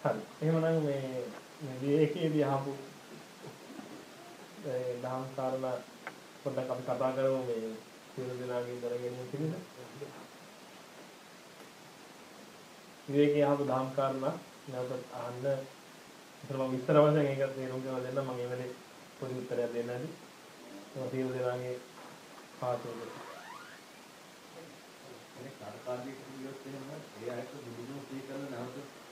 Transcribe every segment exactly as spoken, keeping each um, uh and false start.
හරි. එහෙමනම් මේ මේ විවේකයේදී අහපු ඒ දහම් කාරණා පොඩ්ඩක් අපි කතා කරමු මේ සියලු දෙනාගෙන් දැනගැනීම පිණිස. විවේකයේ අහපු දහම් කාරණා නැවත අහන්න. ඒතර මම විස්තර වශයෙන් ඒක තේරුම් ගන්න දෙන්න මම ඒ වෙලේ පොඩි උත්තරයක් දෙන්න ඇති. ඒක සියලු දෙනාගේ පාඩුවක. මේ කාර්යකාරී කිව්වොත් එහෙම ඒ අයට බුදුන් සීකරන නැවත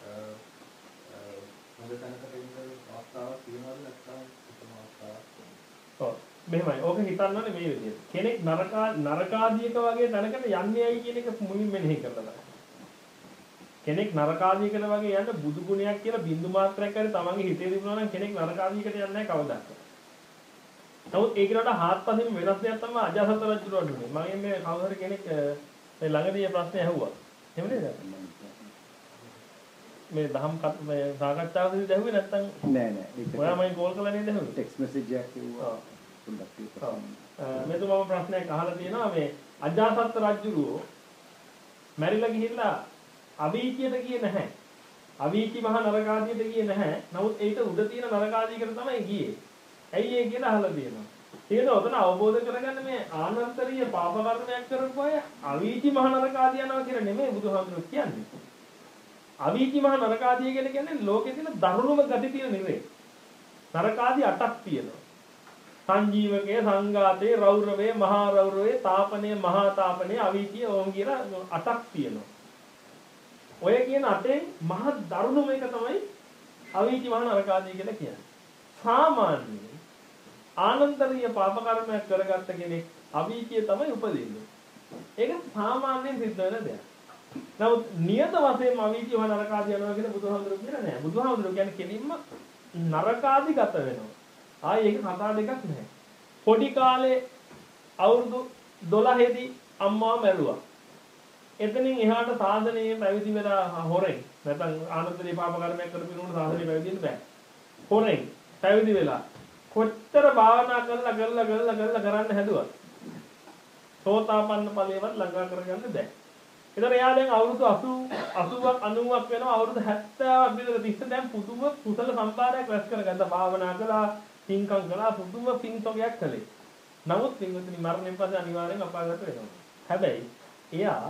හොඳ තැනකට එන්න අවස්ථාවක් තියෙනවද නැත්නම් උත්තම අවස්ථාවක්? ඔව් මෙහෙමයි. ඕක හිතන්නනේ මේ විදිහට. කෙනෙක් නරකා නරකාදීක වගේ තැනකට යන්නේ ඇයි කියන එක මුලින් මෙනෙහි කරලා බලන්න. කෙනෙක් නරකාදීකල වගේ යන්න බුදු ගුණයක් කියලා බින්දු මාත්‍රයක් හරි තමන්ගේ හිතේ තිබුණා නම් කෙනෙක් නරකාදීකට යන්නේ නැහැ කවදාවත්. නමුත් ඒකට හාත්පසින් වෙනස් දෙයක් තමයි අජාසත් රජුට වුනේ. මම මේ කවුරු හරි කෙනෙක් මේ ළඟදී ප්‍රශ්නේ ඇහුවා. එහෙම නේද? මේ දහම් මේ සාකච්ඡාවකදී දැහුවේ නැත්තම් නෑ නෑ ඒක ඔයා මම කෝල් කරලා නේද දැහුවේ? ටෙක්ස්ට් මෙසේජ් එකක් කිව්වා. පොඩ්ඩක් කියපන්. මෙතුමම ප්‍රශ්නයක් අහලා තියෙනවා මේ අජාසත් රජුරෝ මැරිලා ගිහිල්ලා අවීචියට ගියේ නැහැ. අවීචි මහා නරකාදියට ගියේ නැහැ. නමුත් ඒක උඩ තියෙන නරකාදියකට තමයි ගියේ. ඇයි ඒ කියලා අහලා තියෙනවා. ඒක උතන අවබෝධ කරගන්න මේ ආනන්තරීය පාප කර්මයක් කරපු අය අවීචි මහා නරකාදිය යනවා කියලා නෙමෙයි බුදුහාමුදුරුවෝ කියන්නේ. අවීචි මහා නරකාදිය කියලා කියන්නේ ලෝකේ තියෙන දරුණුම ගති තියෙන නෙවෙයි. නරකාදී අටක් තියෙනවා. සංජීවකයේ සංඝාතේ රෞරවේ මහා රෞරවේ තාපනේ මහා තාපනේ අවීචිය ඕම් කියලා අටක් තියෙනවා. ඔය කියන අටෙන් මහ දරුණුම එක තමයි අවීචි මහා නරකාදී කියලා කියන්නේ. සාමාන්‍යයෙන් ආනන්තරීය පාප කර්මයක් කරගත්ත කෙනෙක් අවීචිය තමයි උපදින්නේ. ඒක සාමාන්‍යයෙන් සිද්ධ වෙන දෙයක්. නමුත් නියත වශයෙන්ම අවීචිය මහා නරකාදී යනවා කියන බුදුහාමුදුරුවෝ කියන්නේ නැහැ. බුදුහාමුදුරුවෝ කියන්නේ කෙලින්ම නරකාදී ගත වෙනවා. ආයේ ඒක කතා දෙකක් නැහැ. පොඩි කාලේ අවුරුදු දොළහ දී අම්මා මැරුවා. එතනින් එහාට සාසනයේ පැවිදි වෙලා හොරෙන් නැත්නම් ආනන්තරීය පාප කර්මයක් කරපු කෙනෙකුට සාසනයේ පැවිදි වෙන්න බෑ. හොරෙන් පැවිදි වෙලා කොච්චර භාවනා කරලා කරලා කරලා කරලා කරන්න හැදුවා. සෝතාපන්න ඵලයේවත් ළඟා කරගන්න බෑ. ඒතර එයා දැන් අවුරුදු අසූ අසූවක් අනූවක් වෙනවා අවුරුදු හැත්තෑවක් විතර තිස්සේ දැන් පුදුම කුසල සම්පාදයක් රැස් කරගත්තා. භාවනා කළා, පින්කම් කළා, පුදුම පින්තොගයක් කළේ. නමුත් පින්වතුනි මරණයෙන් පස්සේ අනිවාර්යෙන් අපාගත වෙනවා. හැබැයි එයා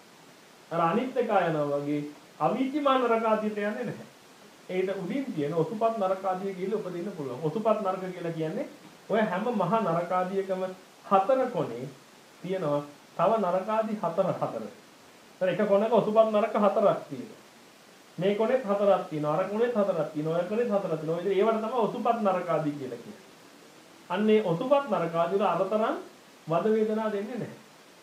අර අනිත් එක යනවා වගේ අවීචිමාන නරකාදීට යන්නේ නැහැ. ඒකට උඩින් තියෙන ඔසුපත් නරකාදිය කියලා උපදින්න පුළුවන්. ඔසුපත් නරක කියලා කියන්නේ ඔය හැම මහා නරකාදියකම හතර කොනේ තියෙනවා තව නරකාදී හතර හතර. ඒතර එක කොනක ඔසුපත් නරක හතරක් තියෙනවා. මේ කොනෙත් හතරක් තියෙනවා. අර කොනෙත් හතරක් තියෙනවා. ඔය කොනෙත් හතරක් තියෙනවා. ඉතින් ඒවට තමයි ඔසුපත් නරකාදී කියලා කියන්නේ. අන්නේ ඔසුපත් නරකාදී වල අරතරන් වද වේදනා දෙන්නේ නැහැ.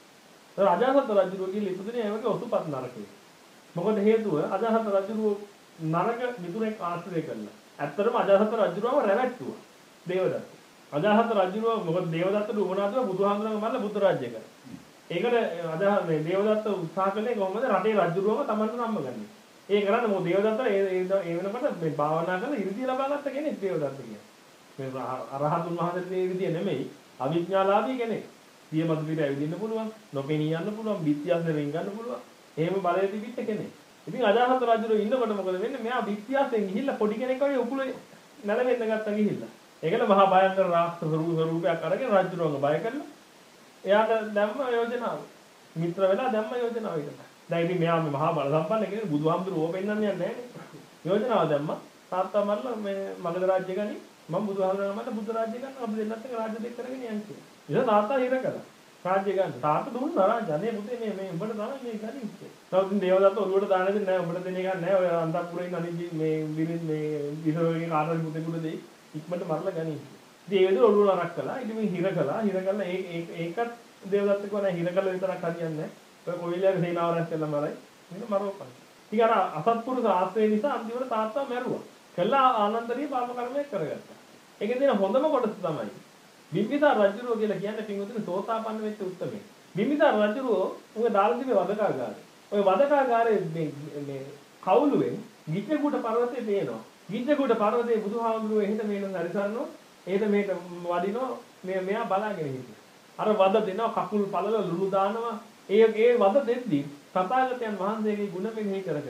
ඒතර අජාසත් රජුගේ කියලා ඉපදුනේ ඒ වගේ ඔසුපත් නරකේ. මොකද හේතුව අජාසත් රජුගේ නරක මිතුරෙක් ආශ්‍රය කළා. ඇත්තටම අජාසත් රජුරවම රැවට්ටුවා. දේවදත්ත. අජාසත් රජුරව මොකද දේවදත්තට උවමනාදුව බුදුහාමුදුරන්ගේ මල්ල බුද්ධ රාජ්‍ය කරා. ඒකට අජාසත් මේ දේවදත්ත උත්සාහ කළේ කොහොමද රටේ රජුරවම Tamanට නම්ම ගන්නේ. ඒ කරන්නේ මොකද දේවදත්ත ඒ ඒ වෙනකොට මේ භාවනා කරලා ඉරිදී ලබා ගත්ත කෙනෙක් දේවදත්ත කියන්නේ. මේ අරහතුන් වහන්සේට මේ විදිය නෙමෙයි අවිඥාලාභී කෙනෙක්. සියමතු පිට ඇවිදින්න පුළුවන්, නොපෙනී යන්න පුළුවන්, විත්‍යාසයෙන් වෙන් ගන්න පුළුවන්. එහෙම බලය තිබිච්ච කෙනෙක්. ඉතින් අජාසත් රජුරෝ ඉන්නකොට මොකද වෙන්නේ? මෙයා විත්‍යාසයෙන් ගිහිල්ලා පොඩි කෙනෙක් වගේ උකුලේ නැලවෙන්න ගත්තා ගිහිල්ලා. ඒකල මහා භයංකර රාක්ෂස ස්වරූපයක් අරගෙන රජුරවංග බය කළා. එයාට දැම්ම යෝජනාව. මිත්‍ර වෙලා දැම්ම යෝජනාව ඊට. දැන් ඉතින් මෙයා මේ මහා බල සම්පන්න කෙනෙක් බුදුහාමුදුරුවෝ පෙන්නන්න යන්නේ නැහැ නේ. යෝජනාව දැම්මා. තාත්තා මරලා මේ මගධ රාජ්‍ය ගනි. මම බුදුහාමුදුරුවෝ මට බුද්ධ රාජ්‍ය ගන්න අපි දෙන්නත් එක රාජ්‍ය දෙක කරගෙන යන්නේ කියලා. ඉතින් තාත්තා හිර කළා. රාජ්‍ය ගන්න. තාත්තා දුන්නා රාජ්‍ය. අනේ පුතේ මේ මේ උඹට තමයි මේ ගන්නේ කියලා. නමුත් දේවදත්ත ඔළුවට දාන්න දෙන්නේ නැහැ. උඹට දෙන්නේ ගන්න නැහැ. ඔය අන්තපුරෙන් අනිත් මේ විරින් මේ විසෝගේ කාටරි පුතේකුට දෙයි. ඉක්මනට මරලා ගනි. ඉතින් ඒ විදිහට ඔළුව නරක් කළා. ඉතින් මේ හිර කළා. හිර කළා ඒ ඒකත් දේවදත්ත කිව්වා නෑ හිර කළා විතරක් හරියන්නේ නැහැ. ඔය කොවිලගේ සේනාව රැස් කළා මරයි. මේක මරවපන්. ඉතින් අර අසත්පුරුෂ ආශ්‍රය නිසා අන්තිමට තාත්තා මැරුවා. කළා ආනන්තරීය පාප කර්මයක් කරගත්තා. ඒකේ තියෙන හොඳම කොටස තමයි බිම්බිසාර රජුරෝ කියලා කියන්නේ පින්වතුනි සෝතාපන්න වෙච්ච උත්තරේ. බිම්බිසාර රජුරෝ උගේ දාලා තිබේ වදකාගාරේ. ওই වදකාගාරේ මේ මේ කවුළුවෙන් ගිජ්ජකූට පර්වතේ පේනවා. ගිජ්ජකූට පර්වතේ බුදුහාමුදුරුවෝ එහෙට මේන හරිසරනෝ එහෙට මේට වඩිනෝ මේ මෙයා බලාගෙන හිටියා. අර වද දෙනවා කකුල් පළල ලුණු දානවා. ඒ ඒ වද දෙද්දි තථාගතයන් වහන්සේගේ ගුණ මෙහි කර කර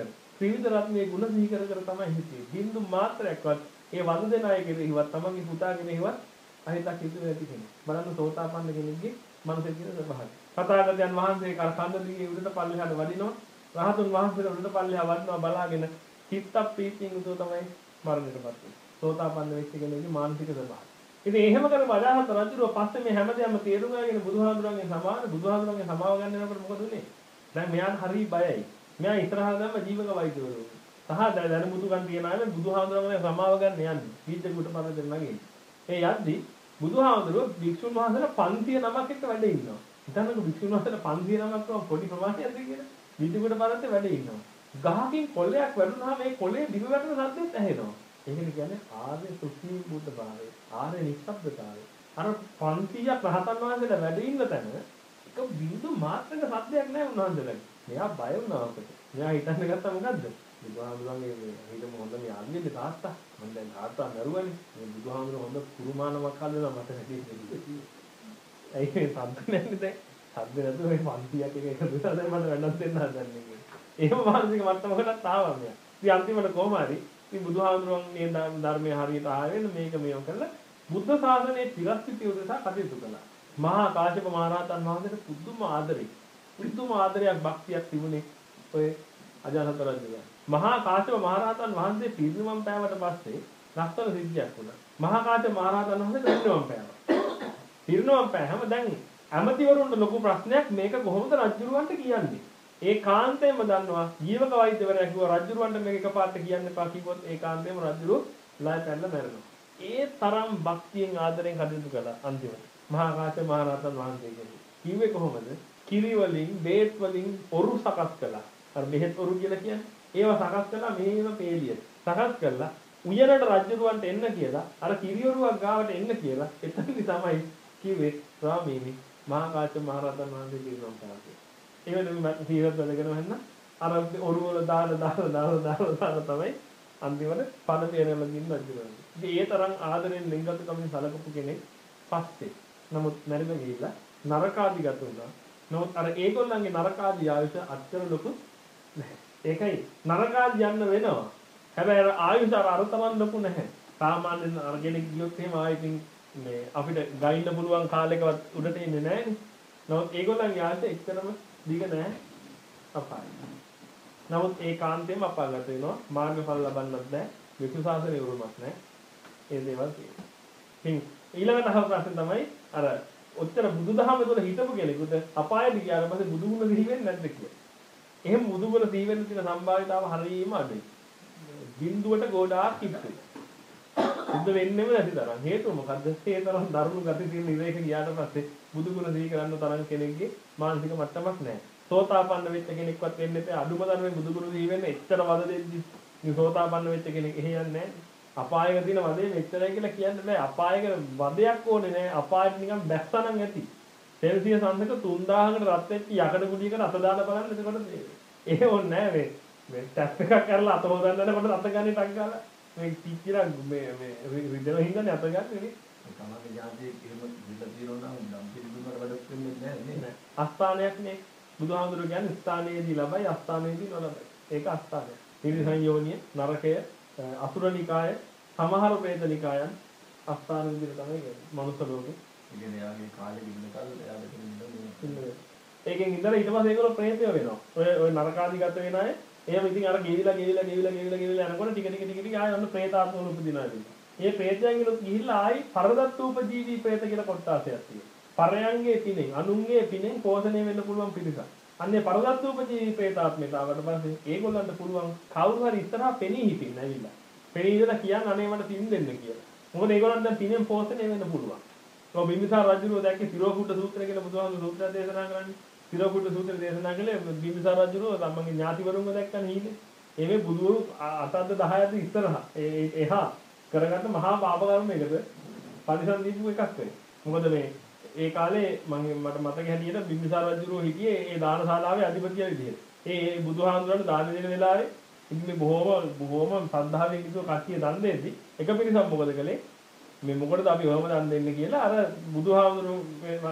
ත්‍රිවිධ රත්නයේ ගුණ සිහි කර කර තමයි හිටියේ. බින්දු මාත්‍රයක්වත් ඒ වද දෙන අය කෙරෙහිවත් තමන්ගේ පුතා කෙරෙහිවත් අහිතක් හිතුවේ නැති කෙනෙක්. බලන්න සෝතාපන්න කෙනෙක්ගේ මනසේ තියෙන ස්වභාවය. තථාගතයන් වහන්සේ කර කන්දලියේ උඩට පල්ලෙහාට වඩිනවා. රහතුන් වහන්සේලා උඩට පල්ලෙහා වඩිනවා බලාගෙන චිත්ත ප්‍රීතියෙන් උදෝ තමයි මරණයටපත් වෙන්නේ. සෝතාපන්න වෙච්ච කෙනෙකුගේ මානසික ස්වභාවය. ඉතින් එහෙම කර වදාහත රජුව පස්සේ මේ හැමදේම තේරුම් අරගෙන බුදුහාමුදුරන්ගේ සමාන බුදුහාමුදුරන්ගේ සමාව ගන්න යනකොට මොකද උනේ? දැන් මෙයාට හරි බයයි. මෙයා ඉස්සරහට දැම්ම ජීවක වෛද්‍යවරු. සහ දැන් බුදුගන් තියන අය බුදුහාමුදුරන්ගේ සමාව ගන්න යන්නේ. බීජ කුට පරදෙන් නැගේ. ඒ යද්දි බුදුහාමුදුරුවෝ භික්ෂුන් වහන්සේලා පන්සිය නමක් එක්ක වැඩ ඉන්නවා. හිතන්නකෝ භික්ෂුන් වහන්සේලා පන්සිය නමක් වගේ පොඩි ප්‍රමාණයක්ද කියලා. බීජ කුට පරද්දේ වැඩ ඉන්නවා. ගහකින් කොළයක් වැටුනහම ඒ කොළේ දිව වැටෙන සද්දෙත් ඇහෙනවා. ඒකද කියන්නේ ආර්ය සුඛී බුද්ධ භාවය. ආර්ය නිස්සබ්දතාවය. අර පන්සියක් රහතන් වහන්සේලා වැඩ ඉන්න තැන එක බිඳු මාත්‍රක සද්දයක් නැහැ උන්වහන්සේලාගේ. මෙයා බය වුණා අපිට. මෙයා හිතන්න ගත්තා මොකද්ද? බුදුහාමුදුරන්ගේ මේ හිතම හොඳ මේ ආදියේ තාත්තා. මම දැන් තාත්තා මරුවනේ. මේ බුදුහාමුදුර හොඳ කුරුමානමක් හල්ලලා මට හැදෙන්නේ. ඇයි මේ සද්ද නැන්නේ දැන්? සද්ද නැතුව මේ පන්සියක් එක එක දුරට දැන් මට වැඩක් දෙන්න හදන්නේ. එහෙම මානසික මට්ටමකටත් ආවා මෙයා. ඉතින් අන්තිමට කොහොම හරි ඉතින් බුදුහාමුදුරන්ගේ ධර්මයේ හරියට ආවෙන්න මේක මේව කරලා බුද්ධ ශාසනයේ චිරස්ථිතිය උදෙසා කටයුතු කළා. මහා කාශ්‍යප මහ රහතන් වහන්සේට පුදුම ආදරේ. පුදුම ආදරයක් භක්තියක් තිබුණේ ඔය අජාසත් රජුගේ. මහා කාශ්‍යප මහ රහතන් වහන්සේ පිරිනිවන් පෑවට පස්සේ ලස්සන සිද්ධියක් වුණා. මහා කාශ්‍යප මහ රහතන් වහන්සේ පිරිනිවන් පෑවා. පිරිනිවන් පෑවම දැන් ඇමතිවරුන්ට ලොකු ප්‍රශ්නයක් මේක කොහොමද රජුරවන්ට කියන්නේ? ඒ කාන්තේම දන්නවා ජීවක වෛද්‍යවරයා කිව්වා රජුරවන්ට මේක එකපාරට කියන්න එපා කිව්වොත් ඒ කාන්තේම රජුරෝ ලය පැනලා මැරෙනවා. ඒ තරම් භක්තියෙන් ආදරෙන් කටයුතු කළා අන්තිමට. මහා කාශ්‍යප මහ රහතන් වහන්සේ කිව්වේ කොහොමද? කිරි වලින් බේත් වලින් ඔරු සකස් කළා. අර බෙහෙත් ඔරු කියලා කියන්නේ. ඒවා සකස් කළා මේව පේලිය. සකස් කළා උයනට රජුරවන්ට එන්න කියලා අර කිරි ඔරුවක් ගාවට එන්න කියලා එතනදි තමයි කිව්වේ ස්වාමීනි මහා කාශ්‍යප මහ රහතන් වහන්සේ කියනවා තමයි. ඒ වෙනුවෙන් මම සීරත් වැඩගෙන වෙන්න අර ඔරු වල දාලා දාලා දාලා දාලා දාලා තමයි අන්තිමට පණ පේනවල ගින්න රජුරවන්ට. ඉතින් ඒ තරම් ආදරෙන් ලිංගතුකමින් සලකපු කෙනෙක් පස්සේ නමුත් මැරිලා ගිහිල්ලා නරකාදිගත වුණා. නමුත් අර ඒගොල්ලන්ගේ නරකාදී ආයුෂ අත්තර ලොකු නැහැ. ඒකයි නරකාදී යන්න වෙනවා. හැබැයි අර ආයුෂ අර අරතරන් ලොකු නැහැ. සාමාන්‍යයෙන් අරගෙන ගියොත් එහෙම ආයෙකින් මේ අපිට ගයින්න පුළුවන් කාලයකවත් උඩට එන්නේ නැහැනේ. නමුත් ඒගොල්ලන්ගේ ආයුෂ එච්චරම දිග නැහැ අපායි. නමුත් ඒ කාන්තේම අපාගත වෙනවා. මාර්ගඵල ලබන්නත් බෑ. විසු සාසනේ උරුමක් නැහැ. ඒ දේවල් තියෙනවා. ඉතින් ඊළඟට අහන ප්‍රශ්නේ තමයි අර ඔච්චර බුදුදහම තුළ හිටපු කෙනෙකුට අපායට ගියාට පස්සේ බුදුගුණ සිහි වෙන්නේ නැද්ද කියලා. එහෙම බුදුගුණ සිහි වෙන්න තියෙන සම්භාවිතාව හරියම අඩුයි. බිඳුවට ගොඩාක් කිප්පේ. බුද්ධ වෙන්නෙම නැති තරම්. හේතුව මොකද්ද? ඒ තරම් දරුණු ගති තියෙන ඉරේක ගියාට පස්සේ බුදුගුණ සිහි කරන්න තරම් කෙනෙක්ගේ මානසික මට්ටමක් නැහැ. සෝතාපන්න වෙච්ච කෙනෙක්වත් වෙන්නේ නැහැ. අඩුම තරමේ බුදුගුණ සිහි වෙන්න එච්චර වද දෙද්දි මේ සෝතාපන්න වෙච්ච කෙනෙක් එහෙ යන්නේ නැහැ. අපායක තියෙන වදේ මෙච්චරයි කියලා කියන්න බෑ. අපායක වදයක් ඕනේ නෑ. අපායට නිකන් බැස්සනම් ඇති. සෙල්සියස් අංශක තුන් දාහකට රත් වෙච්ච යකඩ කුඩියකට අත දාලා බලන්න එතකොට ඒ ඕනේ නෑ මේ මේ ටැප් එකක් කරලා අත හොදන්න යනකොට අත ගන්නේ ටක් ගාලා මේ පිච්චිලා මේ මේ රිදෙන හින්දානේ අත ගන්න නේ. තමයි ජාතියේ එහෙම විල දිරනවා නම් පිළිබිඹර වැඩක් වෙන්නේ නැහැ නේ. අස්ථානයක් නේ. බුදුහාමුදුරුවෝ කියන්නේ ස්ථානයේදී ලබයි අස්ථානයේදී නොලබයි. ඒක අස්ථානය. නිර්සංයෝනිය නරකය අසුරනිකාය සමහර ප්‍රේතනිකායන් අස්ථාන විදිහට තමයි කියන්නේ. මනුස්ස ලෝකේ. ඉතින් එයාගේ කාලෙ ඉන්න කාලේ එයාට ඉන්නේ. ඒකෙන් ඉඳලා ඊට පස්සේ ඒගොල්ලෝ ප්‍රේතය වෙනවා. ඔය ඔය නරකාදිගත වෙන අය එහෙම ඉතින් අර ගෙවිලා ගෙවිලා ගෙවිලා ගෙවිලා ගෙවිලා යනකොට ටික ටික ටික ටික ආයෙ ඔන්න ප්‍රේතාත්ම වල උපදිනවා ඉතින්. මේ ප්‍රේතයන්ගෙනුත් ගිහිල්ලා ආයි පරදත්තූපජීවී ප්‍රේත කියලා කොටසක් තියෙනවා. පරයන්ගේ පිනෙන් අනුන්ගේ පිනෙන් පෝෂණය වෙන්න පුළුවන් පිරිසක්. අන්නේ පරදත්තූපජීවී ප්‍රේතාත්මයට ආවට පස්සේ ඒගොල්ලන්ට පුළුවන් කවුරු හරි ඉස්සරහා පෙනී හිටින්න ඇවිල්ලා. පෙනී ඉඳලා කියන්නේ අනේ මට පින් දෙන්න කියලා. මොකද ඒගොල්ලන් දැන් පිනෙන් පෝෂණය වෙන්න පුළුවන්. ඔය බිම්බිසාර රජුරෝ දැක්කේ සිරෝකුඩ සූත්‍රය කියලා බුදුහාමුදුරු සූත්‍රය දේශනා කරන්නේ. සිරෝකුඩ සූත්‍රය දේශනා කළේ බිම්බිසාර රජුරෝ තමන්ගේ ඥාතිවරුන්ව දැක්කම හීනේ. ඒ මේ බුදුවරු අතද්ද දහයද ඉස්සරහා ඒ එහා කරගත්ත මහා පාප කර්මයකට පරිසම් දීපු එකක් වෙයි. මොකද මේ ඒ කාලේ මම මට මතක හැටියට බිම්බිසාර රජුරෝ හිටියේ ඒ දානශාලාවේ අධිපතිය විදිහට. ඒ බුදුහාමුදුරන්ට දාන දෙන වෙලාවේ ඉතින් මේ බොහොම බොහොම ශ්‍රද්ධාවෙන් ඉතුරු කට්ටිය දන් දෙද්දි එක පිරිසක් මොකද කළේ මේ මොකටද අපි ඔහම දන් දෙන්නේ කියලා අර බුදුහාමුදුරු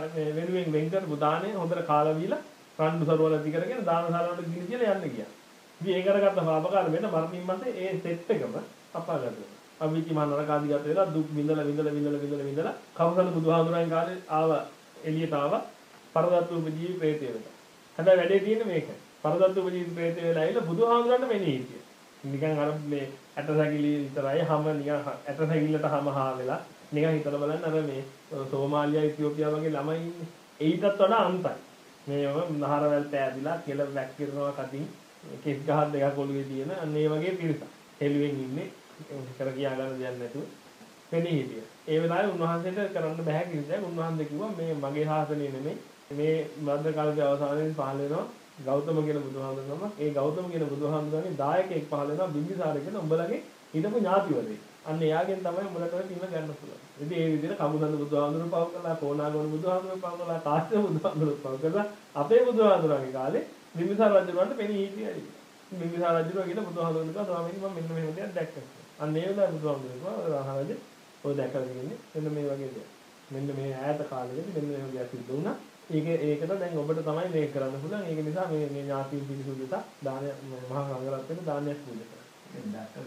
වෙනුවෙන් වෙන් කරපු දානේ හොඳට කාලා බීලා රණ්ඩු සරුවල ඇති කරගෙන දානශාලාවට ගිහින් කියලා යන්න ගියා. ඉතින් ඒ කරගත්ත පාප කර්මයට මරණින් මත්තේ ඒ සෙට් එකම අපාගත වෙනවා. අවීචි මහා නරකාදිගත වෙලා දුක් විඳලා විඳලා විඳලා විඳලා විඳලා කවුරුහරි බුදුහාමුදුරන් කාලේ ආව එළියට ආවා පරදත්තු උපජීවි ප්‍රේතය වෙලා. හැබැයි වැඩේ තියෙන්නේ මේකයි. පරදත්තු උපජීවි ප්‍රේතය වෙලා ඇවිල්ලා බුදුහාමුදුරන්ට මෙනෙහි හිටියා. නිකන් අර මේ ඇටසැකිලි විතරයි හැම නිකන් ඇටසැකිල්ලට හැම හා වෙලා නිකන් හිතලා බලන්න අර මේ සෝමාලියා ඉතියෝපියා වගේ ළමයි ඉන්නේ. ඒකටත් වඩා අන්තයි. මේව නහරවැල් පෑදිලා කෙල වැක්කිරනවා කටින් කෙස් ගහක් දෙකක් ඔළුවේ තියෙන අන්න ඒ වගේ පිරිසක්. හෙළුවෙන් ඉන්නේ කර කියා ගන්න දෙයක් නැතුව වෙන්නේ හිටියා. ඒ වෙලාවේ උන්වහන්සේට කරන්න බෑ කිව්වා. උන්වහන්සේ කිව්වා මේ මගේ ශාසනය නෙමෙයි. මේ මද්ද කාලේ අවසානයේ පහළ වෙනවා ගෞතම කියන බුදුහාමුදුරුවෝ. ඒ ගෞතම කියන බුදුහාමුදුරුවනේ දායකයෙක් පහළ වෙනවා බිම්බිසාර කියන උඹලගේ හිටපු ඥාතිවරේ. අන්න එයාගෙන් තමයි උඹලට ඔය පින ගන්න පුළුවන්. ඉතින් ඒ විදිහට කමුසඳ බුදුහාමුදුරුවෝ පව කළා, කොණාගොණ බුදුහාමුදුරුවෝ පව කළා, කාශ්‍යප බුදුහාමුදුරුවෝ පව කළා. අපේ බුදුහාමුදුරුවන්ගේ කාලේ බිම්බිසාර රජුන්ට පෙනී හිටියයි. බිම්බිසාර රජුගේ කියන බුදුහාමුදුරුවෝ කිව්වා ස්වාමීනි මම මෙන්න මෙහෙම දෙයක් දැක්කා. අන්න ඒ වෙලාවේ බුදුහාමුදුරුවෝ කිව්වා රහරජ ඔය දැකලා තියෙන්නේ මෙන්න මේ වගේ දෙයක්. මෙන්න මේ ඈත කාලෙකදී මෙන්න මේ වගේ සිද්ධ වුණා. ඒක ඒකට දැන් ඔබට තමයි මේක කරන්න පුළුවන්. ඒක නිසා මේ මේ ඥාතින් පිළිසුදු දෙස දාන මහා සංඝරත්නයට දානයක් පූජා කරනවා. දැන් ඩාක්ටර්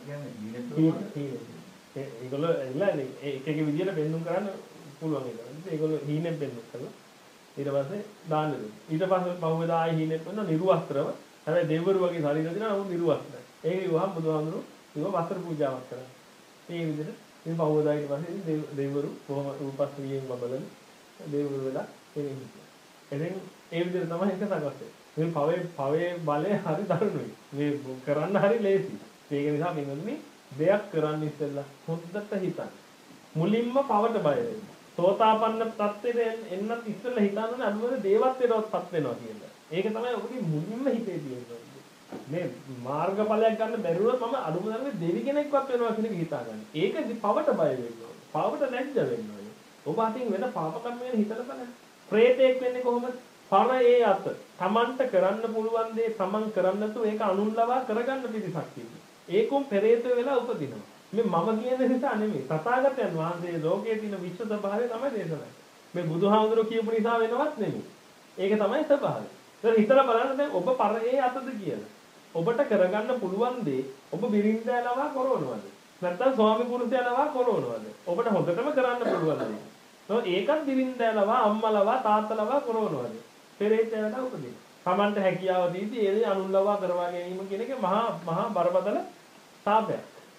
කියන්නේ ඒ ඒගොල්ලෝ එල්ලන්නේ එක එක විදියට බෙන්නුම් කරන්න පුළුවන් ඒක. ඉතින් ඒගොල්ලෝ හීනෙන් බෙන්නුම් කරලා ඊට පස්සේ දාන්න දෙනවා. ඊට පස්සේ පහුවෙදා ආයි හීනෙන් වෙන නිර්වස්ත්‍රව. හැබැයි දෙවිවරු වගේ ශරීර දිනා නමුත් නිර්වස්ත්‍රයි. ඒක කිව්වහම බුදුහාමුදුරුවෝ ඒව වස්ත්‍ර පූජාවක් කරා. මේ විදිහට මේ පහුවෙදා ඊට පස්සේ දෙවිවරු කොහොම රූපස්ත්‍රියෙන් බබලන දෙවිවරු වෙලා එන්නේ. එතෙන් ඒ විදිහට තමයි එක සංගතය. මේ පවේ පවේ බලය හරි දරුණුයි. මේ කරන්න හරි ලේසි. ඒක නිසා මෙන්න දෙයක් කරන්න ඉස්සෙල්ලා හොඳට හිතන්න. මුලින්ම පවට බය වෙන්න. සෝතාපන්න තත්ත්වයට එන්නත් ඉස්සෙල්ලා හිතන්න ඕනේ අනුමත දේවත්වයටවත් වෙනවා කියලා. ඒක තමයි ඔබගේ මුලින්ම හිතේ තියෙන්නේ. මේ මාර්ගඵලයක් ගන්න බැරි වුණොත් මම අනුමතනේ දෙවි කෙනෙක්වත් වෙනවා කියන එක හිතා ගන්න. ඒක පවට බය වෙන්න ඕනේ. පවට නැද්ද වෙන්න ඕනේ. ඔබ අතින් වෙන පාප කර්ම ගැන හිතලා බලන්න. ප්‍රේතෙක් වෙන්නේ කොහොමද? පර ඒ අත. Tamanට කරන්න පුළුවන් දේ Taman කරන්න නැතුව ඒක අනුන්ලවා කරගන්න පිළිසක් තියෙනවා. ඒකම පෙරේත වෙලා උපදිනවා. මේ මම කියන නිසා නෙමෙයි. තථාගතයන් වහන්සේ ලෝකයේ තියෙන විශ්ව ස්වභාවය තමයි දේශනා. මේ බුදුහාමුදුරුවෝ කියපු නිසා වෙනවත් නෙමෙයි. ඒක තමයි ස්වභාවය. ඒක හිතලා බලන්න දැන් ඔබ පර ඒ අතද කියලා. ඔබට කරගන්න පුළුවන් දේ ඔබ බිරින්දෑලවා කරනවද? නැත්නම් ස්වාමි පුරුෂයලවා කරනවද? ඔබට හොඳටම කරන්න පුළුවන් දේ. ඒකත් බිරින්දෑලවා අම්මලවා තාත්තලවා කරනවද? පෙරේතයන්ට උපදින. Tamanට හැකියාව දීදී ඒ දේ අනුන්ලවා කරවා ගැනීම කියන එක මහා මහා බරපතල සාපයක්.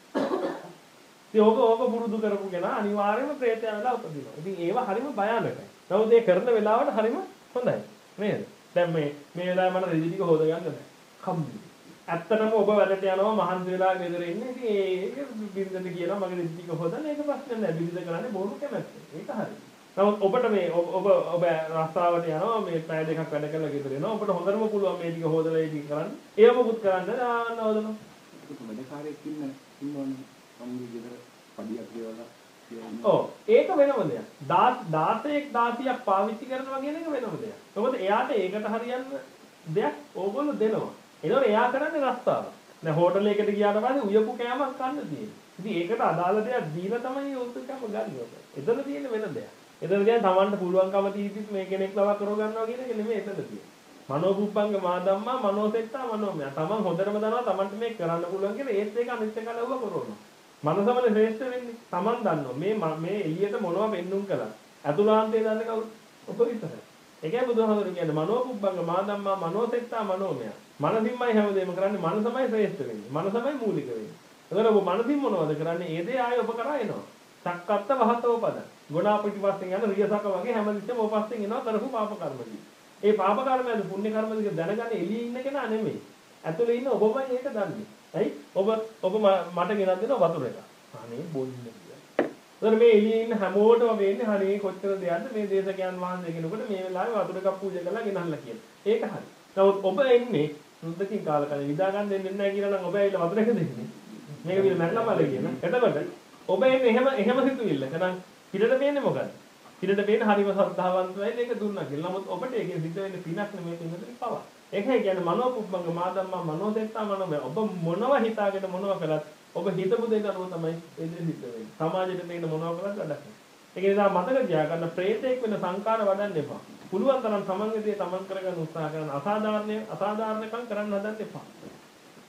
ඉතින් ඕක ඕක පුරුදු කරපු කෙනා අනිවාර්යයෙන්ම ප්‍රේතයන්ට උපදිනවා. ඉතින් ඒව හරිම භයානකයි. නමුත් ඒ කරන වෙලාවට හරිම හොඳයි. නේද? දැන් මේ මේ වෙලාවේ මම රෙදි ටික හොද ගන්න බෑ. කම්බි. ඇත්තටම ඔබ වැඩට යනවා මහන්සි වෙලා ගෙදර ඉන්නේ. ඉතින් ඒක බිරිඳට කියනවා මගේ රෙදි ටික හොදන්න. ඒක ප්‍රශ්න නෑ. බිරිඳ කරන්නේ බොරු කැමැත්ත. ඒක හරි. නමුත් ඔබට මේ ඔබ ඔබ රස්තාවට යනවා මේ පැය දෙකක් වැඩ කරලා ගෙදර එනවා. ඔබට හොඳටම පුළුවන් මේ ටික හොදලා ඒ ටික කරන්න. ඒව මොකුත් කරන්න දාන්න හොදනවා. ඒක වැඩකාරයෙක් ඉන්න ඉන්නවනේ. අම්මගේ ගෙදර පඩියක් ගෙවලා ඔව් ඒක වෙනම දෙයක්. දාසයෙක් දාසියක් පාවිච්චි කරනවා කියන එක වෙනම දෙයක්. මොකද එයාට ඒකට හරියන්න දෙයක් ඕගොල්ලෝ දෙනවා. ඒනොර එයා කරන්නේ රස්තාව. දැන් හෝටල් එකකට ගියාට පස්සේ උයපු කෑමක් කන්න තියෙනවා. ඉතින් ඒකට අදාළ දෙයක් දීලා තමයි උත්කම ගන්න ඕනේ. එතන තියෙන වෙන දෙයක්. එතන කියන්නේ Tamanට පුළුවන්කම තියෙද්දිත් මේ කෙනෙක් ලවා කරව ගන්නවා කියන එක නෙමෙයි එතන තියෙන්නේ. මනෝපුප්පංග මා ධම්මා මනෝසෙත්තා මනෝමය. Taman හොඳටම දන්නවා Tamanට මේක කරන්න පුළුවන් කියලා ඒත් ඒක අනිත් එක ලව්ව කරනවා. මනසමනේ ශ්‍රේෂ්ඨ වෙන්නේ. Taman දන්නවා මේ මේ එළියට මොනවද පෙන්눔 කළා. අතුලාන්තේ දන්නේ කවුද? ඔබ විතරයි. ඒකයි බුදුහාමුදුරුවෝ කියන්නේ මනෝපුප්පංග මා ධම්මා මනෝසෙත්තා මනෝමය. මනසින්මයි හැමදේම කරන්නේ මනසමයි ශ්‍රේෂ්ඨ වෙන්නේ. මනසමයි මූලික වෙන්නේ. එතකොට ඔබ මනසින් මොනවද කරන්නේ? ඒ දේ ආයෙ ඔබ කරා එනවා. සක්කත්ත වහතෝ පද. ගුණා පිටිපස්සෙන් යන රියසක වගේ හැමතිස්සෙම ඔපස්සෙන් එනවා කරපු පාප කර්මදී. ඒ පාප කර්මයද පුණ්‍ය කර්මද දැනගන්න එළියේ ඉන්න කෙනා නෙමෙයි. ඇතුලේ ඉන්න ඔබමයි ඒක දන්නේ. ඇයි? ඔබ ඔබ මට ගෙනත් දෙනවා වතුර එක. අනේ බොන්න කියලා. එතකොට මේ එළියේ ඉන්න හැමෝටම වෙන්නේ හරිය කොච්චර දෙයක්ද මේ දේශකයන් වහන්සේ කෙනෙකුට මේ වෙලාවේ වතුර එකක් පූජා කරලා ගෙනල්ලා කියලා. ඒක හරි. නමුත් ඔබ එන්නේ සුද්ධකින් කාලකණ්ණි විදා ගන්න දෙන්නේ නැහැ කියලා නම් ඔබ ඇවිල්ලා වතුර එක දෙන්නේ. මේක විල මැරලා මල කියන. එතකොට ඔබ එන්නේ එහෙම එහෙම සිතුවිල්ල. එහෙනම් පිටට පේන්නේ මොකද්ද? පිටට පේන්නේ හරිම ශ්‍රද්ධාවන්තයි මේක දුන්නා කියලා. නමුත් ඔබට ඒකෙන් සිද්ධ වෙන්නේ පිනක් නෙමෙයි පින්නතුනි පව. ඒකයි කියන්නේ මනෝපුප්පංග මා ධම්මා මනෝසෙත්තා මනෝමය. ඔබ මොනවා හිතාගෙන මොනවා කළත් ඔබ හිතපු දේ කරනව තමයි ඒ දේ සිද්ධ වෙන්නේ. සමාජෙට තේින මොනවා කළත් වැඩක් නෑ. ඒක නිසා මතක තියාගන්න ප්‍රේතෙක් වෙන සංකාර වඩන්න එපා. පුළුවන් තරම් තමන්ගේ දේ තමන් කරගන්න උත්සාහ කරන අසාධාරණ අසාධාරණකම් කරන්න හදන්න එපා.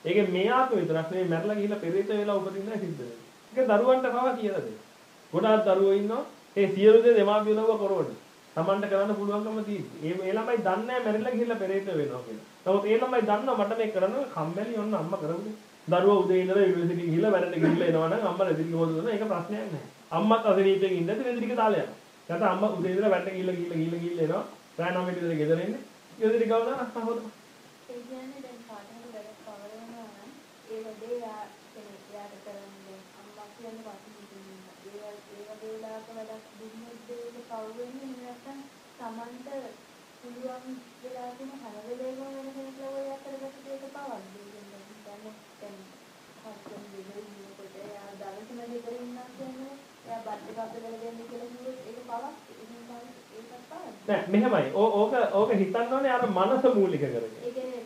ඒකේ මේ ආත්ම විතරක් නෙවෙයි මැරලා ගිහිල්ලා පෙරේත වෙලා උපදින්න සිද්ධ වෙනවා. ඒක දරුවන්ට පවා කියලා දෙන්න. ගොඩාක් දරුවෝ ඉන්නවා ඒ සියලු දේ දෙමාපියෝ ලව කරවන්නේ. Tamanට කරන්න පුළුවන්කම තියෙන්නේ. ඒ ඒ ළමයි දන්නේ නැහැ මැරිලා ගිහිල්ලා පෙරේත වෙනවා කියලා. නමුත් ඒ ළමයි දන්නවා මට මේ කරන්න කම්මැලි ඔන්න අම්මා කරන්නේ. දරුවා උදේ ඉඳලා යුනිවර්සිටි ගිහිල්ලා වැඩට ගිහිල්ලා එනවා නම් අම්මා රෙදිරික හොදනවා ඒක ප්‍රශ්නයක් නැහැ. අම්මත් අසනීපයෙන් ඉඳලා රෙදිරික දාලා යනවා. නැත්නම් අම්මා උදේ ඉඳලා වැඩට ගිහිල්ලා ගිහිල්ලා ගිහිල්ලා ගිහිල්ලා එනවා. රෑ නවයට විතර ගෙදර එන්නේ. රෙදිරික ගාවලා අස්සා හොදනවා. ඒ කියන්නේ දැන් කාටවත් වැඩක් කවර වෙනවා නම් ඒ වැඩේ යා කෙනෙක් යාට කරන්නේ අම්මා කියන්නේ වටින දෙයක්. ඒ ඒ වගේ වෙලාවක වැඩක් දුන්නොත් ඒක කවු වෙන්නේ නැත්නම් Tamanට පුළුවන් වෙලා තියෙන හැම වෙලේම වෙන කෙනෙක් ලව යා කරගත්ත ඒක පවක් දෙන්නේ. දැන් දැන් හස්තන් දෙන්නේ කොට යා දවසම දෙකේ ඉන්නවා කියන්නේ යා බඩ කපලා දෙන්න කියලා කිව්වොත් ඒක පවක් ඒකත් පවක්. නෑ මෙහෙමයි. ඕක ඕක හිතන්න ඕනේ අර මනස මූලික කරගෙන. ඒ කියන්නේ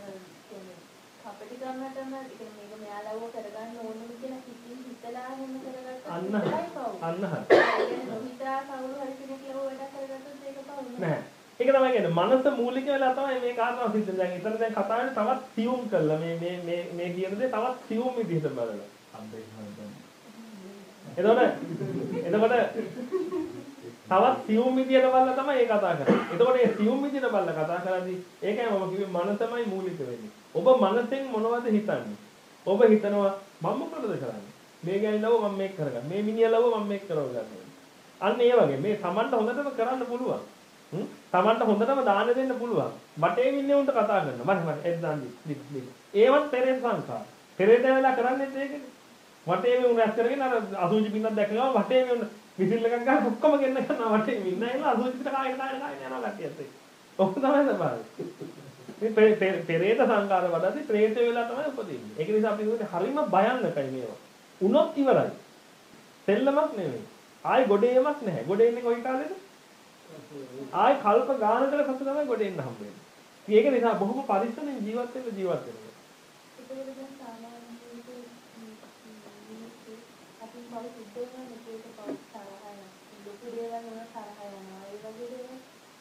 කපටි කරන්නටම ඒ කියන්නේ මේක මෙයාලව කරගන්න ඕනම කියලා හිතින් හිතලා හැම කරගත්තා. අන්න අන්න හරි. ඒ කියන්නේ නොහිතා කවුරු හරි කෙනෙක් ලව වැඩ කරගත්තොත් ඒක පවුනේ. නෑ. ඒක තමයි කියන්නේ මනස මූලික වෙලා තමයි මේ කාරණා සිද්ධ වෙන්නේ. දැන් එතන දැන් කතාවේ තවත් සියුම් කරලා මේ මේ මේ මේ කියන දේ තවත් සියුම් විදිහට බලලා. අම්බේ හදන්න. එතකොට එතකොට තවත් සියුම් විදියට බලලා තමයි ඒ කතා කරන්නේ. එතකොට මේ සියුම් විදියට බලලා කතා කරද්දී ඒකයි මම කිව්වේ මනසමයි මූලික වෙන්නේ. ඔබ මනසෙන් මොනවද හිතන්නේ? ඔබ හිතනවා මම මොකටද කරන්නේ? මේ ගෑනිලව මම මේක කරගන්න. මේ මිනිහලව මම මේක කරවගන්න. අන්න ඒ වගේ මේ Tamanට හොඳටම කරන්න පුළුවන්. හ්ම් Tamanට හොඳටම දාන දෙන්න පුළුවන්. බටේ ඉන්නේ උන්ට කතා කරනවා. මම මම එත් දාන්න දි දි. ඒවත් පෙරේත සංස්කාර. පෙරේත වෙලා කරන්නේ ඒකනේ. වටේ මේ උන් රැස් කරගෙන අර අසුචි පින්නක් දැකලා වටේ මේ උන් විසිල් එකක් ගන්න ඔක්කොම ගෙන්න ගන්නවා වටේ ඉන්න ඇවිල්ලා අසුචි පිට කාගෙන කාගෙන කාගෙන යනවා කට්ටියත් එක්ක. ඔක්කොම තමයි ස්වභාවය. මේ පෙරේත සංකාර වඩද්දී ප්‍රේත වෙලා තමයි උපදින්නේ. ඒක නිසා අපි කියන්නේ හරිම භයානකයි මේවා. උනොත් ඉවරයි. දෙල්ලමක් නෙමෙයි. ආයි ගොඩේමක් නැහැ. ගොඩේ ඉන්නේ කොයි කාලෙද? ආයි කල්ප ගානකට පස්සේ තමයි ගොඩේ ඉන්න හම්බ වෙන්නේ. ඒක නිසා බොහොම පරිස්සමෙන් ජීවත් වෙන්න ජීවත් වෙන්න. ඒකවල දැන් සාමාන්‍ය ජීවිතේ අපි බල සුද්ධ වෙන මේක පවස් තරහය. ලොකු දේවල් වල තරහය යනවා. ඒ වගේ දේවල්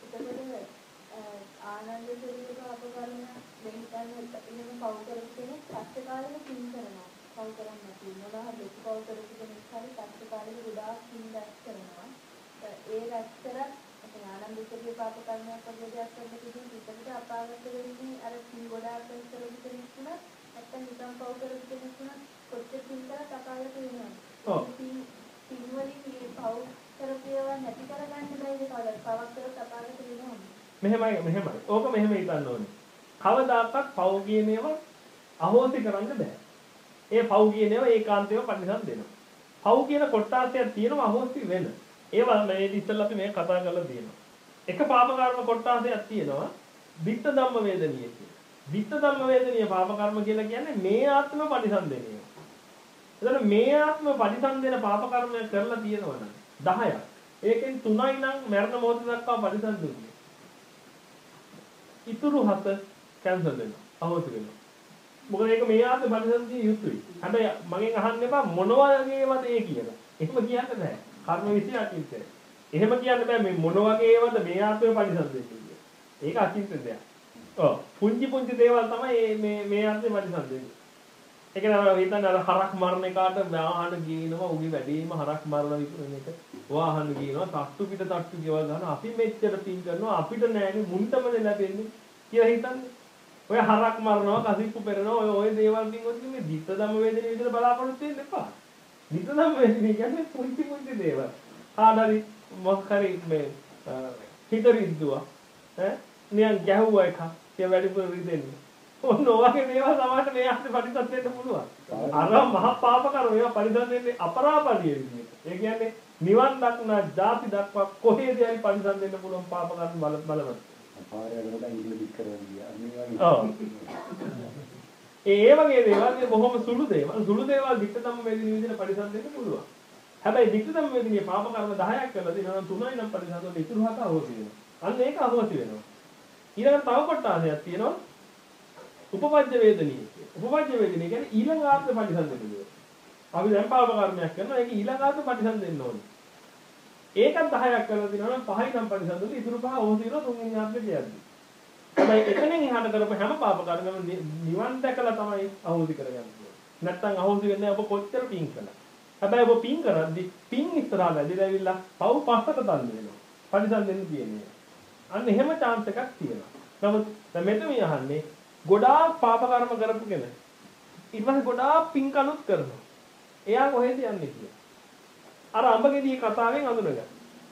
එතකොට ආනන්ද දෙවියක අපකරණ දැන් හිතන්න එහෙම පව කරපු කෙනෙක් පස්සේ කාලෙක පින් කරනවා. පව කරන්නේ නැති මොනවා හරි ලොකු පව කරපු කෙනෙක් හරි පස්සේ කාලෙක ගොඩාක් පින් දැක් කරනවා. ඒ රැස් කරත් ආනන්ද දෙවියක පාප කර්මයක් වගේ දෙයක් කරන්න කිව්වොත් පිටකට අපාගත වෙන්නේ අර පින් ගොඩාක් කරපු කෙනෙක් තුන නැත්තම් නිකන් පව කරපු කෙනෙක් තුන කොච්චර පින් කරත් අපාගත වෙනවා. ඔව්. පින් පින් වලින් මේ පව කරපු ඒවා නැති කරගන්න බැයිද කවදාවත් පවක් කරත් අපාගත වෙනවා. මෙහෙමයි මෙහෙමයි. ඕක මෙහෙම හිතන්න ඕනේ. කවදාකවත් පව් කියන ඒවා අහෝසි කරන්න බෑ. ඒ පව් කියන ඒවා ඒකාන්තයෙන්ම පරිසම් දෙනවා. පව් කියන කොටාසයක් තියෙනවා අහෝසි වෙන. ඒවා මේ ඉස්සෙල්ලා අපි මේ කතා කරලා තියෙනවා. එක පාප කර්ම කොටාසයක් තියෙනවා. විත්ත ධම්ම වේදනීය කියලා. විත්ත ධම්ම වේදනීය පාප කර්ම කියලා කියන්නේ මේ ආත්ම පරිසම් දෙන ඒවා. එතන මේ ආත්ම පරිසම් දෙන පාප කර්මයක් කරලා තියෙනවා නම් දහයක්. ඒකෙන් තුනයි නම් මරණ මොහොත දක්වා පරිසම් දුන්නේ. ඉතුරු හත කැන්සල් වෙනවා. අහෝසි වෙනවා. මොකද ඒක මේ ආත්ම පරිසම්දී යුතුයි. හැබැයි මගෙන් අහන්න එපා මොන වගේවද ඒ කියලා. එහෙම කියන්න බෑ. කර්ම විශ්ය අකින්තේ. එහෙම කියන්න බෑ මේ මොන වගේවද මේ ආත්මේ පරිසම්දී කියන්නේ. ඒක අකින්තේ දෙයක්. ඔව්. පුංචි පුංචි දේවල් තමයි මේ මේ ආත්මේ පරිසම්දී. ඒක නම හිතන්න අර හරක් මරණ එකට වාහන ගිනනවා උගේ වැඩිම හරක් මරන විකුණන එක. වාහන ගිනනවා තට්ටු පිට තට්ටු ගෙවල් ගන්නවා අපි මෙච්චර පින් කරනවා අපිට නෑනේ මුන්ටම ලැබෙන්නේ කියලා හිතන්නේ. ඔය හරක් මරනවා කසිප්පු පෙරනවා ඔය ඔය දේවල් කිව්වොත් මේ ධිට ධම්ම වේදනේ විතර බලාපොරොත්තු වෙන්න එපා. ධිට ධම්ම වේදනේ කියන්නේ පුංචි පුංචි දේවල්. ආඩරි මොකරි මේ හිතරිද්දුවා ඈ නියන් ගැහුවා එක ඒ වැඩිපුර රිදෙන්නේ. ඔන්න ඔයගේ මේවා සමාජයට මේ අස්සේ පරිසම් දෙන්න පුළුවන්. අර මහ පාප කර්ම මේවා පරිසම් දෙන්නේ අපරාපරිය විදිහට. ඒ කියන්නේ නිවන් දක්නා ಜಾති දක්වා කොහේද යයි පරිසම් දෙන්න පුළුවන් පාප කර්ම බල බලවත්. පාරයකට ඉංග්‍රීසි දික් කරනවා කියන්නේ. ඔව්. ඒ වගේ දේවල් බොහොම සුළු දේවල්. සුළු දේවල් වික්ත ධම්ම වේදිනිය විදිහට පරිසම් දෙන්න පුළුවන්. හැබැයි වික්ත ධම්ම වේදිනිය පාප කර්ම දහයක් කරලා දිනන තුනයි නම් පරිසම් දෙන්න ඉතුරු හත අවශ්‍ය වෙනවා. අන්න ඒක අවශ්‍ය වෙනවා. ඊළඟ තව කොටසක් තියෙනවා. උපපජ්ජ වේදනීය. උපපජ්ජ වේදනීය කියන්නේ ඊළඟ ආත්ම පරිසම් දෙන්නේ. අපි දැන් පාප කර්මයක් කරනවා ඒක ඊළඟ ආත්ම පරිසම් දෙන්න ඕනේ. ඒකත් දහයක් කරලා දිනවා නම් පහයි නම් පරිසම් දෙන්න ඉතුරු පහ ඕසිරෝ තුන්වෙනි ආත්මෙට යද්දි. හැබැයි එතනින් එහාට කරපු හැම පාප කර්මෙම නිවන් දැකලා තමයි අහෝසි කරගන්නේ. නැත්තම් අහෝසි වෙන්නේ ඔබ කොච්චර පින් කළා. හැබැයි ඔබ පින් කරද්දි පින් ඉස්සරහා වැඩිලා ඇවිල්ලා පව් පස්සට තල්ලු වෙනවා. පරිසම් දෙන්න තියෙන්නේ. අන්න එහෙම chance එකක් තියෙනවා. නමුත් දැන් මෙතන මේ අහන්නේ ගොඩාක් පාප කර්ම කරපු කෙනෙක්. ඊට පස්සේ ගොඩාක් පින් කනුත් කරනවා. එයා කොහෙද යන්නේ කියලා. අර අඹගෙඩියේ කතාවෙන් අඳුනගන්න.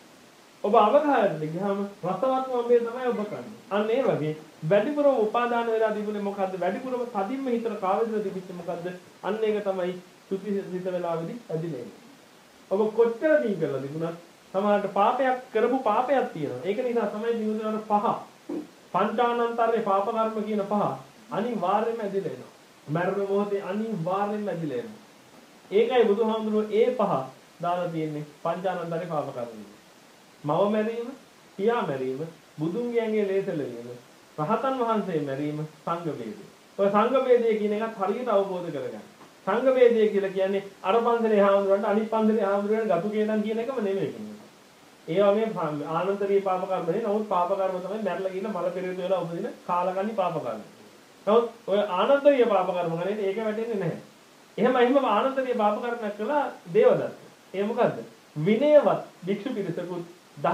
ඔබ අවගහයට ගියාම රසවත් අඹේ තමයි ඔබ කන්නේ. අන්න ඒ වගේ වැඩිපුරම උපාදාන වෙලා තිබුණේ මොකද්ද? වැඩිපුරම තදින්ම හිතන කාවේදලා තිබිච්ච මොකද්ද? අන්න ඒක තමයි සුති සිත වෙලාවේදී ඇදිලා එන්නේ. ඔබ කොච්චර පින් කරලා තිබුණත් සමහරට පාපයක් කරපු පාපයක් තියෙනවා. ඒක නිසා තමයි දිනුනන පහ. පංචානන්තරේ පාප කර්ම කියන පහ අනිවාර්යයෙන්ම ඇදිලා එනවා. මරණ මොහොතේ අනිවාර්යයෙන්ම ඇදිලා එනවා. ඒකයි බුදුහාමුදුරුවෝ ඒ පහ දාලා තියෙන්නේ පංචානන්තරේ පාප කර්ම. මව මැරීම, පියා මැරීම, බුදුන්ගේ ඇඟේ ලේසල වීම, රහතන් වහන්සේ මැරීම, සංඝ වේදය. ඔය සංඝ වේදය කියන එකත් හරියට අවබෝධ කරගන්න. සංඝ වේදය කියලා කියන්නේ අර පන්සලේ හාමුදුරන්ට අනිත් පන්සලේ හාමුදුරන්ට ගතු කේලම් කියන එකම නෙමෙයි කියන්නේ. ඒ වගේ ආනන්තරීය පාප කර්මනේ. නමුත් පාප කර්ම තමයි මැරලා ගිහින් මල පෙරේත වෙලා උපදින කාලකන්ණි පාප කර්ම. නමුත් ඔය ආනන්තරීය පාප කර්ම ගන්නේ ඒක වැටෙන්නේ නැහැ. එහෙම එහෙම ආනන්තරීය පාප කර්මයක් කළා දේවදත්ත. ඒ මොකද්ද? විනයවත් භික්ෂු පිරිසකුත් දහ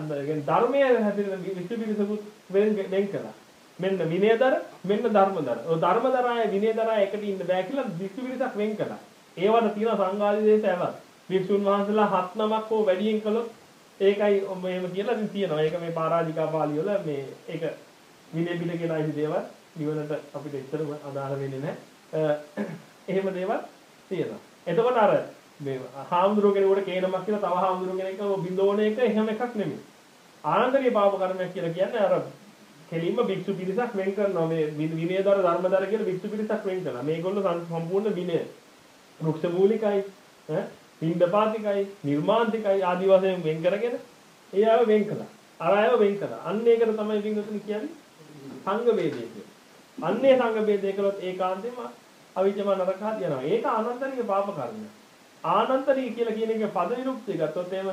ධර්මයේ හැදිරෙන භික්ෂු පිරිසකුත් වෙන් වෙන් කළා. මෙන්න විනයදර මෙන්න ධර්මදර. ඔය ධර්මදරාය විනයදරාය එකට ඉන්න බෑ කියලා භික්ෂු පිරිසක් වෙන් කළා. ඒවට තියෙන සංඝාදිදේශ ඇවත්. භික්ෂුන් වහන්සේලා හත් නමක් හෝ වැඩියෙන් කළොත් ඒකයි මෙහෙම කියලා ඉතින් තියෙනවා. ඒක මේ පරාජිකා පාළි වල මේ ඒක විනය පිට කියලා ඉති දේවල් නිවනට අපිට ඉතරම අදාළ වෙන්නේ නැහැ. එහෙම දේවල් තියෙනවා. එතකොට අර මේ හාමුදුරුවෝ කෙනෙකුට කේනමක් කියලා තව හාමුදුරුවෝ කෙනෙක් ඔය බින්දෝන එක එහෙම එකක් නෙමෙයි. ආනන්දරීය පාප කර්මයක් කියලා කියන්නේ අර කෙලින්ම භික්ෂු පිරිසක් වෙන් කරනවා. මේ විනයදර ධර්මදර කියලා භික්ෂු පිරිසක් වෙන් කරනවා. මේගොල්ලෝ සම්පූර්ණ විනය වෘක්ෂ මූලිකයි ඈ පින්දපාතිකයි නිර්මාන්තිකයි ආදි වශයෙන් වෙන් කරගෙන ඒ අය වෙන් කළා. අර අයව වෙන් කළා. අන්න ඒකට තමයි වින්දුතුනි කියන්නේ සංඝ වේදය කියලා. අන්නේ සංඝ වේදය කළොත් ඒකාන්තයෙන්ම අවිජ්ජම නරකහා යනවා. ඒක ආනන්තරීය පාප කර්මයක්. ආනන්තරීය කියලා කියන එක පද විරුක්තිය ගත්තොත් එහෙම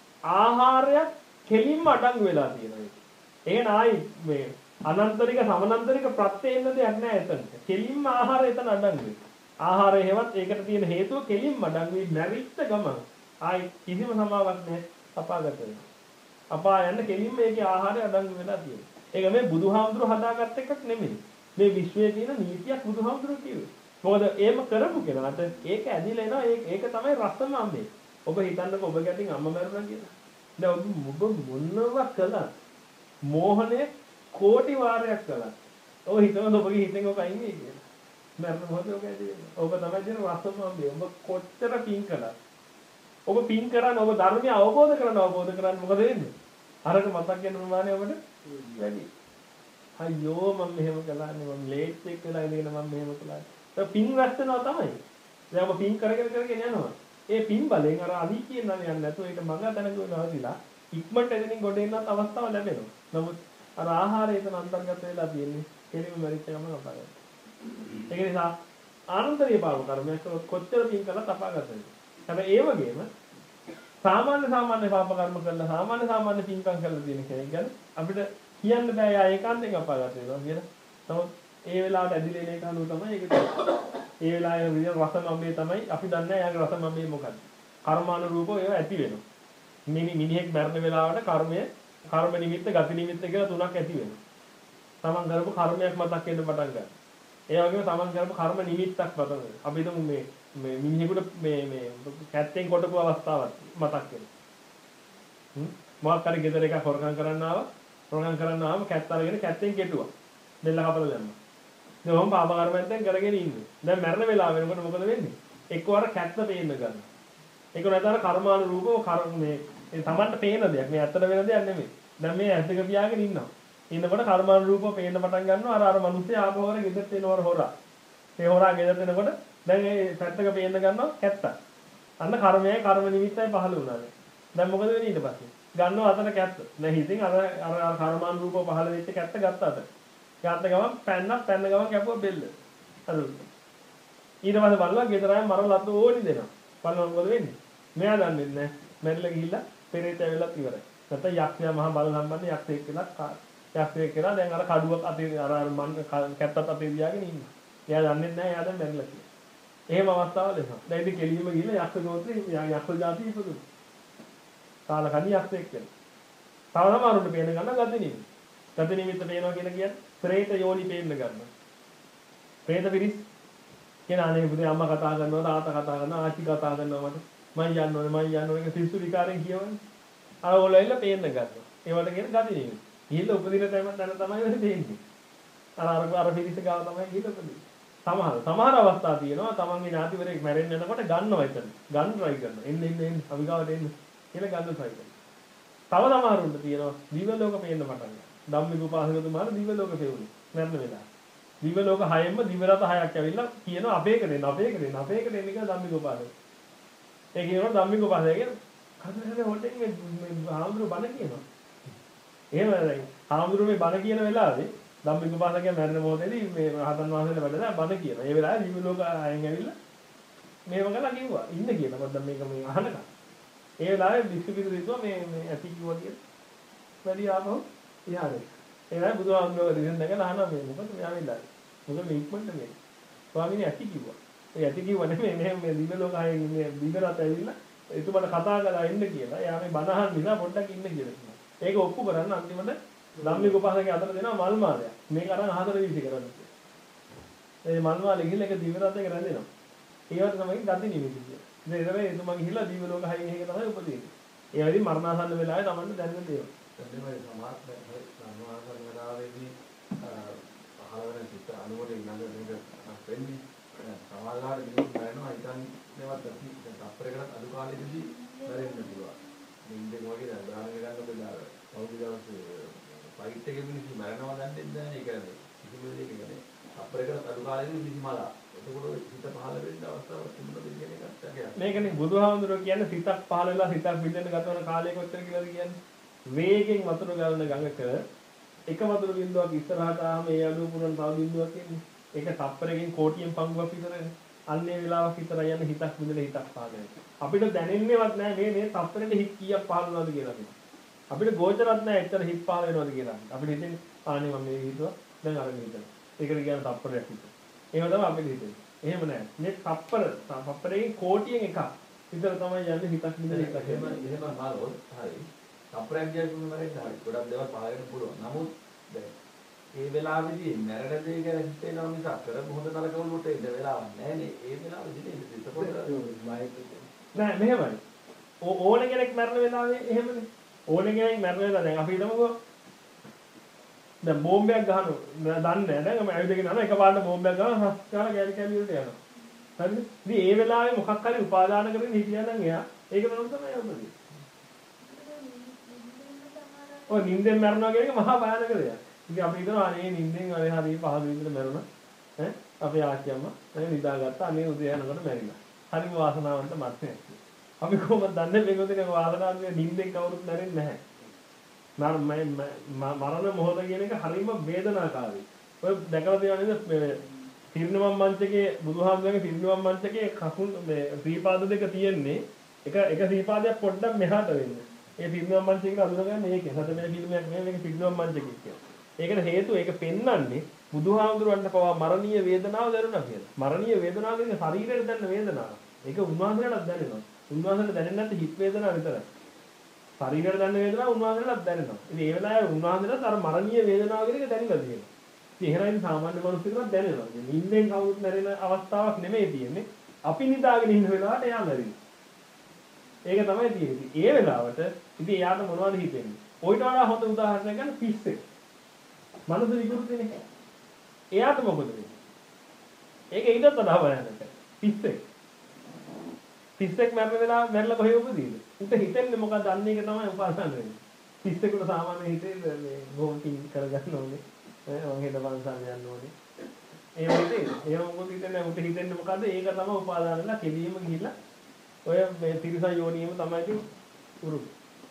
ආහාරයක් කෙලින්ම අඩංගු වෙලා තියෙනවා. ඒක නයි මේ අනන්තරික සමනන්තරික ප්‍රත්‍යෙන්න දෙයක් නෑ එතන. කෙලින්ම ආහාරය එතන අඩංගුයි. ආහාරය හේවත් ඒකට තියෙන හේතුව කෙලින්ම අඩංගුයි. මැරිච්ච ගමන් ආයි කිසිම සමාවක් නැහැ අපාගත වෙනවා. අපා යන්න කෙලින්ම ඒකේ ආහාරය අඩංගු වෙලා තියෙනවා. ඒක මේ බුදුහාමුදුරු හදාගත්ත එකක් නෙමෙයි. මේ විශ්වයේ තියෙන නීතියක් බුදුහාමුදුරු කිව්වේ. මොකද එහෙම කරපු කෙනාට ඒක ඇදිලා එනවා. ඒක ඒක තමයි රසම අම්මේ. ඔබ හිතන්නකෝ ඔබ ගැටින් අම්මා මරුණා කියලා. දැන් ඔබ ඔබ මොනවා කළා? මෝහණය කෝටි වාරයක් කළා. ඔබ හිතනවා ඔබගේ හිතෙන් ඔක අයින් වෙයි කියලා. මරණ මොහොතේ ඔක ඇදෙන්නේ. ඔබ තමයි කියන රසම අම්මේ. ඔබ කොච්චර පින් කළා? ඔබ පින් කරන් ඔබ ධර්මය අවබෝධ කරන අවබෝධ කරන් මොකද වෙන්නේ? අරක මතක් වෙන ප්‍රමාණය ඔබට වැඩි. අයියෝ මම මෙහෙම කළානේ මම ලේට් එක වෙලා ඉඳගෙන මම මෙහෙම කළා. ඒක පින් රැස් වෙනවා තමයි. දැන් ඔබ පින් කරගෙන කරගෙන යනවා. ඒ පින් බලෙන් අර අවිචියෙන් නම් යන්නේ නැතුව ඒක මඟ තැනක වෙනවදිලා ඉක්මනට එදිනින් ගොඩ එන්නත් අවස්ථාව ලැබෙනවා. නමුත් අර ආහාරය එතන අන්තර්ගත වෙලා තියෙන්නේ කෙලිම මරිච්ච ගමන අපාගත. ඒක නිසා ආනන්තරීය පාප කර්මයක් කොච්චර පින් කළත් අපාගත වෙනවා. හැබැයි ඒ වගේම සාමාන්‍ය සාමාන්‍ය පාප කර්ම කළා සාමාන්‍ය සාමාන්‍ය පින්කම් කරලා තියෙන කෙනෙක් ගැන අපිට කියන්න බෑ යා ඒකාන්තයෙන් අපාගත වෙනවා කියලා. නමුත් ඒ වෙලාවට ඇදිලේ නේ කනුව තමයි ඒක තියෙන්නේ. ඒ වෙලාවේ විදිය රසමම්මේ තමයි අපි දන්නේ යාගේ රසමම්මේ මොකක්ද? කර්මානුරූපව ඒව ඇති වෙනවා. මිනි මිනිහෙක් මරණ වෙලාවට කර්මය කර්ම නිමිත්ත ගති නිමිත්ත කියලා තුනක් ඇති වෙනවා. තමන් කරපු කර්මයක් මතක් වෙන්න පටන් ගන්නවා. ඒ වගේම තමන් කරපු කර්ම නිමිත්තක් මතක් වෙනවා. අපි හිතමු මේ මේ මිනිහෙකුට මේ මේ කැත්තෙන් කොටපු අවස්ථාවක් මතක් වෙනවා. හ්ම් මොකක් හරි ගෙදර එකක් හොරකම් කරන්න ආවා. හොරකම් කරන්න ආවම කැත්ත අරගෙන කැත්තෙන් කෙටුවා. බෙල්ල කපලා දැම්මා. දැන් මම පාප කර්මයෙන් කරගෙන ඉන්නේ. දැන් මරණ වෙලාව වෙනකොට මොකද වෙන්නේ? එක්කවර කැත්ත පේන්න ගන්නවා. ඒක නැතර කර්මානුරූපව කර්ම මේ ඒ තමන්ට පේන දෙයක්. මේ ඇත්තට වෙන දෙයක් නෙමෙයි. දැන් මේ ඇස් දෙක පියාගෙන ඉන්නවා. ඉන්නකොට කර්මානුරූපව පේන්න පටන් ගන්නවා. අර අර මිනිස්සේ ආපහුවර ගෙදරට එනවර හොරා. ඒ හොරා ගෙදරට එනකොට දැන් ඒ පැත්තක පේන්න ගන්නවා කැත්ත. අන්න කර්මයයි කර්ම නිමිත්තයි පහළ වුණා. දැන් මොකද වෙන්නේ ඊට පස්සේ? ගන්නවා අතට කැත්ත. දැන් හිතින් අර අර කර්මානුරූපව පහළ වෙච්ච කැත්ත ගත්තාට. ගත්ත ගමන් පැන්නක් පැන්න ගමන් කැපුවා බෙල්ල. හරි. ඊට පස්සේ බලලා ගෙදර ආයෙ මරලා අත ඕනි දෙනවා. බලන්න මොකද වෙන්නේ? මෙයා දන්නේ නැහැ. මැරිලා ගිහිල්ලා පෙරේත ඇවිල්ලා ඉවරයි. නැත්නම් යක්ෂයා මහා බල සම්බන්ධ යක්ෂයෙක් කියලා යක්ෂයෙක් කියලා දැන් අර කඩුවක් අතේ අර අර මන් කැත්තත් අතේ තියාගෙන ඉන්නවා. එයා දන්නේ නැහැ එයා දැන් මැරිලා කියලා. එහෙම අවස්ථාවල එනවා. දැන් ඉතින් කෙලියම ගිහලා යක්ෂ ගෝත්‍රේ යක්ෂ ජාතිය ඉපදුණා. කාලකණ්ණි යක්ෂයෙක් කියලා. තව සමහරුන්ට පේන ගන්න ගති නිමිති. ගති නිමිත්ත පේනවා කියලා කියන්නේ ප්‍රේත යෝනි පේන්න ගන්නවා. ප්‍රේත පිරිස් කියන අනේ පුතේ අම්මා කතා කරනවා තාත්තා කතා කරනවා ආච්චි කතා කරනවා මට මම යන්න ඕනේ මම යන්න ඕනේ සිස්සු විකාරයෙන් කියවන්නේ. අර ඔයගොල්ලෝ පේන්න ගන්නවා. ඒවට කියන ගති නිමිති. ගිහිල්ලා උපදින තැන තැන තමයි වෙන්නේ දෙන්නේ. අර අර අර පිරිස ගාව තමයි ගිහිල්ලා උපදින්නේ. සමහර සමහර අවස්ථා තියෙනවා තමන්ගේ ඥාතිවරයෙක් මැරෙන්න යනකොට ගන්නවා එතන. ගන්න try කරනවා. එන්න එන්න එන්න අපි ගාවට එන්න කියලා ගන්න try කරනවා. තව සමහරුන්ට තියෙනවා දිව්‍ය ලෝක පේන්න පටන් ගන්නවා. ධම්මික උපාසකතුමාට දිව්‍ය ලෝක පෙවුනේ. මැරෙන වෙලාව. දිව්‍ය ලෝක හයෙන්ම දිව්‍ය රත හයක් ඇවිල්ලා කියනවා අපේක දෙන්න අපේක දෙන්න අපේක දෙන්න කියලා ධම්මික උපාසක. ඒ කියනවා ධම්මික උපාසක කියන කතරේ හොටෙන් මේ හාමුදුරුවෝ බණ කියනවා. එහෙම නැහැ. හාමුදුරුවෝ මේ බණ කියන වෙලාවේ ධම්මික උපාසකයා මැරෙන මොහොතේදී මේ රහතන් වහන්සේලා වැඩලා බණ කියනවා. ඒ වෙලාවේ දිව්‍ය ලෝක අයන් ඇවිල්ලා මේව කරලා කිව්වා. ඉන්න කියලා. මොකද මේක මේ අහනකම්. ඒ වෙලාවේ විශ්ව විද්‍යාලය හිතුවා මේ මේ ඇති කිව්වා කියලා. වැඩි ආපහු ඉහාරේ. ඒ වෙලාවේ බුදුහාමුදුරුවෝ රිසන් දැකලා අහනවා මේ මොකද මෙයා වෙලා. මොකද මේ ඉක්මනට මේ. ස්වාමීනි ඇති කිව්වා. ඒ ඇති කිව්ව නෙමෙයි මෙහෙම මේ දිව්‍ය ලෝක අයන් මේ දිව්‍ය රට ඇවිල්ලා එතුමාට කතා කරලා ඉන්න කියලා. එයා මේ බණ අහන්න නිසා පොඩ්ඩක් ඉන්න කියලා කිව්වා. ඒක ඔප්පු කරන්න අන්තිමට ධම්මික උපාසකයා අතර දෙනවා මල් මාලයක්. මේක අරන් අහතර වීසි කරන්න. ඒ මල් මාලෙ ගිහලා ඒක දිව්‍ය රටේක රැඳෙනවා. ඒවට තමයි ගති නිමිති කියන්නේ. ඉතින් ඒක තමයි එතුමා ගිහිල්ලා දිව්‍ය ලෝක හයින් එක තමයි උපදින්නේ. ඒ වෙලෙදි මරණාසන්න වෙලාවේ තමන්ට දැනෙන දේවල්. එතනමයි සමාජ සමාජ වෙලාවේදී පහළ වෙන සිත අනුවට ඊළඟ මේක වෙන්නේ. සමාජලාට දිනුම් කරනවා ඉතින් මේවත් අපරේකට අඩු කාලෙදී බැරෙන්න පුළුවන්. නින්දේ වගේ දැන් උදාහරණ ගන්න බෙදාර. කවුද දවස් ෆයිට් එකේ මිනිස්සු මරනවා දන්නේ නැහැ නේ කියන්නේ. කිසිම දෙයක නේ. අපරේකට අඩු කාලෙදී මිනිස්සුමලා. එතකොට හිත පහළ වෙන්න අවස්ථාවක් තිබුණද කියන එකත් අගයක්. මේකනේ බුදුහාමුදුරුවෝ කියන්නේ සිතක් පහළ වෙලා සිතක් බිඳෙන්න ගත වෙන කාලය කොච්චර කියලාද කියන්නේ. වේගෙන් වතුර ගලන ගඟක එක වතුර බිඳුවක් ඉස්සරහට ආවම ඒ අඩුව පුරන තව බිඳුවක් එන්නේ. ඒක තප්පරකින් කෝටියෙන් පංගුවක් විතරනේ. අන්නේ වෙලාවක් විතරයි යන්නේ හිතක් බිඳලා හිතක් පහළ වෙනවා. අපිට දැනෙන්නේවත් නැහැ මේ මේ තප්පරෙට හිත කීයක් පහළ වුණාද කියලා අපිට. අපිට ගෝචරත් නැහැ එච්චර හිත පහළ වෙනවද කියලා. අපිට හිතෙන්නේ ආනේ මම මේ හිතුවා දැන් අර හිතුවා. ඒකට කියන තප්පරයක් හිතුවා. ඒව තමයි අපිට හිතෙන්නේ. එහෙම නැහැ. මේ තප්පර තප්පරයෙන් කෝටියෙන් එකක් විතර තමයි යන්නේ හිතක් බිඳලා හිතක්. එහෙම එහෙම මාරොත් හරි. තප්පරයක් කියනකොට මරෙන්න හරි. ගොඩක් දේවල් පහළ වෙන්න පුළුවන්. නමුත් දැන් ඒ වෙලාවේදී මැරෙන දේ ගැන හිතේනවා මිසක් කරපු හොඳ නරක වලට ඉඳ වෙලාවක් නැහැ නේ. ඒ වෙලාවේදී නේද එතකොට නෑ මෙහෙමයි. ඕන කෙනෙක් මැරෙන වෙලාවේ එහෙමනේ. ඕන කෙනෙක් මැරෙන වෙලාව දැන් අපි හිතමුකෝ දැන් බෝම්බයක් ගහනවා දන්නේ නැහැ. දැන් මම ඇවිදගෙන යනවා එකපාරට බෝම්බයක් ගහනවා හස් කාලා ගෑලි කැලි වලට යනවා. හරිද? ඉතින් ඒ වෙලාවේ මොකක් හරි උපාදාන කරගෙන හිටියා නම් එයා ඒක නම තමයි උපදින්නේ. ඔය නිින්දෙන් මැරෙනවා කියන එක මහා භයානක දෙයක්. ඉතින් අපි හිතනවා අනේ නිින්දෙන් අනේ හරි පහසු විදිහට මැරුණා. ඈ අපේ ආච්චි අම්මා දැන් නිදාගත්තා අනේ උදේ යනකොට මැරිලා. හරිම වාසනාවන්ත මරණයක්. අපි කොහොමද දන්නේ මේකෝදේ වාසනාවන්ත නිින්දෙන් කවුරුත් මැරෙන්නේ නැහැ. මරණ මොහොත කියන එක හරිම වේදනාකාරී. ඔය දැකලා තියෙනවා නේද මේ තිරිනමම් මංචකේ බුදුහාමුදුරන්ගේ තිරිනමම් මංචකේ කකුල් මේ ශ්‍රීපාද දෙක තියෙන්නේ එක එක ශ්‍රීපාදයක් පොඩ්ඩක් මෙහාට වෙන්නේ. ඒ තිරිනමම් මංචකේ අඳුරගන්න මේකේ. සත මේ ෆිල්මයක් නෙවෙයි මේක තිරිනමම් මංචකේ කියන්නේ. ඒකට හේතුව ඒක පෙන්වන්නේ බුදුහාමුදුරන්ට පවා මරණීය වේදනාව දැනුණා කියලා. මරණීය වේදනාව කියන්නේ ශරීරයට දැනෙන වේදනාව. ඒක උන්වහන්සේලාට දැනෙනවා. උන්වහන්සේට දැනෙන්නේ නැත්නම් හිත වේදනාව විතරයි. ශරීරයට දැනෙන වේදනාව උන්වහන්සේලාට දැනෙනවා. ඉතින් ඒ වෙලාවේ උන්වහන්සේලාට අර මරණීය වේදනාව කියන එක දැනෙලා තියෙනවා. ඉතින් එහෙනම් සාමාන්‍ය මිනිස්සුන්ට දැනෙනවා. ඉතින් නිින්දෙන් කවුරුත් මැරෙන අවස්ථාවක් නෙමෙයි තියෙන්නේ. අපි නිදාගෙන ඉන්න වෙලාවට එයා මැරෙනවා. ඒක තමයි තියෙන්නේ. ඒ වෙලාවට ඉතින් එයාට මොනවද හිතෙන්නේ? ඔයිට වඩා හොඳ උදාහරණයක් ගන්න පිස්සෙක්. මනස විකෘතිනේ. එයාට මොකද වෙන්නේ? ඒක ඊටත් වඩා භයානකයි. පිස්සෙක්. පිස්සෙක් මැරෙන වෙලාව මැරලා කොහෙ උපදීද? උන්ට හිතෙන්නේ මොකක්ද? අන්න ඒක තමයි උපාසන වෙන්නේ. පිස්සෙකුට සාමාන්‍ය හිතේ මේ ගෝකින් කරගන්න ඕනේ. ඈ වං හෙද වංසන් යන්න ඕනේ. ඒ වගේ ඒ මොකද හිතන්නේ? උන්ට හිතෙන්නේ මොකද්ද? ඒක තමයි උපාදාන වෙලා කෙලියම ගිහිල්ලා ඔය මේ තිරිසා යෝනියම තමයි තියෙන්නේ. උරුම.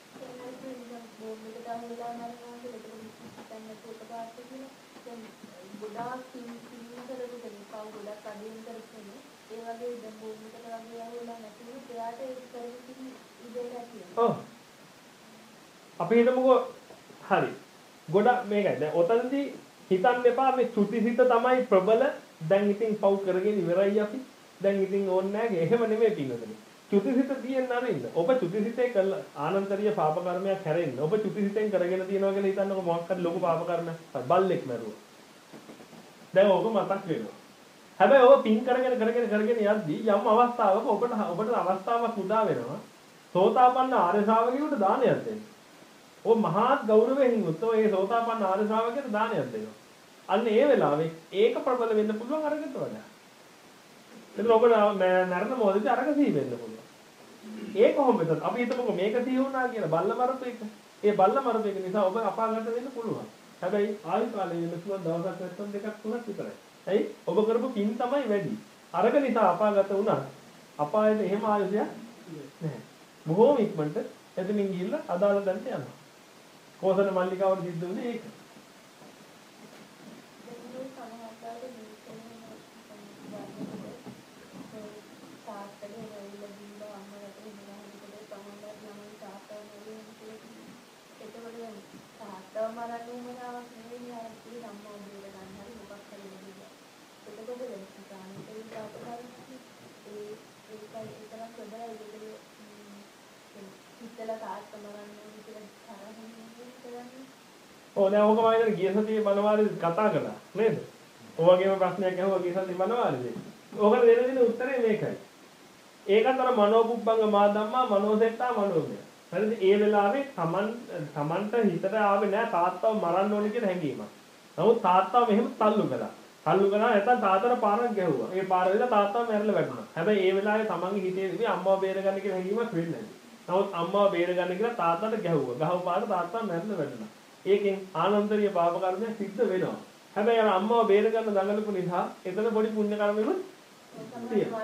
ගොඩාක් කින් කින් කරපු කෙනෙක් කව ගොඩක් අදින් කරපු ඒ වගේ දැන් බෝම්බකට වගේ ආවලා නැතිව එයාට ඒක කරපු ඉඩ නැතිව. ඔව්. අපි හිතමුකෝ හරි. ගොඩක් මේකයි. දැන් ඔතනදී හිතන්න එපා මේ චුතිසිත තමයි ප්‍රබල. දැන් ඉතින් පව් කරගෙන ඉවරයි අපි. දැන් ඉතින් ඕනේ නැහැ. එහෙම නෙමෙයි පින්නතනේ. චුතිසිත තියෙන්න අරින්න. ඔබ චුතිසිතේ කළ ආනන්තරීය පාප කර්මයක් හැරෙන්න. ඔබ චුතිසිතෙන් කරගෙන තියනවා කියලා හිතන්නකො මොකක් හරි ලොකු පාප කර්මයක්. බල්ලෙක් මරුවා. දැන් ඕක මතක් වෙනවා. හැබැයි ඔබ පින් කරගෙන කරගෙන කරගෙන යද්දී යම් අවස්ථාවක ඔබට ඔබට අවස්ථාවක් උදා වෙනවා. සෝතාපන්න ආර්ය ශ්‍රාවකයෙකුට දානයක් දෙන්න. ඔබ මහත් ගෞරවයෙන් උත්තෝ ඒ සෝතාපන්න ආර්ය ශ්‍රාවකයට දානයක් දෙනවා. අන්න ඒ වෙලාවේ ඒක ප්‍රබල වෙන්න පුළුවන් අරකට වඩා. එතන ඔබ නරන මොහොතේ අරක සිහි වෙන්න පුළුවන්. ඒ කොහොමද? අපි හිතමුකෝ මේක සිහි වුණා කියලා බල්ල මරපු එක. ඒ බල්ල මරපු එක නිසා ඔබ අපාගත වෙන්න පුළුවන්. හැබැයි ආයු කාලේ වෙන පුළුවන් දවසක් නැත්නම් දෙකක් තුනක් විතරයි. ඇයි? ඔබ කරපු පින් තමයි වැඩි. අරක නිසා අපාගත වුණා. අපායට එහෙම ආයුෂයක් නැහැ. බොහෝම ඉක්මනට එතනින් ගිහිල්ලා අදාළ තැනට යනවා. කෝසන මල්ලිකාවට සිද්ධ වුණේ ඒක. ඔව් දැන් ඕක මම ඉතින් ගිය සතියේ මනවාරේ කතා කළා නේද? ඔයගෙම ප්‍රශ්නයක් අහුවා ගිය සතියේ මනවාරේදී. ඕකට දෙන දෙන උත්තරේ මේකයි. ඒකතර මනෝපුබ්බංග මා ධම්මා මනෝසෙට්ටා මනෝමය. හරිද? ඒ වෙලාවේ Taman Tamanට හිතට ආවේ නෑ තාත්තව මරන්න ඕනේ කියන හැඟීමක්. නමුත් තාත්තව මෙහෙම තල්ලු කළා. තල්ලු කළා නැත්නම් තාත්තට පාරක් ගැහුවා. ඒ පාර වෙලා තාත්තව මැරලා වැටුණා. හැබැයි ඒ වෙලාවේ Tamanගේ හිතේ ඉතින් අම්මව බේරගන්න කියන හැඟීමක් වෙන්නේ නැහැ. නමුත් අම්මව බේරගන්න කියලා තාත්තට ගැහුවා. ගහව පාර තාත්තව මැරලා වැටුණා. ඒකෙන් ආනන්තරීය පාප කර්මයක් සිද්ධ වෙනවා. හැබැයි අර අම්මව බේර ගන්න දඟලපු නිසා එතන පොඩි පුණ්‍ය කර්මෙකුත් තියෙනවා.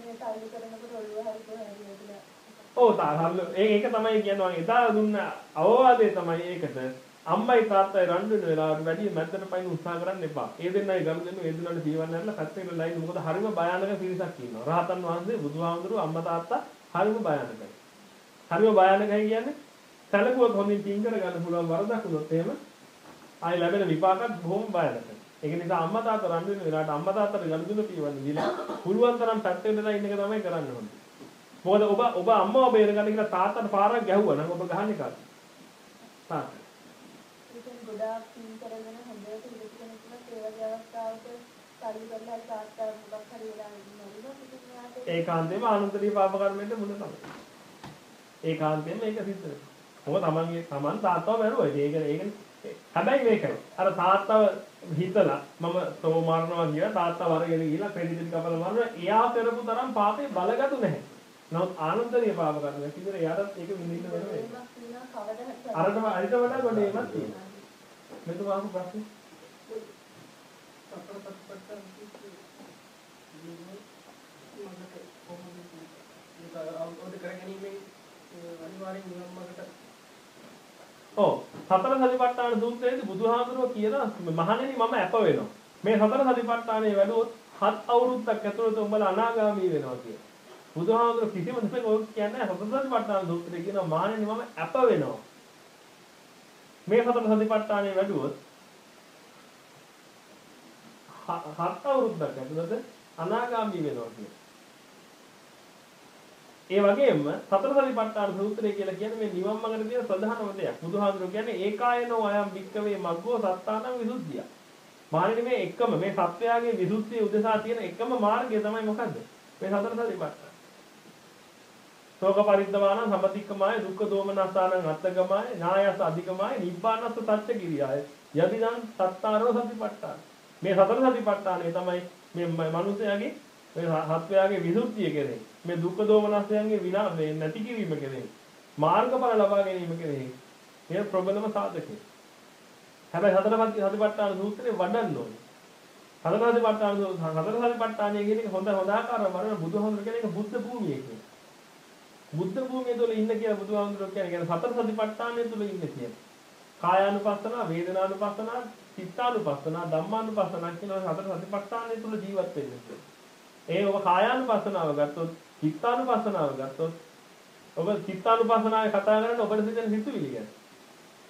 ඔව් තාහල්ල ඒක තමයි කියනවා එදා දුන්න අවවාදය තමයි ඒකට අම්මයි තාත්තයි රණ්ඩු වෙන වෙලාවට වැඩි මැද්දට පයින් උත්සාහ කරන්න එපා. ඒ දෙන්නයි ගනුදෙනු ඒ දෙන්නට ජීවන්න ඇරලා පැත්තකට ලයින් මොකද හරිම භයානක පිරිසක් ඉන්නවා. රහතන් වහන්සේ බුදුහාමුදුරුවෝ අම්මා තාත්තා හරිම භයානකයි. හරිම භයානකයි කියන්නේ සැලකුවොත් හොඳින් පින් කරගන්න පුළුවන් වරදක් වුණොත් එහෙම ආයි ලැබෙන විපාකත් බොහොම භයානකයි. ඒක නිසා අම්මා තාත්තා රණ්ඩු වෙන වෙලාවට අම්මා තාත්තට ගනුදෙනු පියවන්න දීලා පුළුවන් තරම් පැත්තකට වෙලා ඉන්න එක තමයි කරන්න ඕනේ. මොකද ඔබ ඔබ අම්මව බේරගන්න කියලා තාත්තට පාරක් ගැහුවා නම් ඔබ ගහන්නේ කාට? තාත්තා. ඉතින් ගොඩාක් පින් කරගෙන හොඳට ඉඳි කෙනෙකුට ඒ වගේ අවස්ථාවක පරිදි කරලා තාත්තා මොකක් හරි වෙලා ඉන්නවා ඉතින් යාට ඒකාන්තයෙන්ම ආනන්තරීය පාප කර්මෙට මුල තමයි. ඒකාන්තයෙන්ම ඒක සිද්ධ වෙනවා. මොකද තමන්ගේ තමන් තාත්තව මරුවා. ඒක ඒක හැබැයි මේකයි. අර තාත්තව හිතලා මම තෝ මරනවා කියලා තාත්තා වරගෙන ගිහලා ක්‍රෙඩිට් කපලා මරනවා. එයා කරපු තරම් පාපේ බලගතු නැහැ. නමුත් ආනන්තරීය පාප කර්මයක් කිව්වර එයාටත් ඒක විඳින්න වෙනවා. අරටම අරිට වඩා ගොඩේ එකක් තියෙනවා. මෙතන ආපු ප්‍රශ්නේ. ඔව් සතර සතිපට්ඨාන සූත්‍රයේදී බුදුහාමුදුරුවෝ කියනවා මහණෙනි මම අප වෙනවා. මේ සතර සතිපට්ඨානයේ වැඩුවොත් හත් අවුරුද්දක් ඇතුළත උඹලා අනාගාමී වෙනවා කියලා. බුදුහාමුදුරුවෝ කිසිම දෙයක් ඔය කියන්නේ සතර සතිපට්ඨාන සූත්‍රයේ කියනවා මහණෙනි මම අප වෙනවා. මේ සතර සතිපට්ඨානයේ වැඩුවොත් හත් අවුරුද්දක් ඇතුළත අනාගාමී වෙනවා කියලා. ඒ වගේම සතර සතිපට්ඨාන සූත්‍රය කියලා කියන්නේ මේ නිවන් මාර්ගයේ තියෙන ප්‍රධානම දෙයක්. බුදුහාමුදුරුවෝ කියන්නේ ඒකායනෝ අයම් වික්කවේ මග්ගෝ සත්තානං විසුද්ධිය. මානෙ මේ එකම මේ සත්‍යයගේ විසුද්ධිය උදෙසා තියෙන එකම මාර්ගය තමයි මොකද්ද? මේ සතර සතිපට්ඨාන. ශෝක පරිද්දවාන සම්පතික්කමාය දුක්ඛ දෝමනස්සානං අත්තගමාය ඥායස අධිකමාය නිබ්බානස්ස සත්‍ය කිරියාය. යදිදං සත්තාරෝ සතිපට්ඨාන. මේ සතර සතිපට්ඨානය තමයි මේ මනුස්සයාගේ මේ සත්‍යයගේ විසුද්ධිය කෙරේ. මේ දුක්ඛ දෝමනස්යන්ගේ විනා මේ නැති කිරීම කෙරේ. මාර්ගඵල ලබා ගැනීම කෙරේ. මේ ප්‍රබලම සාධකය. හැබැයි සතර සතිපට්ඨාන සූත්‍රේ වඩන්න ඕනේ. සතර සතිපට්ඨාන සතර සතිපට්ඨානය කියන එක හොඳ හොඳ ආකාරව වරන බුදුහාමුදුර කියන එක බුද්ධ භූමිය කියන්නේ. බුද්ධ භූමිය තුළ ඉන්න කියලා බුදුහාමුදුර කියන්නේ සතර සතිපට්ඨානය තුළ ඉන්න කියන්නේ. කායානුපස්සන, වේදනානුපස්සන, චිත්තානුපස්සන, ධම්මානුපස්සන කියන සතර සතිපට්ඨානය තුළ ජීවත් වෙන්න ඕනේ. ඒ ඔබ කායානුපස්සනාව ගත්තොත්, චිත්තානුපස්සනාව ගත්තොත්, ඔබ චිත්තානුපස්සනාවේ කතා කරන්නේ ඔබට සිදෙන හිතුවිලි ගැන.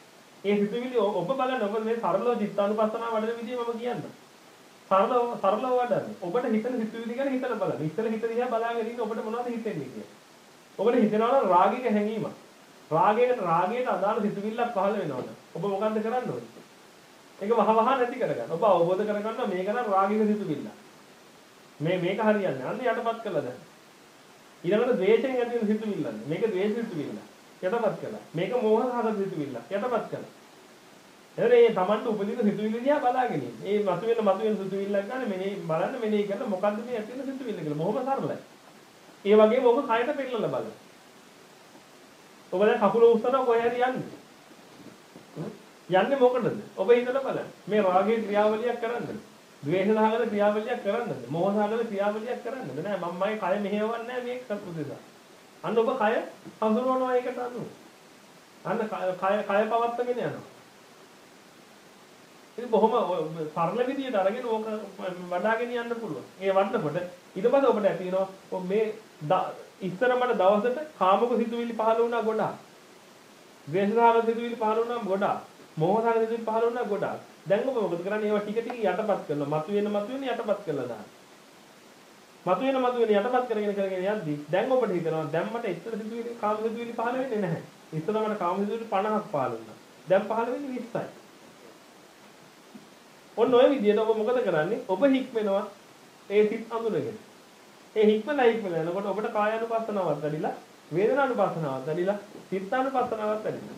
ඒ සිතුවිලි ඔබ බලන්න ඔබ මේ සරලව චිත්තානුපස්සනාව වඩන විදිය මම කියන්නම්. සරලව සරලව වඩන්න. ඔබට හිතන සිතුවිලි ගැන හිතලා බලන්න. ඉස්සෙල්ලා හිත දිහා බලාගෙන ඉන්න ඔබට මොනවද හිතෙන්නේ කියලා. ඔබට හිතනවා නම් රාගික හැඟීමක්. රාගයට රාගයට අදාළ සිතුවිල්ලක් පහළ වෙනවද? ඔබ මොකද්ද කරන්න ඕනේ? ඒක වහ වහ නැති කරගන්න. ඔබ අවබෝධ කරගන්නවා මේක නම් රාගික සිතුවිල්ල. මේ මේක හරියන්නේ. අන්න යටපත් කළා දැන්. ඊළඟට ද්වේෂයෙන් ඇති වෙන සිතුවිල්ල. මේක ද්වේෂ සිතුවිල්ල. යටපත් කළා. මේක මෝහ සහගත සිතුවිල්ල. යටපත් කළා. එතන මේ Tamanට උපදින සිතුවිලි දිහා බලාගෙන ඉන්න. මේ මතුවෙන මතුවෙන සිතුවිල්ලක් ගන්න මෙනේ බලන්න මෙනේ කරලා මොකද්ද මේ ඇති වෙන සිතුවිල්ල කියලා. බොහොම සරලයි. ඒ වගේම ඔබ කයට පෙන්නලා බලන්න. ඔබ දැන් කකුල උස්සනවා කොහේ හරි යන්නේ. යන්නේ මොකටද? ඔබ හිතලා බලන්න. මේ රාගයේ ක්‍රියාවලියක් කරන්නද? ද්වේෂසහගත ක්‍රියාවලියක් කරන්නද? මෝහසහගත ක්‍රියාවලියක් කරන්නද? නෑ මම මගේ කය මෙහෙවන්නේ නෑ මේක සතුටුදා. අන්න ඔබ කය හඳුනනවා ඒකට අනුව. අන්න කය කය පවත්වාගෙන යනවා. ඒක බොහොම සරල විදියට අරගෙන ඕක වඩාගෙන යන්න පුළුවන්. ඒ වඩනකොට ඊට පස්සේ ඔබට ඇති වෙනවා මේ ඉස්සර මට දවසට කාමක සිතුවිලි පහළ වුණා ගොඩාක්. ද්වේෂසහගත සිතුවිලි පහළ වුණා ගොඩාක්. මෝහසහගත සිතුවිලි පහළ වුණා ගොඩාක්. දැන් ඔබ මොකද කරන්නේ? ඒවා ටික ටික යටපත් කරනවා. මතුවෙන මතුවෙන යටපත් කරලා දාන්න. මතුවෙන මතුවෙන යටපත් කරගෙන කරගෙන යද්දි දැන් ඔබට හිතෙනවා දැන් මට ඉස්සර සිතුවිලි කාම සිතුවිලි පහළ වෙන්නේ නැහැ. ඉස්සර මට කාම සිතුවිලි පනහක් පහළ වුණා. දැන් පහළ වෙන්නේ විස්සයි. ඔන්න ඔය විදිහට ඔබ මොකද කරන්නේ? ඔබ හික්මනවා ඒ සිත් අඳුනගෙන. ඒ හික්මලා හික්මලා යනකොට ඔබට කායානුපස්සනාවක් වැඩිලා, වේදනානුපස්සනාවක් වැඩිලා, චිත්තානුපස්සනාවක් වැඩිලා.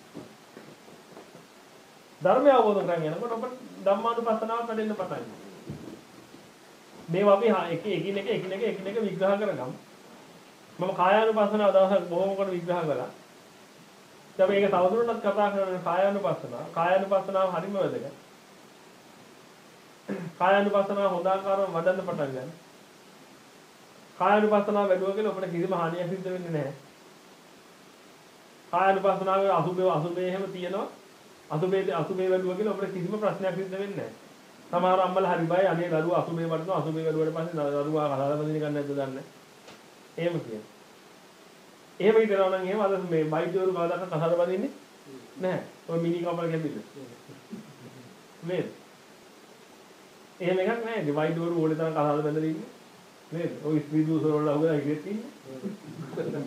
ධර්මය අවබෝධ කරගෙන යනකොට ඔබට ධම්මානුපස්සනාවක් වැඩෙන්න පටන් ගන්නවා. මේවා අපි එක එකිනෙක එකිනෙක එකිනෙක විග්‍රහ කරගමු. මම කායානුපස්සනාව දවසක් බොහොමකට විග්‍රහ කළා. දැන් මේක තවදුරටත් කතා කරන කායානුපස්සනාව. කායානුපස්සනාව හරිම වැදගත්. කායානුපස්සනාව හොඳ ආකාරව වඩන්න පටන් ගන්න. කායානුපස්සනාව වැඩුවා කියලා අපිට කිසිම හානියක් සිද්ධ වෙන්නේ නැහැ. කායානුපස්සනාවේ අසුබේ අසුබේ එහෙම තියෙනවා. අසුබේ අසුබේ වැඩුවා කියලා අපිට කිසිම ප්‍රශ්නයක් සිද්ධ වෙන්නේ නැහැ. සමහර අම්මලා හරි බය අනේ දරුවා අසුබේ වඩනවා අසුබේ වැඩුවාට පස්සේ දරුවා කතාව බඳින්න ගන්න නැද්ද දන්නේ නැහැ. එහෙම කියන. එහෙම හිතනවා නම් එහෙම අද මේ වෛද්‍යවරු කවදාවත් කතාව බඳින්නේ නැහැ. ඔය මිනි කපල කැපිල්ල. නේද? එහෙම එකක් නැහැ. ඩිවයිඩ් වල ඕනේ තරම් කතාවද බඳලා ඉන්නේ. නේද? ඔය ස්ත්‍රී දූෂණ වල අහුවෙලා ඉගෙත් ඉන්නේ.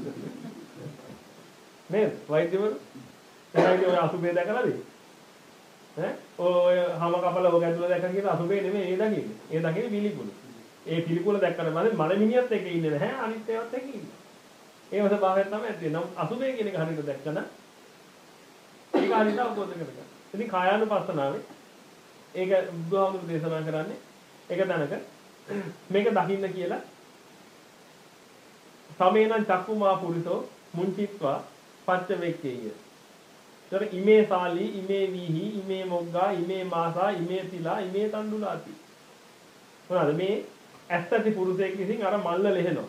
නේද? වෛද්‍යවරු එනයිද ඔය අසුබේ දැකලාද? ඈ ඔය හැම කපල ඔය ඇතුළ දැක්කම කියන අසුබේ නෙමෙයි ඒ දකින්නේ. ඒ දකින්නේ පිළිකුල. ඒ පිළිකුල දැක්කට මම මල මිනිහත් එක්ක ඉන්නේ නැහැ අනිත් ඒවාත් එක්ක ඉන්නේ. ඒ වගේ භාවයක් තමයි ඇත්තේ. නම් අසුබේ කියන එක හරියට දැක්කම ඒක හරියට අවබෝධ කරගන්න. ඉතින් කායානුපස්සනාවේ ඒක බුදුහාමුදුරු දේශනා කරන්නේ ඒක දැනක මේක දකින්න කියලා සමේනං චක්කුමා පුරිසෝ මුංචිත්වා පච්ච වෙක්කේය. තර ඉමේ සාලි ඉමේ වීහි ඉමේ මොග්ගා ඉමේ මාසා ඉමේ තිලා ඉමේ තණ්ඩුලාති. මොනවාද මේ ඇත්තටි පුරුෂයෙක් විසින් අර මල්ල ලෙහෙනවා.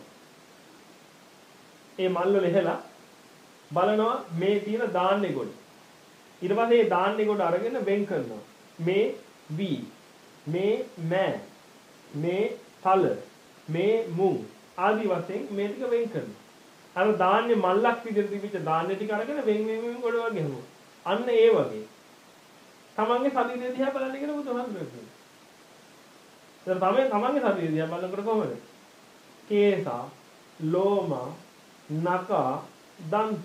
ඒ මල්ල ලෙහෙලා බලනවා මේ තියෙන දාන්නේ කොට. ඊට පස්සේ ඒ දාන්නේ කොට අරගෙන වෙන් කරනවා. මේ වී මේ මෑ මේ තල මේ මුං ආදි වශයෙන් මේ ටික වෙන් කරනවා. අර දාන්නේ මල්ලක් විදිහට තිබිච්ච දාන්නේ ටික අරගෙන වෙන් වෙන් වෙන් කොට වගේ හමුවා. අන්න ඒ වගේ. තමන්ගේ ශරීරය දිහා බලන්න කියලා බුදුහාමුදුරුවෝ කියනවා. දැන් තමයි තමන්ගේ ශරීරය දිහා බලනකොට කොහොමද? කේසා, ලෝම, නඛා, දන්ත.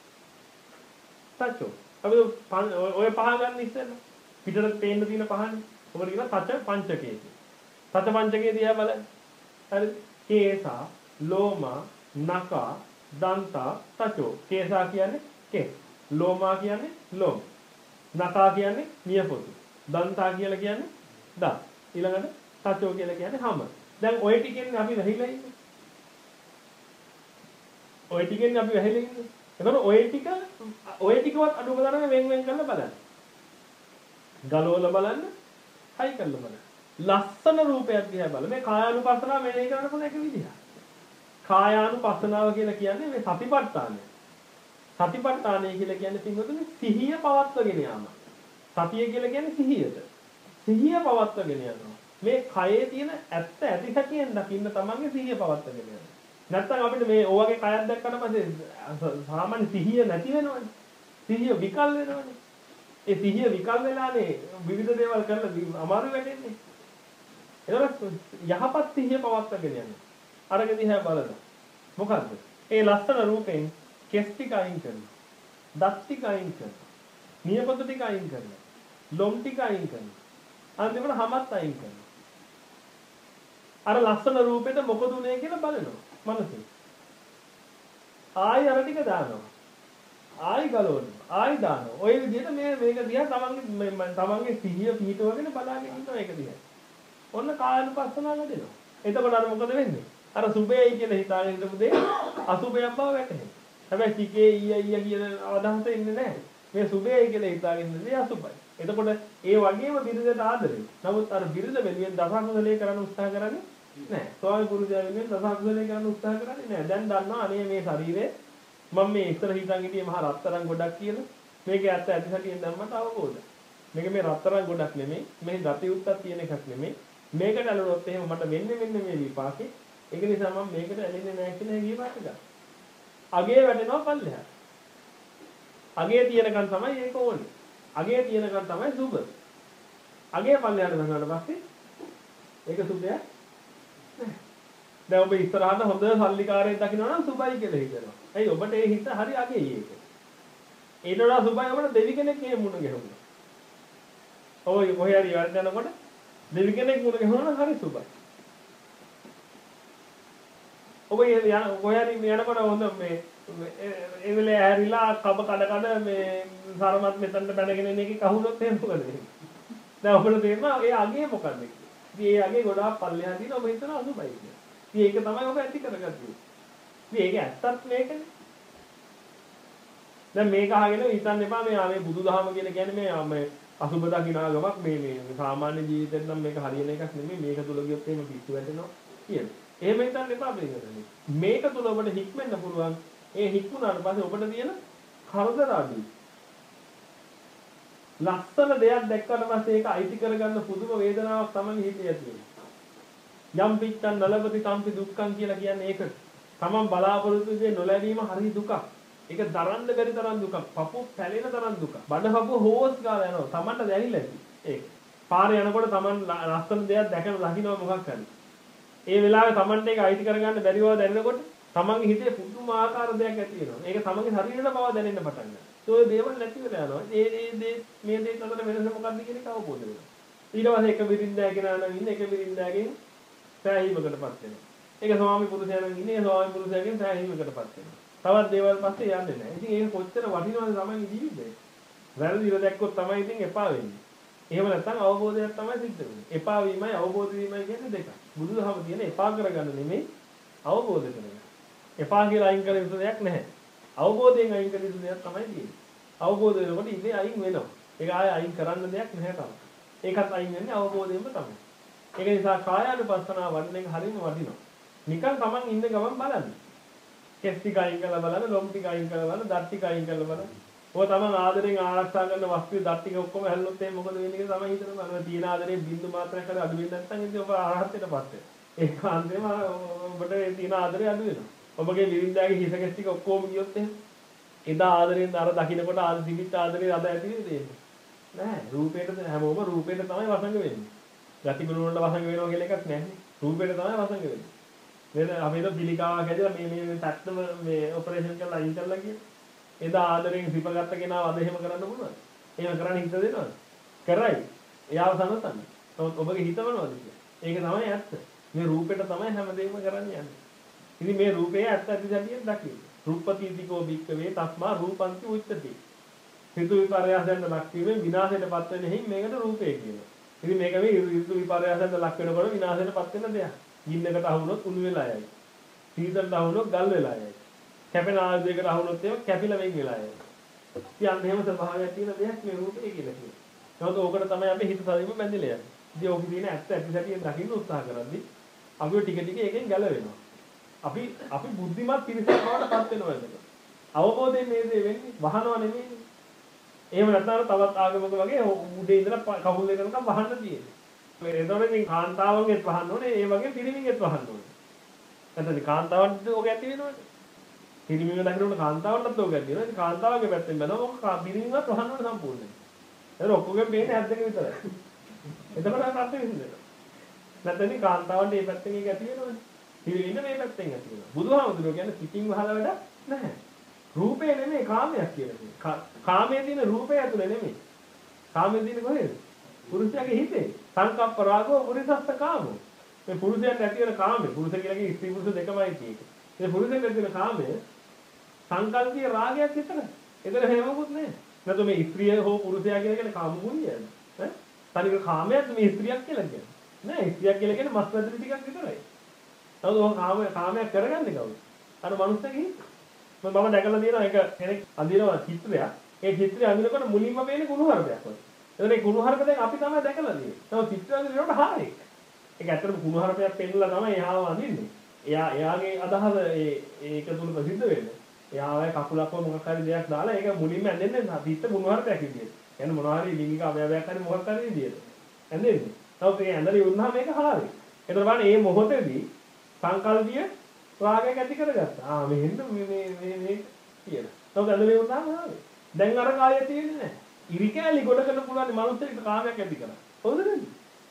තචෝ. අපි ඔය පහ ගන්න ඉස්සෙල්ලා පිටට පේන්න තියෙන පහනේ. ඔබට කියනවා තච පංචකේ කියලා. තච පංචකේ දිහා බලන්න. හරිද? කේසා, ලෝම, නඛා, දන්ත, තචෝ. කේසා කියන්නේ කේ. ලෝමා කියන්නේ ලෝම. නඛා කියන්නේ නියපොතු. දන්තා කියලා කියන්නේ දා. ඊළඟට තචෝ කියලා කියන්නේ හැම. දැන් ඔය ටිකෙන් අපි වැහිලා ඉන්නේ. ඔය ටිකෙන් අපි වැහිලා ඉන්නේ. එතකොට ඔය ටික ඔය ටිකවත් අඩුව ගන්න වෙන් වෙන් කරලා බලන්න. ගලවලා බලන්න, හයි කරලා බලන්න. ලස්සන රූපයක් දිහා බලන්න. මේ කායානුපස්සනාව මෙහෙය කරන්න පුළුවන් එක විදිහක්. කායානුපස්සනාව කියලා කියන්නේ මේ සතිපට්ඨානය. සතිපට්ඨානය කියලා කියන්නේ පින්වතුනි සිහිය පවත්වාගෙන යාම. සතිය කියලා කියන්නේ සිහියට. සිහිය පවත්වාගෙන යනවා. මේ කයේ තියෙන ඇත්ත ඇති සැටියෙන් දකින්න තමන්ගේ සිහිය පවත්වාගෙන යනවා. නැත්තම් අපිට මේ ඔයගේ කයක් දැක්කට පස්සේ සාමාන්‍ය සිහිය නැති වෙනවනේ. සිහිය විකල් වෙනවනේ. ඒ සිහිය විකල් වෙලානේ විවිධ දේවල් කරලා අමාරු වෙන්නේ. ඒතකොට යහපත් සිහිය පවත්වාගෙන යන්න. අරක දිහා බලන්න. මොකද්ද? ඒ ලස්සන රූපෙන් කෙස් ටික අයින් කරනවා. දත් ටික අයින් කරනවා. නියපොතු ටික අයින් කරනවා. ලොම් ටික අයින් කරනවා. අන්තිමට හමත් අයින් කරනවා. අර ලස්සන රූපෙට මොකද උනේ කියලා බලනවා. මනසින්. ආයි අර ටික දානවා. ආයි ගලවනවා. ආයි දානවා. ඔය විදිහට මේ මේක දිහා තමන්ගේ තමන්ගේ සිහිය පිහිටවගෙන බලාගෙන ඉන්නවා ඒක දිහා. ඔන්න කායනුපස්සනාව දෙනවා. එතකොට අර මොකද වෙන්නේ? අර සුබේයි කියලා හිතාගෙන ඉඳපු දේ අසුබයක් බව වැටහෙනවා. හැබැයි ටිකේ ඊය ඊය කියන අවදහස ඉන්නේ නැහැ. මේ සුබේයි කියලා හිතාගෙන ඉන්න දේ අසුබයි. එතකොට ඒ වගේම බිරිඳට ආදරේ. නමුත් අර බිරිඳ වෙනුවෙන් දසකුසලයේ කරන්න උත්සාහ කරන්නේ නැහැ. ස්වාමි පුරුෂයා වෙනුවෙන් දසකුසලයේ කරන්න උත්සාහ කරන්නේ නැහැ. දැන් දන්නවා අනේ මේ ශරීරේ මම මේ ඉස්සර හිතන් හිටියේ මහා රත්තරන් ගොඩක් කියලා. මේකේ ඇත්ත ඇති සැටියෙන් දැම්මට අවබෝධයි. මේක මේ රත්තරන් ගොඩක් නෙමෙයි. මේ ගතියුත්තක් තියෙන එකක් නෙමෙයි. මේකට ඇලුනොත් එහෙම මට වෙන්නේ මෙන්න මේ විපාකේ. ඒක නිසා මම මේකට ඇලෙන්නේ නැහැ කියලා විපාක ගන්න. අගේ වැටෙනවා පල්ලෙහා. අගේ තියෙනකන් තමයි ඒක ඕනේ. අගේ තියෙනකන් තමයි සුබ. අගේ පල්ලෙහාට ගන්නවට පස්සේ ඒක සුබයක් නැහැ. දැන් ඔබ ඉස්සරහට හොඳ සල්ලිකාරයෙක් දකින්න නම් සුබයි කියලා හිතනවා. ඇයි ඔබට ඒ හිත හරි අගේ ඒක. ඊට වඩා සුබයි ඔබට දෙවි කෙනෙක් මේ මුණ ගැහුණා. ඔය කොහේ හරි වැඩ යනකොට දෙවි කෙනෙක් මුණ ගැහුණා නම් හරි සුබයි. ඔබ යන කොහේ හරි යනකොට හොඳ මේ ඒ වෙලේ ඇරිලා කබ කඩ කඩ මේ සරමත් මෙතනට බැනගෙන ඉන්න එකේ කහුනොත් එහෙම මොකද වෙන්නේ? දැන් ඔබට තේරෙනවා ඒ අගේ මොකක්ද කියලා. ඉතින් ඒ අගේ ගොඩාක් පල්ලෙහා තියෙන ඔබ හිතන අසුබයි කියලා. ඉතින් ඒක තමයි ඔබ ඇති කරගත්තේ. ඉතින් ඒක ඇත්තත් මේකනේ. දැන් මේක අහගෙන හිතන්න එපා මේ ආ මේ බුදුදහම කියලා කියන්නේ මේ මේ අසුබ දකිනා ගමක් මේ මේ සාමාන්‍ය ජීවිතෙන් නම් මේක හරියන එකක් නෙමෙයි මේක තුල ගියොත් එහෙම පිස්සු වැටෙනවා කියන. එහෙම හිතන්න එපා මේකට. මේක තුල ඔබට හික්මෙන්න පුළුවන්. ඒ හික්මුණාට පස්සේ ඔබට තියෙන කරදර අඩුයි. ලස්සන දෙයක් දැක්කට පස්සේ ඒක අයිති කරගන්න පුදුම වේදනාවක් තමයි හිතේ ඇති වෙන්නේ. යම් පිට්ටන් නලපති කම්පි දුක්ඛං කියලා කියන්නේ ඒක. තමන් බලාපොරොත්තු වෙන්නේ නොලැබීම හරි දුකක්. ඒක දරන්න බැරි තරම් දුකක්. පපුව පැලෙන තරම් දුකක්. බඩ පපුව හොස් ගාලා යනවා. තමන්ට දැනෙන්නේ නැති. ඒක. පාරේ යනකොට තමන් ලස්සන දෙයක් දැකලා ලහිනවා මොකක් හරි. ඒ වෙලාවේ තමන්ට ඒක අයිති කරගන්න බැරි බව දැනෙනකොට තමන්ගේ හිතේ පුදුමාකාර දෙයක් ඇති වෙනවා. ඒක තමන්ගේ ශරීරයට බව දැනෙන්න පටන් ගන්නවා. ඒ දේවල් නැති වෙලා යනවා. ඒ ඒ දේ මේ දේ අතර වෙනස මොකක්ද කියන එක අවබෝධ වෙනවා. ඊට පස්සේ එක බිරින්දෑගෙන යන ඉන්න එක බිරින්දෑගෙන් සෑහීමකටපත් වෙනවා. ඒක ස්වාමි පුරුෂයන් ඉන්නේ ස්වාමි පුරුෂයන්ගෙන් සෑහීමකටපත් වෙනවා. තවත් දේවල් පස්සේ යන්නේ නැහැ. ඉතින් ඒක කොච්චර වටිනවද තමන්ගේ ජීවිතේ. වැරදිව දැක්කොත් තමයි ඉතින් එපා වෙන්නේ. එහෙම නැත්නම් අවබෝධයක් තමයි සිද්ධ වෙන්නේ. එපා වීමයි අවබෝධ වීමයි කියන්නේ දෙකක්. බුදුදහම කියන එපා කරගන්න නෙමෙයි අවබෝධ කරගන්න. එපා කියලා අයින් කළ යුතු දෙයක් නැහැ. අවබෝධයෙන් අයින් කළ යුතු දෙයක් තමයි තියෙන්නේ. අවබෝධ වෙනකොට ඉතින් අයින් වෙනවා. ඒක ආයෙ අයින් කරන්න දෙයක් නැහැ තමයි. ඒකත් අයින් වෙන්නේ අවබෝධයෙන්ම තමයි. ඒක නිසා කායානුපස්සනාව වඩන එක හරියම වටිනවා. නිකන් Taman ඉන්න ගමන් බලන්න. කෙස් ටික අයින් කරලා බලන්න, ලොම් ටික අයින් කරලා බලන්න, දත් ටික අයින් කරලා බලන්න. ඔය Taman ආදරෙන් ආරක්ෂා කරන වස්තුවේ දත් ටික ඔක්කොම හැල්ලුත් එහෙනම් මොකද වෙන්නේ කියලා තමයි හිතන බලන්න. තියෙන ආදරේ බින්දු මාත්‍රයක් හරි අඩු වෙන්නේ නැත්නම් ඉතින් ඔබ ආහාරයටපත් වෙනවා. ඒකාන්තයෙන්ම ඔබට තියෙන ආදරේ අඩු වෙනවා. ඔබගේ විරින්දාගේ හිස කෙස් ටික ඔක්කොම ගියොත් එහෙනම් එදා ආදරෙන් අර දකින්නකොට ආද දිවිත් ආදරේ අද ඇති වෙන්නේ නෑ. රූපේට හැමෝම රූපේට තමයි වසංග වෙන්නේ. ගති ගුණ වලට වසංග වෙනවා කියලා එකක් නැහැ. රූපේට තමයි වසංග වෙන්නේ. නේද? අපි તો පිළිකාවක් ඇදලා මේ මේ පැත්තම මේ ඔපරේෂන් කරලා අයින් කරලා කියන. එදා ආදරෙන් සිපගත්ත කෙනාව අද එහෙම කරන්න පුළුවන්ද? එහෙම කරන්න හිත දෙනවද? කරයි. එයාව සනසන්නේ. නමුත් ඔබගේ හිත මොනවද කියන්නේ? ඒක තමයි ඇත්ත. මේ රූපෙට තමයි හැමදේම කරන්නේ යන්නේ. ඉතින් මේ රූපේ ඇත්ත ඇති සැටියෙන් දකින්න. රූපපතිතිකෝ භික්කවේ තස්මා රූපන්ති උච්චති. හිතු විපර්යාසයෙන් ලක් වීමෙන් විනාශයටපත් වෙන හේයින් මේකට රූපේ කියනවා. ඉතින් මේක මේ හිතු විපර්යාසයෙන් ලක් වෙනකොට විනාශයටපත් වෙන දෙයක්. ගින්නකට අහුනොත් උණු වෙලා යයි. සීතලට අහුනොත් ගල් වෙලා යයි. කැපෙන ආයුධයකට අහුනොත් ඒක කැපිලා වෙන් වෙලා යයි. ඉතින් එහෙම ස්වභාවයක් තියෙන දෙයක් මේ රූපේ කියලා කියනවා. නමුත් ඕකට තමයි අපි හිත සාදීම බැඳිලා යන්නේ. ඉතින් ඕකේ තියෙන ඇත්ත ඇති සැටියෙන් දකින්න උත්සාහ කරද්දී අපි ටික ටික එකෙන් ගැලවෙනවා. අපි අපි බුද්ධිමත් පිරිසක් බවට පත් වෙනවා එතකොට. අවබෝධයෙන් මේ දේ වෙන්නේ වහනවා නෙමෙයි. එහෙම නැත්නම් තවත් ආගමක වගේ උඩේ ඉඳලා කකුල් දෙක යනකම් වහන්න තියෙන්නේ. එතකොට ඉතින් කාන්තාවන්ගෙත් වහන්න ඕනේ, ඒ වගේ පිරිමින්ගෙත් වහන්න ඕනේ. නැත්නම් කාන්තාවන්ට ඕක ඇති වෙනවනේ. පිරිමින්ව දකින්න කාන්තාවන්ටත් ඕක ඇති වෙනවා. ඉතින් කාන්තාවගේ පැත්තෙන් බලනවා ඕක පිරිමින්වත් වහන්න ඕනේ සම්පූර්ණයෙන්. ඒක ඔක්කොගෙම පේන්නේ ඇස් දෙක විතරයි. එතකොට ප්‍රශ්නේ විසඳෙනවා. නැත්නම් කාන්තාවන්ට මේ පැත්තෙන් එක ඇති වෙනවනේ. හිරින්න මේ පැත්තෙන් ඇති වෙනවා. බුදුහාමුදුරුවෝ කියන්නේ පිටින් වහලා වැඩ නැහැ. රූපේ නෙමෙයි කාමයක් කියලා කියන්නේ. කාමයේ තියෙන රූපය ඇතුලේ නෙමෙයි. කාමයේ තියෙන කොහෙද? පුරුෂයාගේ හිතේ. සංකප්ප රාගෝ පුරිසස්ස කාමෝ. මේ පුරුෂයාට ඇති වෙන කාමය, පුරුෂ කියලා කියන්නේ ස්ත්‍රී පුරුෂ දෙකමයි තියෙන්නේ. මේ පුරුෂයාට ඇති වෙන කාමය සංකල්පීය රාගයක් විතරයි. ඒතර හේමකුත් නෑ. නැත්නම් මේ ස්ත්‍රිය හෝ පුරුෂයා කියලා කියන්නේ කාම ගුණයද? ඈ? තනිකර කාමයක් මේ ස්ත්‍රියක් කියලා කියන්නේ. නෑ ස්ත්‍රියක් කියලා කියන්නේ මස් වැදලි ටිකක් විතරයි. නමුත් ඔය කාම කාමයක් කරගන්නේ කවුද? අර මනුස්සයෙක් හිත. මම මම දැකලා තියෙනවා එක කෙනෙක් අඳිනවා චිත්‍රයක්. ඒ චිත්‍රය අඳිනකොට මුලින්ම පේන්නේ කුණුහරුපයක් වගේ. එතන ඒ කුණුහරුප දැන් අපි තමයි දැකලා තියෙන්නේ. නමුත් චිත්‍රය අඳිනකොට හාරෙක්. ඒක ඇත්තටම කුණුහරුපයක් පෙන්නලා තමයි එයාව අඳින්නේ. එයා එයාගේ අදහස ඒ ඒක තුල ප්‍රසිද්ධ වෙන්නේ. එයාගේ කකුලක්ව මොකක් හරි දෙයක් දාලා ඒක මුලින්ම ඇඳෙන්නේ පිට කුණුහරුපයක් විදියට. يعني මොනවා හරි ලිංගික අවයවයක් හරි මොකක් හරි විදියට. ඇඳෙන්නේ. නමුත් ඒ ඇඳලා ඉවරනහම මේක හාරෙක්. ඒතර බලන්න මේ මොහොතේදී සංකල්පිය රාගයක් ඇති කරගත්තා. ආ මෙහෙන්න මේ මේ මේ මේ කියලා. නමුත් ඇඳලා ඉවරනහම හාරෙක්. දැන් අර කාය තියෙන්නේ නැහැ. ඉරිකෑලි ගොඩ කරන්න පුළුවන් මනුස්සයෙක්ට කාමයක් ඇති කරා. හොඳ නේද?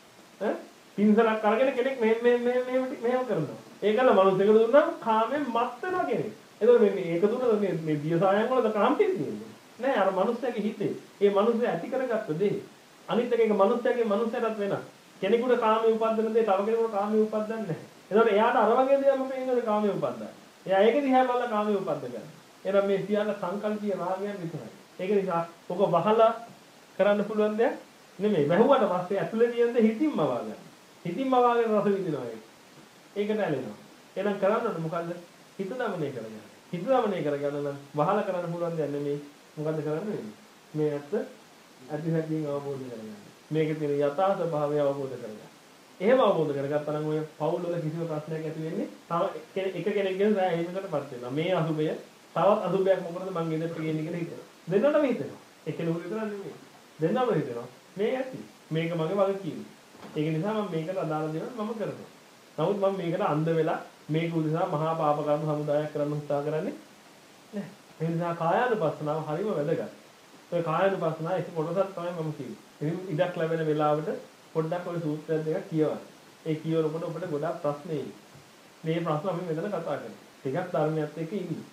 ඈ පින්සලක් අරගෙන කෙනෙක් මෙහෙම මෙහෙම මෙහෙම මෙහෙම කරනවා. ඒකල මනුස්සයෙකුට දුන්නා කාමෙන් මත් වෙනවා කෙනෙක්. එතකොට මේ මේක තුන මේ මේ දියසායන් වලද කාමයේ තියෙන්නේ. නෑ අර මනුස්සයාගේ හිතේ. ඒ මනුස්සයා ඇති කරගත්ත දේ. අනිත් එක ඒක මනුස්සයාගේ මනුස්සයටත් වෙනස්. කෙනෙකුට කාමයේ උපදින දේ තව කෙනෙකුට කාමයේ උපදින්නේ නැහැ. එතකොට එයාට අර වගේ දේවල් පේනද කාමයේ උපදිනවා. එයා ඒක දිහා බලලා කාමයේ උපදින ගන්න. එහෙනම් මේ සියල්ල සංකල්පීය රාගයන් විතරයි. ඒක නිසා ඔක වහලා කරන්න පුළුවන් දෙයක් නෙමෙයි. වැහුවට පස්සේ ඇතුලේ තියෙන දේ හිතින්ම වගන්න. හිතින්ම වගගෙන රස විඳිනවා ඒක. ඒකට ඇලෙනවා. එහෙනම් කරන්න ඕනේ මොකද්ද? හිත දමනය කරගන්න. හිත දමනය කරගන්න නම් වහලා කරන්න පුළුවන් දෙයක් නෙමෙයි. මොකද්ද කරන්න වෙන්නේ? මේ ඇත්ත අධිහැදින් අවබෝධ කරගන්න. මේකේ තියෙන යථා ස්වභාවය අවබෝධ කරගන්න. එහෙම අවබෝධ කරගත්තා නම් ඔය පෞල් වල කිසිම ප්‍රශ්නයක් ඇති වෙන්නේ තව එක කෙනෙක්ගෙන් සෑහීමකටපත් වෙනවා. මේ අසුබය තවත් අසුබයක් මොකටද මං ගෙදරට ගේන්නේ කියලා හිතනවා. දෙන්නටම හිතෙනවා. එක්කෙනෙකුට විතර නෙමෙයි. දෙන්නම හිතෙනවා. මේ ඇති. මේක මගේ වගකීම. ඒක නිසා මම මේකට අදාළ දේවල් මම කරනවා. නමුත් මම මේකට අන්ධ වෙලා මේක උදෙසා මහා පාප කර්ම සමුදායක් කරන්න උත්සාහ කරන්නේ නැහැ. ඒ නිසා කායානුපස්සනාව හරිම වැදගත්. ඔය කායානුපස්සනාව එක කොටසක් තමයි මම කිව්වේ. ඉතින් ඉඩක් ලැබෙන වෙලාවට පොඩ්ඩක් ඔය සූත්‍රය දෙකක් කියවන්න. ඒ කියවනකොට ඔබට ගොඩාක් ප්‍රශ්න එයි. මේ ප්‍රශ්න අපි මෙතන කතා කරනවා. ටිකක් ධර්මයත් එක්ක ඉන්න.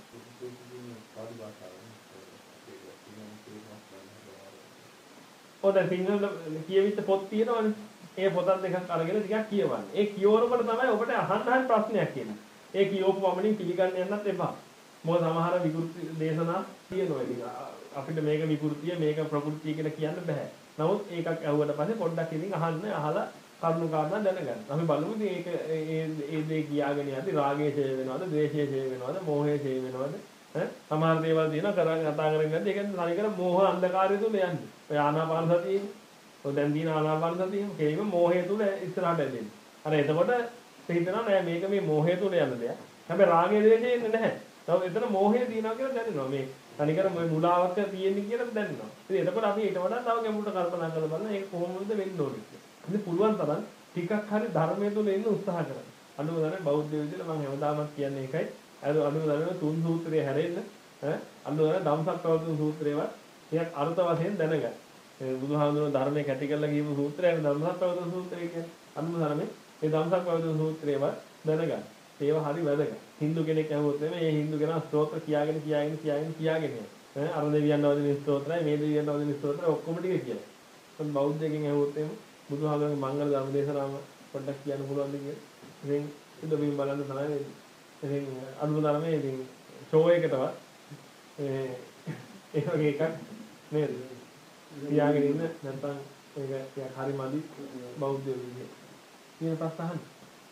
ඔය දැන් සිංහල කියවිච්ච පොත් තියෙනවනේ. ඒ පොතක් දෙකක් අරගෙන ටිකක් කියවන්න. ඒ කියවනකොට තමයි ඔබට අහන්න හරි ප්‍රශ්නයක් එන්නේ. ඒ කියවපු වමනින් පිළිගන්න යන්නත් එපා. මොකද සමහර විකෘති දේශනා තියෙනවා. ඉතින් අපිට මේක විකෘතිය මේක ප්‍රകൃතිය කියලා කියන්න බෑ. නමුත් ඒකක් ඇහුවට පස්සේ පොඩ්ඩක් ඉතින් අහන්න අහලා කරුණු කාරණා දැනගන්න. අපි බලමු ඉතින් ඒක ඒ ඒ දේ කියාගෙන යද්දි රාගයේ ඡේ වෙනවද, ද්වේෂයේ ඡේ වෙනවද, මෝහයේ ඡේ වෙනවද? ඈ සමහර දේවල් තියෙනවා කරන් කතා කරගෙන යද්දි ඒක තනිකර මෝහ අන්ධකාරය තුල යන්නේ. ඔය ආනාපාන සතියේ ඔය දැන් දින ආනාපාන සතියේ කෙලිම මෝහය තුල ඉස්සරහට එන්නේ. අර එතකොට හිතනවා නෑ මේක මේ මෝහය තුල යන දෙයක්. හැබැයි රාගයේ ද්වේෂයේ ඉන්නේ නැහැ. තව එතන මෝහය තියෙනවා කියලා දැනෙනවා. මේ තනිකර මේ මුලාවක් තියෙන්නේ කියලා දැනෙනවා. ඉතින් එතකොට අපි ඊට වඩා තව ගැඹුරට කල්පනා කරලා බලන්න ඒක කොහොමද වෙන්න ඕනේ කියලා. ඉතින් පුළුවන් තරම් ටිකක් හරි ධර්මයේ තුල ඉන්න උත්සාහ කරන්න. අනුමතන බෞද්ධ විදිහට මම හැමදාමත් කියන්නේ ඒකයි. අර අනුමතන තුන් සූත්‍රය හැරෙන්න ඈ අනුමතන ධම්සක්කවතුන් සූත්‍රේවත් ටිකක් අර්ථ වශයෙන් දැනගන්න. මේ බුදුහාමුදුරුවෝ ධර්මයේ කැටි කරලා කියපු සූත්‍රය ධම්සක්කවතුන් සූත්‍රය කියන්නේ. අනුමතන මේ ධම්සක්කවතුන් සූත්‍රේවත් දැනගන්න. ඒව හරි වැදගත්. හින්දු කෙනෙක් ඇහුවොත් නෙමෙයි මේ හින්දු කෙනා ස්තෝත්‍ර කියාගෙන කියාගෙන කියාගෙන කියාගෙන යනවා. ඈ අර දෙවියන් වදින ස්තෝත්‍රයි මේ දෙවියන් වදින ස්තෝත්‍රයි ඔක්කොම ටික කියනවා. මොකද බෞද්ධයෙක්ගෙන් ඇහුවොත් එimhe බුදුහාමුදුරන්ගේ මංගල ධර්ම දේශනාව පොඩ්ඩක් කියන්න පුළුවන්ද කියලා. ඉතින් ඉතින් බලන්න තමයි ඉතින් අනුම ධර්මයේ ඉතින් ෂෝ එකටවත් ඒ ඒ වගේ එකක් නේද? තියාගෙන ඉන්න නැත්නම් ඒක ටිකක් හරි මදි බෞද්ධ විදිහට. කියන ප්‍රශ්න අහන්න.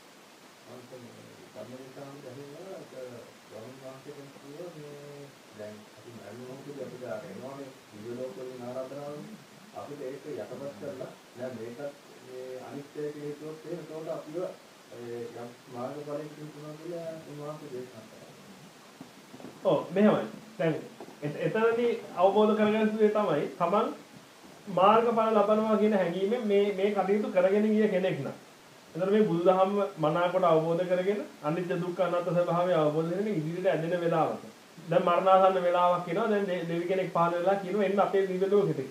සම්මතතාවම ගහනවා වරුන් වාක්‍යයෙන් කියනවා මේ දැන් අපි මරණෝකදී අපිට එනවානේ විලෝකවලින් ආරාධනාවනේ අපිට ඒක යටපත් කරලා දැන් මේකත් මේ අනිත්‍ය හේතුවත් ඒකට අපිව යම් මාර්ගඵලයෙන් කියනවා කියලා උන්වහන්සේ දේශනා කරා. ඔව් මෙහෙමයි. දැන් එතනදී අවබෝධ කරගන්න සුවේ තමයි තමන් මාර්ගඵල ලබනවා කියන හැඟීමෙන් මේ මේ කටයුතු කරගෙන ගිය කෙනෙක් නා. එතන මේ බුදුදහම මනාකොට අවබෝධ කරගෙන අනිත්‍ය දුක්ඛ අනාත්ම ස්වභාවය අවබෝධ කරගෙන ඉදිරියට ඇදෙන වෙලාවක. දැන් මරණාසන්න වෙලාවක් කියනවා. දැන් දෙවි කෙනෙක් පහළ වෙලා කියනවා එන්න අපේ දිව්‍ය ලෝකෙට කියලා.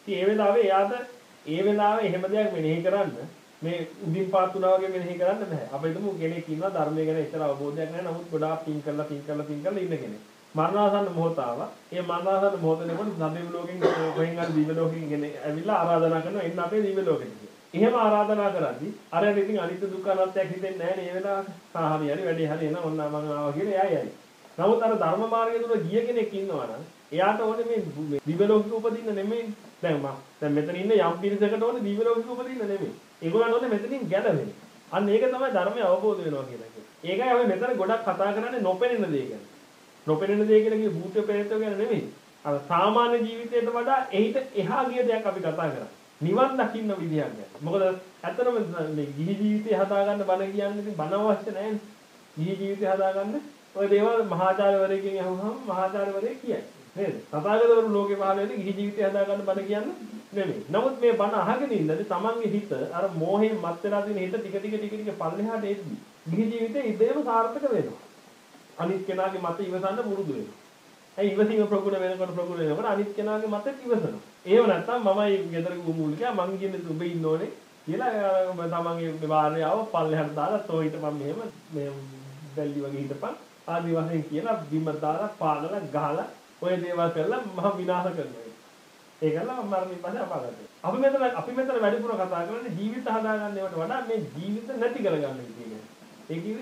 ඉතින් ඒ වෙලාවේ එයාට ඒ වෙලාවේ එහෙම දෙයක් මෙනෙහි කරන්න මේ උදින් පාත් උනා වගේ මෙනෙහි කරන්න බෑ. අපි හිතමු කෙනෙක් ඉන්නවා ධර්මයේ ගැන ඉතර අවබෝධයක් නැහැ. නමුත් ගොඩාක් පින් කරලා පින් කරලා පින් කරලා ඉන්න කෙනෙක්. මරණාසන්න මොහොත ආවා. ඒ මරණාසන්න මොහොතේකොට සම්දිවි ලෝකෙන් කොහෙන් හරි දිව්‍ය ලෝකෙන් ගෙන ඇවිල්ලා ආරාධනා කරනවා එන්න අපේ දිව්‍ය ලෝකෙට කියලා. එහෙම ආරාධනා කරද්දී අරයට ඉතින් අනිත්‍ය දුක්ඛ අනාත්මයක් හිතෙන්නේ නැහැ නේ. ඒ වෙලාවට ආ හරි හරි වැඩි හරි එන ඔන්න මම ආවා කියලා එයා යයි. නමුත් අර ධර්ම මාර්ගය තුල ගිය කෙනෙක් ඉන්නවා නම් එයාට ඕනේ මේ දිව්‍ය ලෝකෙක උපදින්න නෙමෙයි. දැන් මම දැන් මෙතන ඉන්න යම් පිරිසකට ඕනේ දිව්‍ය ලෝකෙක උපදින්න නෙමෙයි. ඒගොල්ලන් ඕනේ මෙතනින් ගැලවෙන්න. අන්න ඒක තමයි ධර්මය අවබෝධ වෙනවා කියලා කියන්නේ. ඒකයි අපි මෙතන ගොඩක් කතා කරන්නේ නොපෙනෙන දේ ගැන. නොපෙනෙන දේ කියලා කියේ භූත ප්‍රේතය ගැන නෙමෙයි. අර සාමාන්‍ය ජීවිතයට වඩා එහිට එහා ගිය දෙයක් අපි කතා කරන්නේ. නිවන් දකින්න විදියක් ගැන. මොකද ඇත්තටම මේ ගිහි ජීවිතය හදාගන්න බණ කියන්නේ ඉතින් බණ අවශ්‍ය නැහැ. ගිහි ජීවිතය හදාගන්න ඔය දේවල් මහාචාර්යවරයෙක්ගෙන් අහුවම මහාචාර්යවරයෙක් කියයි. නේද? තථාගතවරු ලෝකේ පහළ වෙන්නේ ගිහි ජීවිතය හදාගන්න බණ කියන්නේ නෙමෙයි. නමුත් මේ බණ අහගෙන ඉඳලා තමන්ගේ හිත අර මෝහයෙන් මත් වෙලා තියෙන හිත ටික ටික ටික ටික පල්ලෙහාට එද්දි ගිහි ජීවිතේ ඉදේම සාර්ථක වෙනවා. අනිත් කෙනාගේ මත ඉවසන්න පුරුදු වෙනවා. ඒ ඉවසීම ප්‍රගුණ වෙනකොට ප්‍රගුණ වෙනකොට අනිත් කෙනාගේ මතෙත් ඉවසනවා. ඒව නැත්තම් මමයි ගෙදර මූලිකයා මං කියන්නේ ඔබ ඉන්න ඕනේ කියලා තමන්ගේ භාර්යාව පල්ලෙහාට දාලා තෝ හිටපන් මෙහෙම මේ බැල්ලි වගේ හිටපන් ආදි වශයෙන් කියලා බිම දාලා පාගලා ගහලා ඔය දේවල් කරලා මහ විනාශ කරනවා. ඒකල මරණින් පස්සේ අපාගතයි. අපි මෙතන අපි මෙතන වැඩිපුර කතා කරන්නේ ජීවිත හදාගන්න ඒවට වඩා මේ ජීවිත නැති කරගන්න විදිහ. ඒ කිව්වේ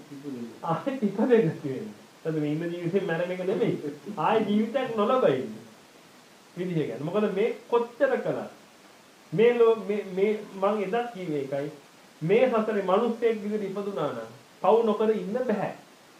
ආයෙ ඉපදෙන්නේ නැති වෙන්නේ. එතන මේ ඉන්න ජීවිතේ මැරෙන එක නෙමෙයි. ආයෙ ජීවිතයක් නොලබයි. විදිහ ගන්න. මොකද මේ කොච්චර කළා මේ මේ මේ මං එදත් කිව්වේ එකයි මේ සසරේ මිනිස්සෙක් විදිහට ඉපදුනා නම් පව් නොකර ඉන්න බෑ.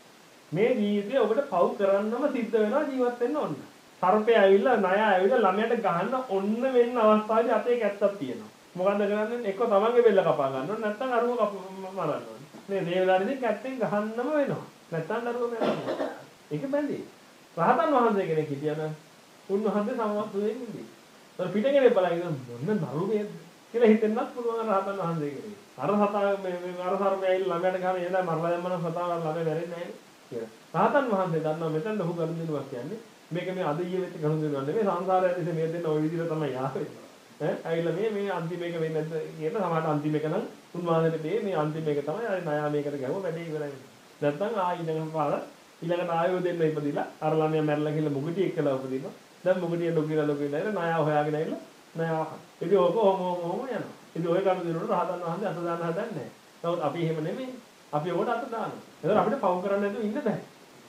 මේ ජීවිතේ ඔබට පව් කරන්නම සිද්ධ වෙනවා ජීවත් වෙන්න ඕන. සර්පය ඇවිල්ලා ණය ඇවිල්ලා ළමයට ගහන්න ඔන්න වෙන්න අවස්ථාවේ අතේ කැත්තක් තියෙනවා. මොකද්ද කරන්නේ? එක්ක තමන්ගේ බෙල්ල කපා ගන්නවා නැත්නම් අරුව කප මරන්න ඕනේ. මේ මේ වෙලාවේදී කැත්තෙන් ගහන්නම වෙනවා. නැත්නම් අරුව මරන්න. ඒක බැඳි. රහතන් වහන්සේ කෙනෙක් හිටියනම් උන්වහන්සේ සමවත්තුෙන් ඉඳි. ඒතර පිටකනේ බලයිද මොන්න නරුමේද කියලා හිතෙන්නත් පුළුවන් රහතන් වහන්සේ කෙනෙක්. අර සතා මේ මේ අර සර්පය ඇවිල්ලා ළමයට ගහන එනවා මරලා දැම්මම සතාව ළමයි වැරෙන්නේ නැහැ කියලා. රහතන් වහන්සේ දන්නවා මෙතන ඔහු ගනුදෙනු දෙනවා කියන්නේ මේක මේ අද ඊයේ වෙච්ච ගනුදෙනු දෙනවා නෙමෙයි සංසාරය ඇතුලේ මේ දෙන්න ওই විදිහට තමයි ආවේ. ඈ ඇවිල්ලා මේ මේ අන්තිම එක වෙන්නේ නැද්ද කියන සමහරට අන්තිම එක නම් උන්වහන්සේට මේ මේ අන්තිම එක තමයි අර ණයා මේකට ගහුව වැඩේ ඉවරයි. නැත්නම් ආයි ඊළඟ පාර ඊළඟට ආයෝ දෙන්න ඉපදිලා අර ළමයා මැරලා කියලා මුගටි එක්කලා උපදිනවා. දැන් මුගටිය ලොකිලා ලොකිලා ඉඳලා ණයා හොයාගෙන ඇවිල්ලා ණයා අහන. ඉතින් ඕක ඔම ඔම ඔම යනවා. ඉතින් ওই ගනුදෙනුවට රහතන් වහන්සේ අත දාන්න හදන්නේ නැහැ. නමුත් අපි එහෙම නෙමෙයි. අපි ඕකට අත දානවා. ඒතර අපිට පව් කරන්න නැතුව ඉන්න බෑ.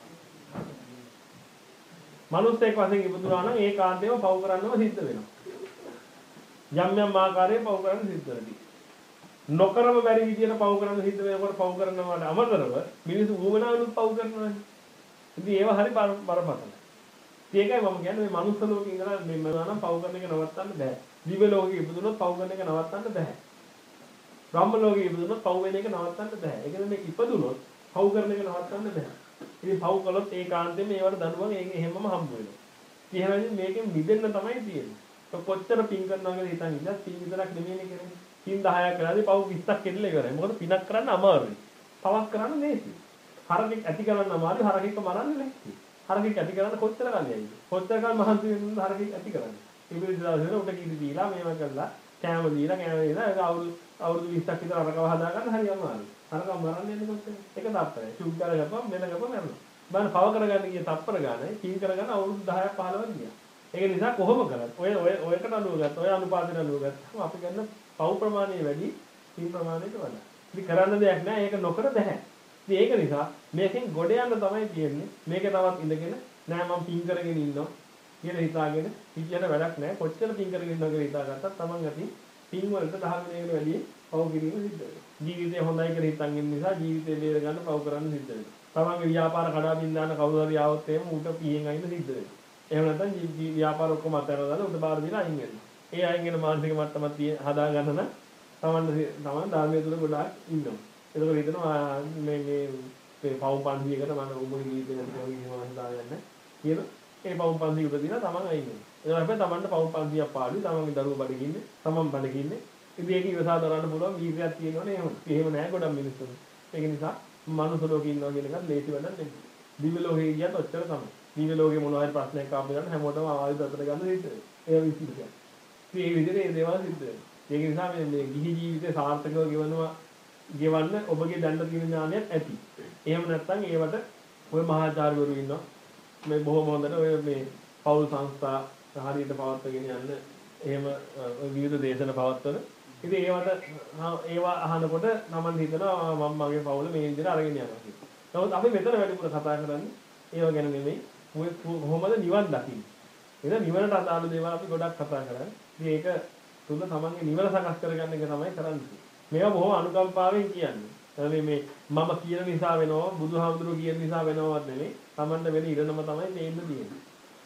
මනුස්සයෙක් වශයෙන් ඉපදුනා නම් ඒ කාන්තේම පව් කරන්නම සිද්ධ වෙනවා. යම් යම් ආකාරයේ පව් කරන්න සිද්ධ වෙනවා. නොකරම බැරි විදියට පව් කරන්න සිද්ධ වෙනකොට පව් කරනවාට අමතරව මිනිස්සු උවමනාවලුත් පව් කරනවා. ඉතින් ඒව හරි බරපතලයි. ඒකයි මම කියන්නේ මේ මනුස්ස ලෝකේ ඉඳලා මේ මනනම් පව් කරන එක නවත්තන්න බෑ. දිව්‍ය ලෝකෙ ඉපදුනොත් පව් කරන එක නවත්තන්න බෑ. බ්‍රහ්ම ලෝකෙ ඉපදුනොත් පව් වෙන එක නවත්තන්න බෑ. ඒ කියන්නේ මේ ඉපදුනොත් පව් කරන එක නවත්තන්න බෑ. ඉතින් පව් කළොත් ඒකාන්තයෙන් මේවට දඬුවම් ඒක එහෙමම හම්බ වෙනවා. ඉතින් මේකෙන් මිදෙන්න තමයි තියෙන්නේ. කොච්චර පින් කරනවා කියලා හිතන් ඉඳලා පින් විතරක් නෙමෙයිනේ කරන්නේ. පින් දහයක් කරලාදී පව් විස්සක් කෙරෙලා ඉවරයි. මොකද පිනක් කරන්න අමාරුයි. පවක් කරන්න ලේසියි. හරකෙක් ඇති කරන්න අමාරුයි. හරකෙක් මරන්න ලේසියි. හරකෙක් ඇති කරන්න කොච්චර කාලයයිද? කොච්චර කාල මහන්සි වෙනවද හරකෙක් ඇති කරන්න? ඉතින් දවසට උට කීරි දීලා මේවා කරලා කෑම දීලා කෑම දීලා ඒක අවුරුදු අවුරුදු විස්සක් විතර අරකව හදා ගන්න හරි අමාරුයි. අරකව මරන්න යන්නේ කොච්චර? එක තප්පරයි. චුක් කරලා ගපම් මෙල ගපම් යනවා. බලන්න පව කරගන්න ගිය තප්පර ගානයි පින් කරගන්න අවුරුදු දහයක් පහළොවක් ගියා. ඒක නිසා කොහොම කරත් ඔය ඔය ඔයකට අනුව ගත්ත ඔය අනුපාතයට අනුව ගත්තම අපි ගන්න පව් ප්‍රමාණය වැඩි පින් ප්‍රමාණයට වඩා. ඉතින් කරන්න දෙයක් නැහැ. ඒක නොකර බෑ. ඉතින් ඒක නිසා මේකෙන් ගොඩ යන්න තමයි තියෙන්නේ. මේක තවත් ඉඳගෙන නෑ මම පින් කරගෙන ඉන්නවා කියලා හිතාගෙන හිතියට වැඩක් නෑ. කොච්චර පින් කරගෙන ඉන්නවා කියලා හිතාගත්තත් Taman ඇති පින් වලට දහගෙන යන වැඩි පව් කිරීම සිද්ධ වෙනවා. ජීවිතය හොඳයි කියලා හිතන් ඉන්න නිසා ජීවිතේ බේර ගන්න පව් කරන්න සිද්ධ වෙනවා. Tamanගේ ව්‍යාපාර කඩාමින් දාන කවුරු හරි ආවොත් එහෙම ඌට පියෙන් අයින්න සිද්ධ වෙනවා. එහෙම නැත්නම් ව්‍යාපාර ඔක්කොම අතහැරලා දාලා උඩ බාර දීලා අයින් වෙනවා. ඒ අයින් වෙන මානසික මට්ටමක් තිය හදා ගන්න නම් Taman Taman ධර්මයේ තුල ගොඩාක් ඉන්නවා. ඒකවල හිතනවා මේ මේ මේ පව් පන්සියකට මම උඹේ ජීවිතේ නැති කරගෙන ඉන්නවා හදාගන්න කියන ඒ පව් පන්සිය උපදිනා Taman අයින් වෙනවා. ඒක හැබැයි Tamanට පව් පන්සියක් පාළුයි. Tamanගේ දරුවෝ බඩගින්නේ, Taman බඩගින්නේ. ඉතින් ඒක ඉවසා දරන්න පුළුවන් වීර්යයක් තියෙනවනේ එහෙම. එහෙම නැහැ ගොඩක් මිනිස්සු. ඒක නිසා මනුස්ස ලෝකේ ඉන්නවා කියන එකත් ලේසි වැඩක් නෙමෙයි. දිව්‍ය ලෝකේ ගියත් ඔච්චර තමයි. දිව්‍ය ලෝකේ මොනවා හරි ප්‍රශ්නයක් ආපු ගමන් හැමෝටම ආයෙත් අතට ගන්න හිතේ. ඒ විශ්ිත කියන්නේ. මේ විදිහට මේ දේවල් සිද්ධ වෙනවා. ඒක නිසා මේ මේ ගිහි ජීවිතේ සාර්ථකව ගෙවනවා ගෙවන්න ඔබගේ දැන්න තියෙන ඥානයක් ඇති. එහෙම නැත්නම් ඒවට ඔය මහාචාර්යවරු ඉන්නවා. මේ බොහොම හොඳට ඔය මේ පෞල් සංස්ථා හරියට පවත්වාගෙන යන්න එහෙම විවිධ දේශන පවත්වන. ඉතින් ඒවට ඒවා අහනකොට නමන් හිතනවා මම මගේ පවුල මේ විදිහට අරගෙන යනවා කියලා. නමුත් අපි මෙතන වැඩිපුර කතා කරන්නේ ඒව ගැන නෙමෙයි. කොහොමද නිවන් දකින්නේ? එහෙනම් නිවනට අදාළ දේවල් අපි ගොඩක් කතා කරන්නේ. ඉතින් ඒක තුල තමන්ගේ නිවන සකස් කරගන්න එක තමයි කරන්නේ. මේවා බොහොම අනුකම්පාවෙන් කියන්නේ. ඒ මේ මම කියන නිසා වෙනවා බුදුහාමුදුරුවෝ කියන නිසා වෙනවවත් නෙමෙයි. තමන්ට වෙන ඉරණම තමයි තේින්න තියෙන්නේ.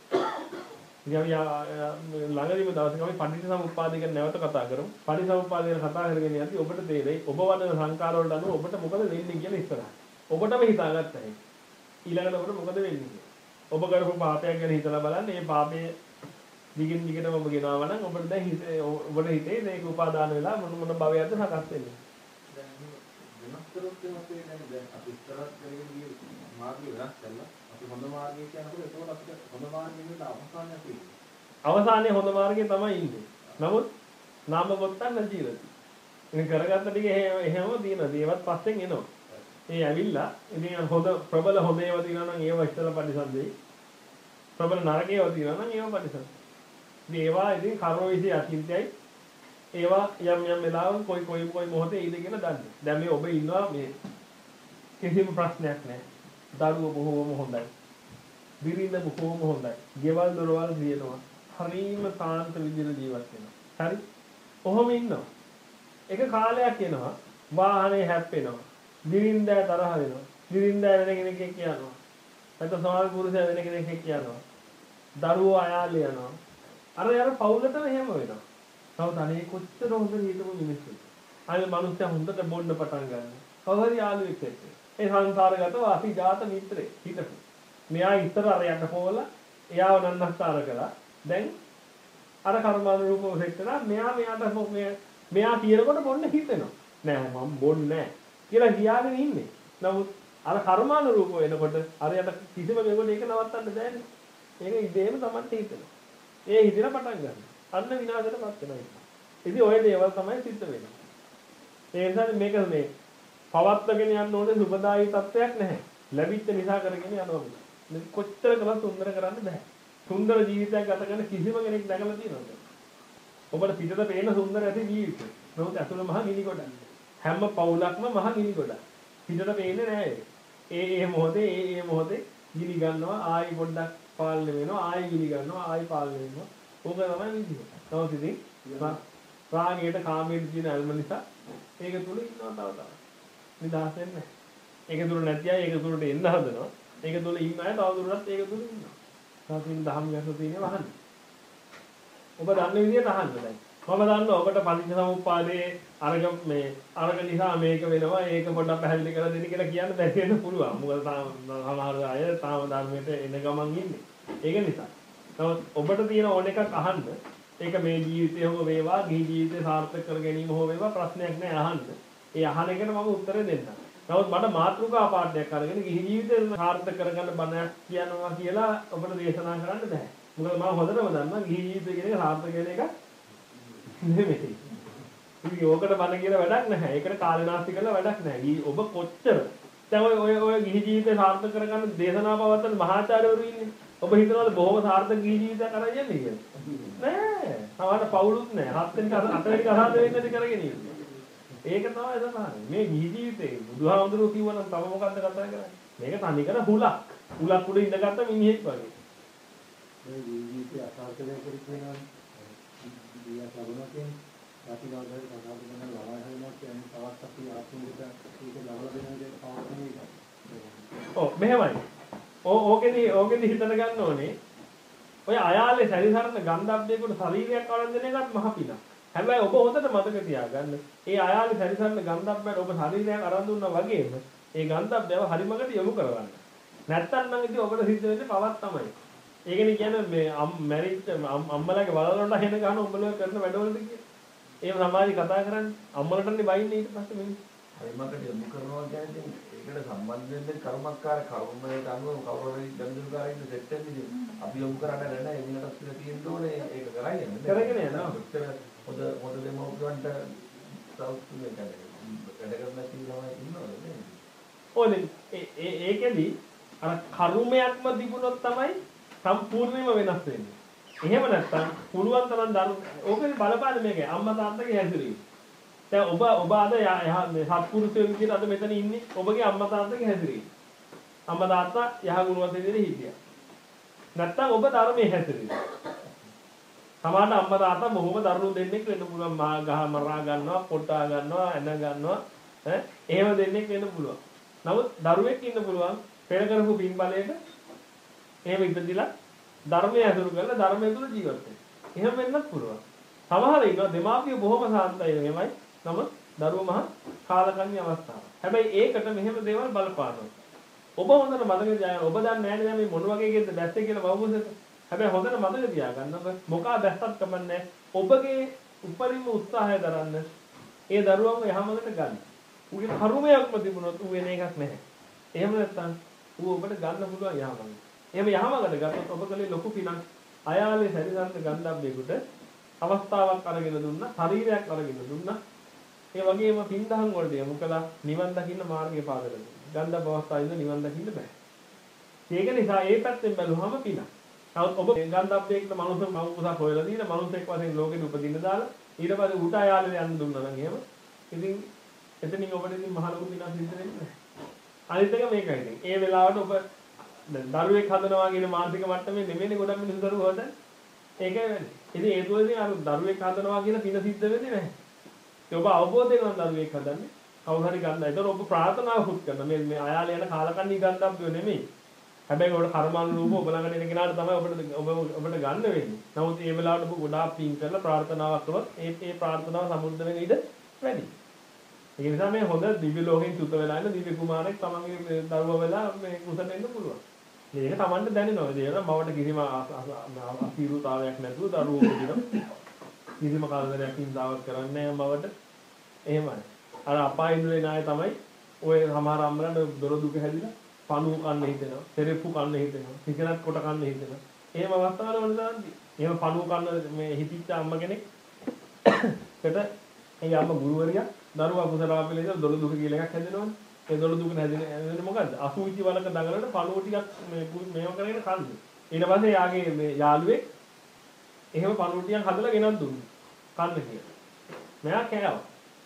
ඉතින් ළඟදීම දවසක අපි පටිච්චසමුප්පාදය ගැන නැවත කතා කරමු. පටිච්චසමුප්පාදය ගැන කතා කරගෙන යද්දී ඔබට තේරෙයි ඔබ වඩන සංකාර වලට අනුව ඔබට මොකද වෙන්නේ කියලා ඉස්සරහ. ඔබටම හිතාගත්තා ඒක. ඊළඟට ඔබට මොකද වෙන්නේ කියලා. ඔබ කරපු පාපයක් ගැන හිතලා බලන්න. මේ පාපයේ දිගින් දිගටම ඔබ ගෙනාවා නම් ඔබට දැන් හිතේ ඔබට හිතේ මේක උපාදාන වෙලා මොන මොන භවයක්ද සකස් වෙන්නේ. දැන් වෙනස් කරොත් එමේ දැන් දැන් අපි ඉස්සරහට කරගෙන ගිය මාර්ගය වෙනස් කරලා අපි හොඳ මාර්ගය කියනකොට ඒකෝට අපිට හොඳ මාර්ගයෙන් අවසානයක් තියෙනවා. අවසානයේ හොඳ මාර්ගය තමයි ඉන්නේ. නමුත් නාම ගොත්තන් ජීවිතය. ඉතින් කරගත්ත ටික එහෙම තියෙනවා. ඒවත් පස්සෙන් එනවා. ඒ ඇවිල්ලා ඉතින් හොඳ ප්‍රබල හොඳ ඒවා තියෙනවා නම් ඒව ඉස්සලා පරිසන්දෙයි. ප්‍රබල නරක ඒවා තියෙනවා නම් ඒව පරිසන්දෙයි. ඉතින් ඒවා ඉතින් කර්ම විශ්ය අතීතයයි. ඒවා යම් යම් වෙලාවක කොයි කොයි කොයි මොහොතේ ඉඳ කියලා දන්නේ. දැන් මේ ඔබ ඉන්නවා මේ කිසිම ප්‍රශ්නයක් නැහැ. දරුවෝ බොහෝම හොඳයි. බිරිඳ බොහෝම හොඳයි. ගෙවල් දොරවල් දිනනවා. හරිම සාන්ත විදිහට ජීවත් වෙනවා. හරි? කොහොම ඉන්නවා? එක කාලයක් එනවා වාහනේ හැප්පෙනවා. බිරිඳ තරහ වෙනවා. බිරිඳ වෙන කෙනෙක් කියනවා. නැත්නම් සමාජ පුරුෂයා වෙන කෙනෙක් කියනවා. දරුවෝ අයාල යනවා. අර යාර පවුලටම එහෙම වෙනවා. තව තනේ කොච්චර හොඳ හිතමු මිනිස්සු. අය මිනිස්සු හොඳට බොන්න පටන් ගන්නවා. කවහරි යාළුවෙක් එක්ක. ඒ සංසාරගතව අපි ජාත මිත්‍රේ හිටපු. මෙයා ඉස්සර අර යට පොවලා එයාව නන්නස්තර කළා. දැන් අර කර්මානුරූපව සෙට් කරලා මෙයා මෙයාට මෙයා කියනකොට බොන්න හිතෙනවා. නෑ මම බොන්නේ නෑ කියලා කියාගෙන ඉන්නේ. නමුත් අර කර්මානුරූපව එනකොට අර යට කිසිම වෙලෙකට ඒක නවත්තන්න බෑනේ. ඒක ඉදේම Tamante හිතෙනවා. ඒ හිතන පටන් ගන්නවා. අන්න විනාශයටපත් වෙනවා. ඉතින් ඔය දේවල් තමයි සිද්ධ වෙන්නේ. ඒ නිසා මේක මේ පවත්වාගෙන යන්න ඕනේ සුබදායී තත්වයක් නැහැ. ලැබිච්ච නිසා කරගෙන යනවා. මේක කොච්චර කළත් සුන්දර කරන්න බෑ. සුන්දර ජීවිතයක් ගත කරන කිසිම කෙනෙක් දැකලා තියෙනවද? ඔබට පිටත පේන සුන්දර ඇති ජීවිතය. නමුත් ඇතුළ මහා ගිනි ගොඩක්. හැම පවුලක්ම මහා ගිනි ගොඩක්. පිටත පේන්නේ නැහැ. ඒ ඒ මොහොතේ ඒ ඒ මොහොතේ ගිනි ගන්නවා ආයි පොඩ්ඩක් පාලනය වෙනවා ආයි ගිනි ගන්නවා ආයි පාලනය වෙනවා. ඕක තමයි විදිහ. නමුත් ඉතින් රාගයට කාමයට තියෙන අල්ම නිසා ඒක තුල ඉන්නවා තව තව. නිදහස් වෙන්නේ නැහැ. ඒක තුල නැති අය ඒක තුලට එන්න හදනවා. ඒක තුල ඉන්න අය තව දුරටත් ඒක තුල ඉන්නවා. සාසින් දහම් ගැස තියෙන්නේ වහන්න. ඔබ දන්න විදිහට අහන්න දැන්. මම දන්නවා ඔබට පටිච්චසමුප්පාදයේ අරග මේ අරග නිසා මේක වෙනවා ඒක පොඩ්ඩක් පැහැදිලි කරලා දෙන්න කියලා කියන්න බැරි වෙන්න පුළුවන්. මොකද තාම සමහර අය තාම ධර්මයට එන ගමන් ඉන්නේ. ඒක නිසා. නමුත් ඔබට තියෙන ඕන එකක් අහන්න. ඒක මේ ජීවිතේ හෝ වේවා, ගිහි ජීවිතේ සාර්ථක කර ගැනීම හෝ වේවා ප්‍රශ්නයක් නෑ අහන්න. ඒ අහන එකට මම උත්තර දෙන්නම්. නමුත් මට මාතෘකා පාඩයක් අරගෙන ගිහි ජීවිතේ සාර්ථක කරගන්න බණ කියනවා කියලා ඔබට දේශනා කරන්න බෑ. මොකද මම හොඳටම දන්නවා ගිහි ජීවිතය කියන එක සාර්ථක වෙන එක නෙමෙයි. ඉතින් ඕකට බණ කියලා වැඩක් නැහැ. ඒකට කාලනාස්ති කරලා වැඩක් නැහැ. ඔබ කොච්චර දැන් ඔය ඔය ගිහි ජීවිතේ සාර්ථක කරගන්න දේශනා පවත්වන මහාචාර්යවරු ඉන්නේ. ඔබ හිතනවාද බොහොම සාර්ථක ගිහි ජීවිතයක් කරගෙන යන්නේ කියලා? නෑ. තවන්න පවුලුත් නෑ. හත් වෙනි අට වෙනි කතාව වෙන්නද කරගෙන ඉන්නේ. ඒක තමයි සමාන. මේ ගිහි ජීවිතේ බුදුහාමුදුරුවෝ කිව්වනම් තව මොකද්ද කතා කරන්නේ? මේක තනිකර හුලක්. හුලක් උඩ ඉඳගත්ත මිනිහෙක් වගේ. මේ ජීවිතය අසාර්ථක කරගෙන දියා ලැබුණා කියන්නේ ප්‍රතිගාමී කතාව කරන ළමයි හරිනවා කියන්නේ තවත් අපි ආත්මික ඒක ලබලා දෙන දේ පවතින එක. ඔව් මෙහෙමයි. ඕ ඕකෙදි ඕකෙදි හිතන ගන්න ඕනේ. ඔය අයාලේ සැරිසරන ගන්ධබ්බේකට ශරීරයක් වඩන් දෙන එකත් මහ පිනක්. හැබැයි ඔබ හොඳට මතක තියාගන්න. ඒ අයාලේ සැරිසරන ගන්ධබ්බේට ඔබ ශරීරයක් අරන් දුන්නා වගේම ඒ ගන්ධබ්බේව හරිමකට යොමු කරවන්න. නැත්තම් නම් ඉතින් ඔබට සිද්ධ වෙන්නේ පවක් තමයි. ඒකනේ කියන්නේ මේ මැරිච්ච අම්මලාගේ වලලොන්ට හෙන ගන්න උඹලෝ කරන වැඩවලද කියන්නේ. ඒව සමාජي කතා කරන්නේ අම්මලටනේ බයින්නේ ඊට පස්සේ මේ හරිමකට යොමු කරනවා කියන්නේ ඒකට සම්බන්ධ වෙන්නේ කර්මකාර කර්මයට අනුව කවුරු හරි ගනුදෙනුකාරයින්ද සෙට් වෙන්නේ. අපි යොමු කරන්නේ නැහැ එදිනටත් කියලා තියෙන්න ඕනේ ඒක කරගෙන යන්න. කරගෙන යනවා. උත්තර හොද හොද දෙමෝපියන්ට සෞඛ්‍ය දෙකයි. වැඩ කරන ළමයි ඉන්නවද නේද? ඕනේ ඒ ඒ ඒකෙදි අර කර්මයක්ම තිබුණොත් තමයි සම්පූර්ණයෙන්ම වෙනස් වෙන්නේ. එහෙම නැත්නම් පුළුවන් තරම් දරු ඕකේ බලපාන මේකේ අම්මා තාත්තගේ හැසිරීම. දැන් ඔබ ඔබ අද මේ සත්පුරුෂයෝ විදිහට අද මෙතන ඉන්නේ ඔබගේ අම්මා තාත්තගේ හැසිරීම. අම්මා තාත්තා යහ ගුණවත් විදිහට හිටියා. නැත්නම් ඔබ ධර්මයේ හැසිරීම. සමහරවිට අම්මා තාත්තා බොහොම දරුණු දෙන්නෙක් වෙන්න පුළුවන්. මහා ගහ මරා ගන්නවා, පොට්ටා ගන්නවා, එන ගන්නවා. ඈ එහෙම දෙන්නෙක් වෙන්න පුළුවන්. නමුත් දරුවෙක් ඉන්න පුළුවන් පෙර කරපු පින් බලයට එහෙම ඉඳිලා ධර්මයේ අසුරු කරලා ධර්මයේ තුල ජීවත් වෙන්න. එහෙම වෙන්නත් පුළුවන්. සමහර ඉන්නවා දෙමාපිය බොහොම සාන්තයි එහෙමයි. නමුත් දරුවෝ මහා කාලකන්ණි අවස්ථාවක්. හැබැයි ඒකට මෙහෙම දේවල් බලපානවා. ඔබ හොඳට මතක තියාගන්න. ඔබ දන්නේ නැහැ නේද මේ මොන වගේ ගෙද්ද බැස්සේ කියලා වවුසෙත්. හැබැයි හොඳට මතක තියාගන්න. ඔබ මොකා බැස්සත් කමන්නේ. ඔබගේ උපරිම උත්සාහය දරන්න. ඒ දරුවව යහමකට ගන්න. උගේ කර්මයක්ම තිබුණොත් ඌ වෙන එකක් නැහැ. එහෙම නැත්නම් ඌ ඔබට ගන්න පුළුවන් යහමකට. එහෙම යහමකට ගත්තොත් ඔබ කලේ ලොකු පිනක් අයාලේ සැරිසන්ත ගන්ධබ්බේකට අවස්ථාවක් අරගෙන දුන්නා, ශරීරයක් අරගෙන දුන්නා. ඒ වගේම පින්දහම් වලට යමු කළා නිවන් දකින්න මාර්ගය පාදලා දුන්නා. ගන්ධබ්බ අවස්ථාවේ නිවන් දකින්න බෑ. ඒක නිසා ඒ පැත්තෙන් බැලුවම පිනක්. නමුත් ඔබ ගන්ධබ්බේකට මනුස්ස මවුකුසක් හොයලා දීලා මනුස්සෙක් වශයෙන් ලෝකෙට උපදින්න දාලා ඊට පස්සේ උට අයාලේ යන්න දුන්නා නම් එහෙම ඉතින් එතනින් ඔබට ඉතින් මහ ලොකු පිනක් සිද්ධ වෙන්නේ නැහැ. අනිත් එක මේකයි ඉතින්. ඒ වෙලාවට ඔබ දරුවෙක් හදනවා කියන මානසික මට්ටමේ නෙමෙයි ගොඩක් මිනිස්සු දරුවෝ හදන්නේ. ඒකයි වෙන්නේ. ඉතින් ඒ තුලදී අර දරුවෙක් හදනවා කියන පින සිද්ධ වෙන්නේ නැහැ. ඒ ඔබ අවබෝධයෙන් දරුවෙක් හදන්නේ. කවුරු හරි ගන්න. ඒතර ඔබ ප්‍රාර්ථනාවකුත් කරන මේ මේ අයාලේ යන කාලකන්ණි ගන්නබ්බියෝ නෙමෙයි. හැබැයි ඔබට කර්මානුරූපව ඔබ ළඟට එන කෙනාට තමයි ඔබට ඔබ ඔබට ගන්න වෙන්නේ. නමුත් මේ වෙලාවට ඔබ ගොඩාක් පින් කරලා ප්‍රාර්ථනාවක් කළොත් ඒ ඒ ප්‍රාර්ථනාව සමුද්ද වෙන ඉඩ වැඩි. ඒ නිසා මේ හොඳ දිව්‍ය ලෝකෙන් චුත වෙලා ඉන්න දිව්‍ය කුමාරයෙක් තමන්ගේ දරුවා වෙලා මේ කුසට එන්න පුළුවන්. මේක Tamanට දැනෙනවා. ඒ නේද? මවට කිසිම අසීරුතාවයක් නැතුව දරුවෝ උපදිනවා. කිසිම කාලදරයක් හින්දාවක් කරන්නේ නැහැ මවට. එහෙමයි. අර අපාය ඉඳලා එන අය තමයි ඔය සමහර අම්මලාට දොර දුක හැදිලා පණුව කන්න හිතෙනවා, තෙරෙප්පු කන්න හිතෙනවා, සිගරට් කොට කන්න හිතෙනවා. එහෙම අවස්ථාවල වල දාන්නේ. එහෙම පණුව කන්න මේ හිතිච්ච අම්ම කෙනෙක් කට ඒ අම්ම ගුරුවරියා දරුවා කුසලාව පිළිද දොර දුක කියලා එකක් හැදෙනවනේ. ඒ දොළ දුක නැදිනේ මොකද්ද? අසුචි වලක දඟලන පණුව ටිකක් මේ මේව කරගෙන කන්නේ. ඊට පස්සේ යාගේ මේ යාළුවෙක් එහෙම පණුව ටිකක් හදලා ගෙනත් දුන්නා. කන්න කියලා. මෙයා කෑවා.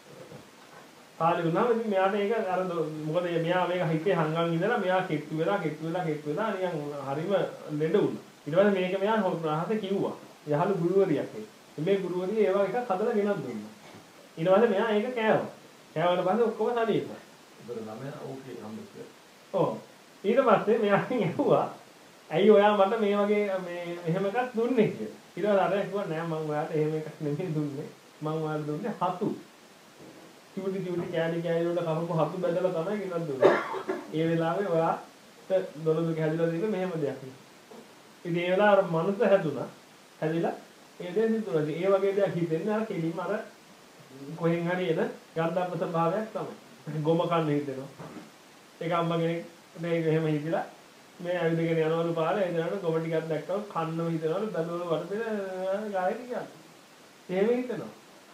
කාලේ වුණාම ඉතින් මෙයාට ඒක අර මොකද මෙයා මේක හිතේ හංගන් ඉඳලා මෙයා කෙට්ටු වෙලා කෙට්ටු වෙලා කෙට්ටු වෙලා නිකන් හරිම ලෙඩ වුණා. ඊට පස්සේ මේක මෙයා රහස කිව්වා. යහළු ගුරුවරියක් එක්ක. මේ ගුරුවරිය ඒවා එකක් හදලා ගෙනත් දුන්නා. ඊට පස්සේ මෙයා ඒක කෑවා. කෑවට පස්සේ ඔක්කොම සනීපයි. ඕකේ හම්බුනේ. ඔව්. ඊට පස්සේ මෙයාගෙන් ඇහුවා ඇයි ඔයා මට මේ වගේ මේ එහෙම එකක් දුන්නේ කියලා. ඊට පස්සේ අර කිව්වා නෑ මම ඔයාලට එහෙම එකක් නෙමෙයි දුන්නේ. මම ඔයාලට දුන්නේ හතු. චූටි චූටි කෑලි කෑලි වල කපපු හතු බැදලා තමයි ගෙනත් දුන්නේ. ඒ වෙලාවේ ඔයාට දොළ දුක හැදිලා දෙන්න මෙහෙම දෙයක් නේ. ඉතින් ඒ වෙලාව අර මනුස්ස හැදුනා. හැදිලා ඒ දේ සිදුනා. ඒ වගේ දෙයක් හිතෙන්නේ අර කෙලින්ම අර කොහෙන් හරි එන ගන්ධබ්බ ස්වභාවයක් තමයි. ගොම කන්න හිතෙනවා. ඒක අම්මා කෙනෙක් මේක එහෙම හිතලා මේ ඇවිදගෙන යනවලු පාරේ එදනට ගොම ටිකක් දැක්කම කන්නම හිතනවලු දරුවල වටපිට ගායක කියන්නේ. එහෙම හිතනවා.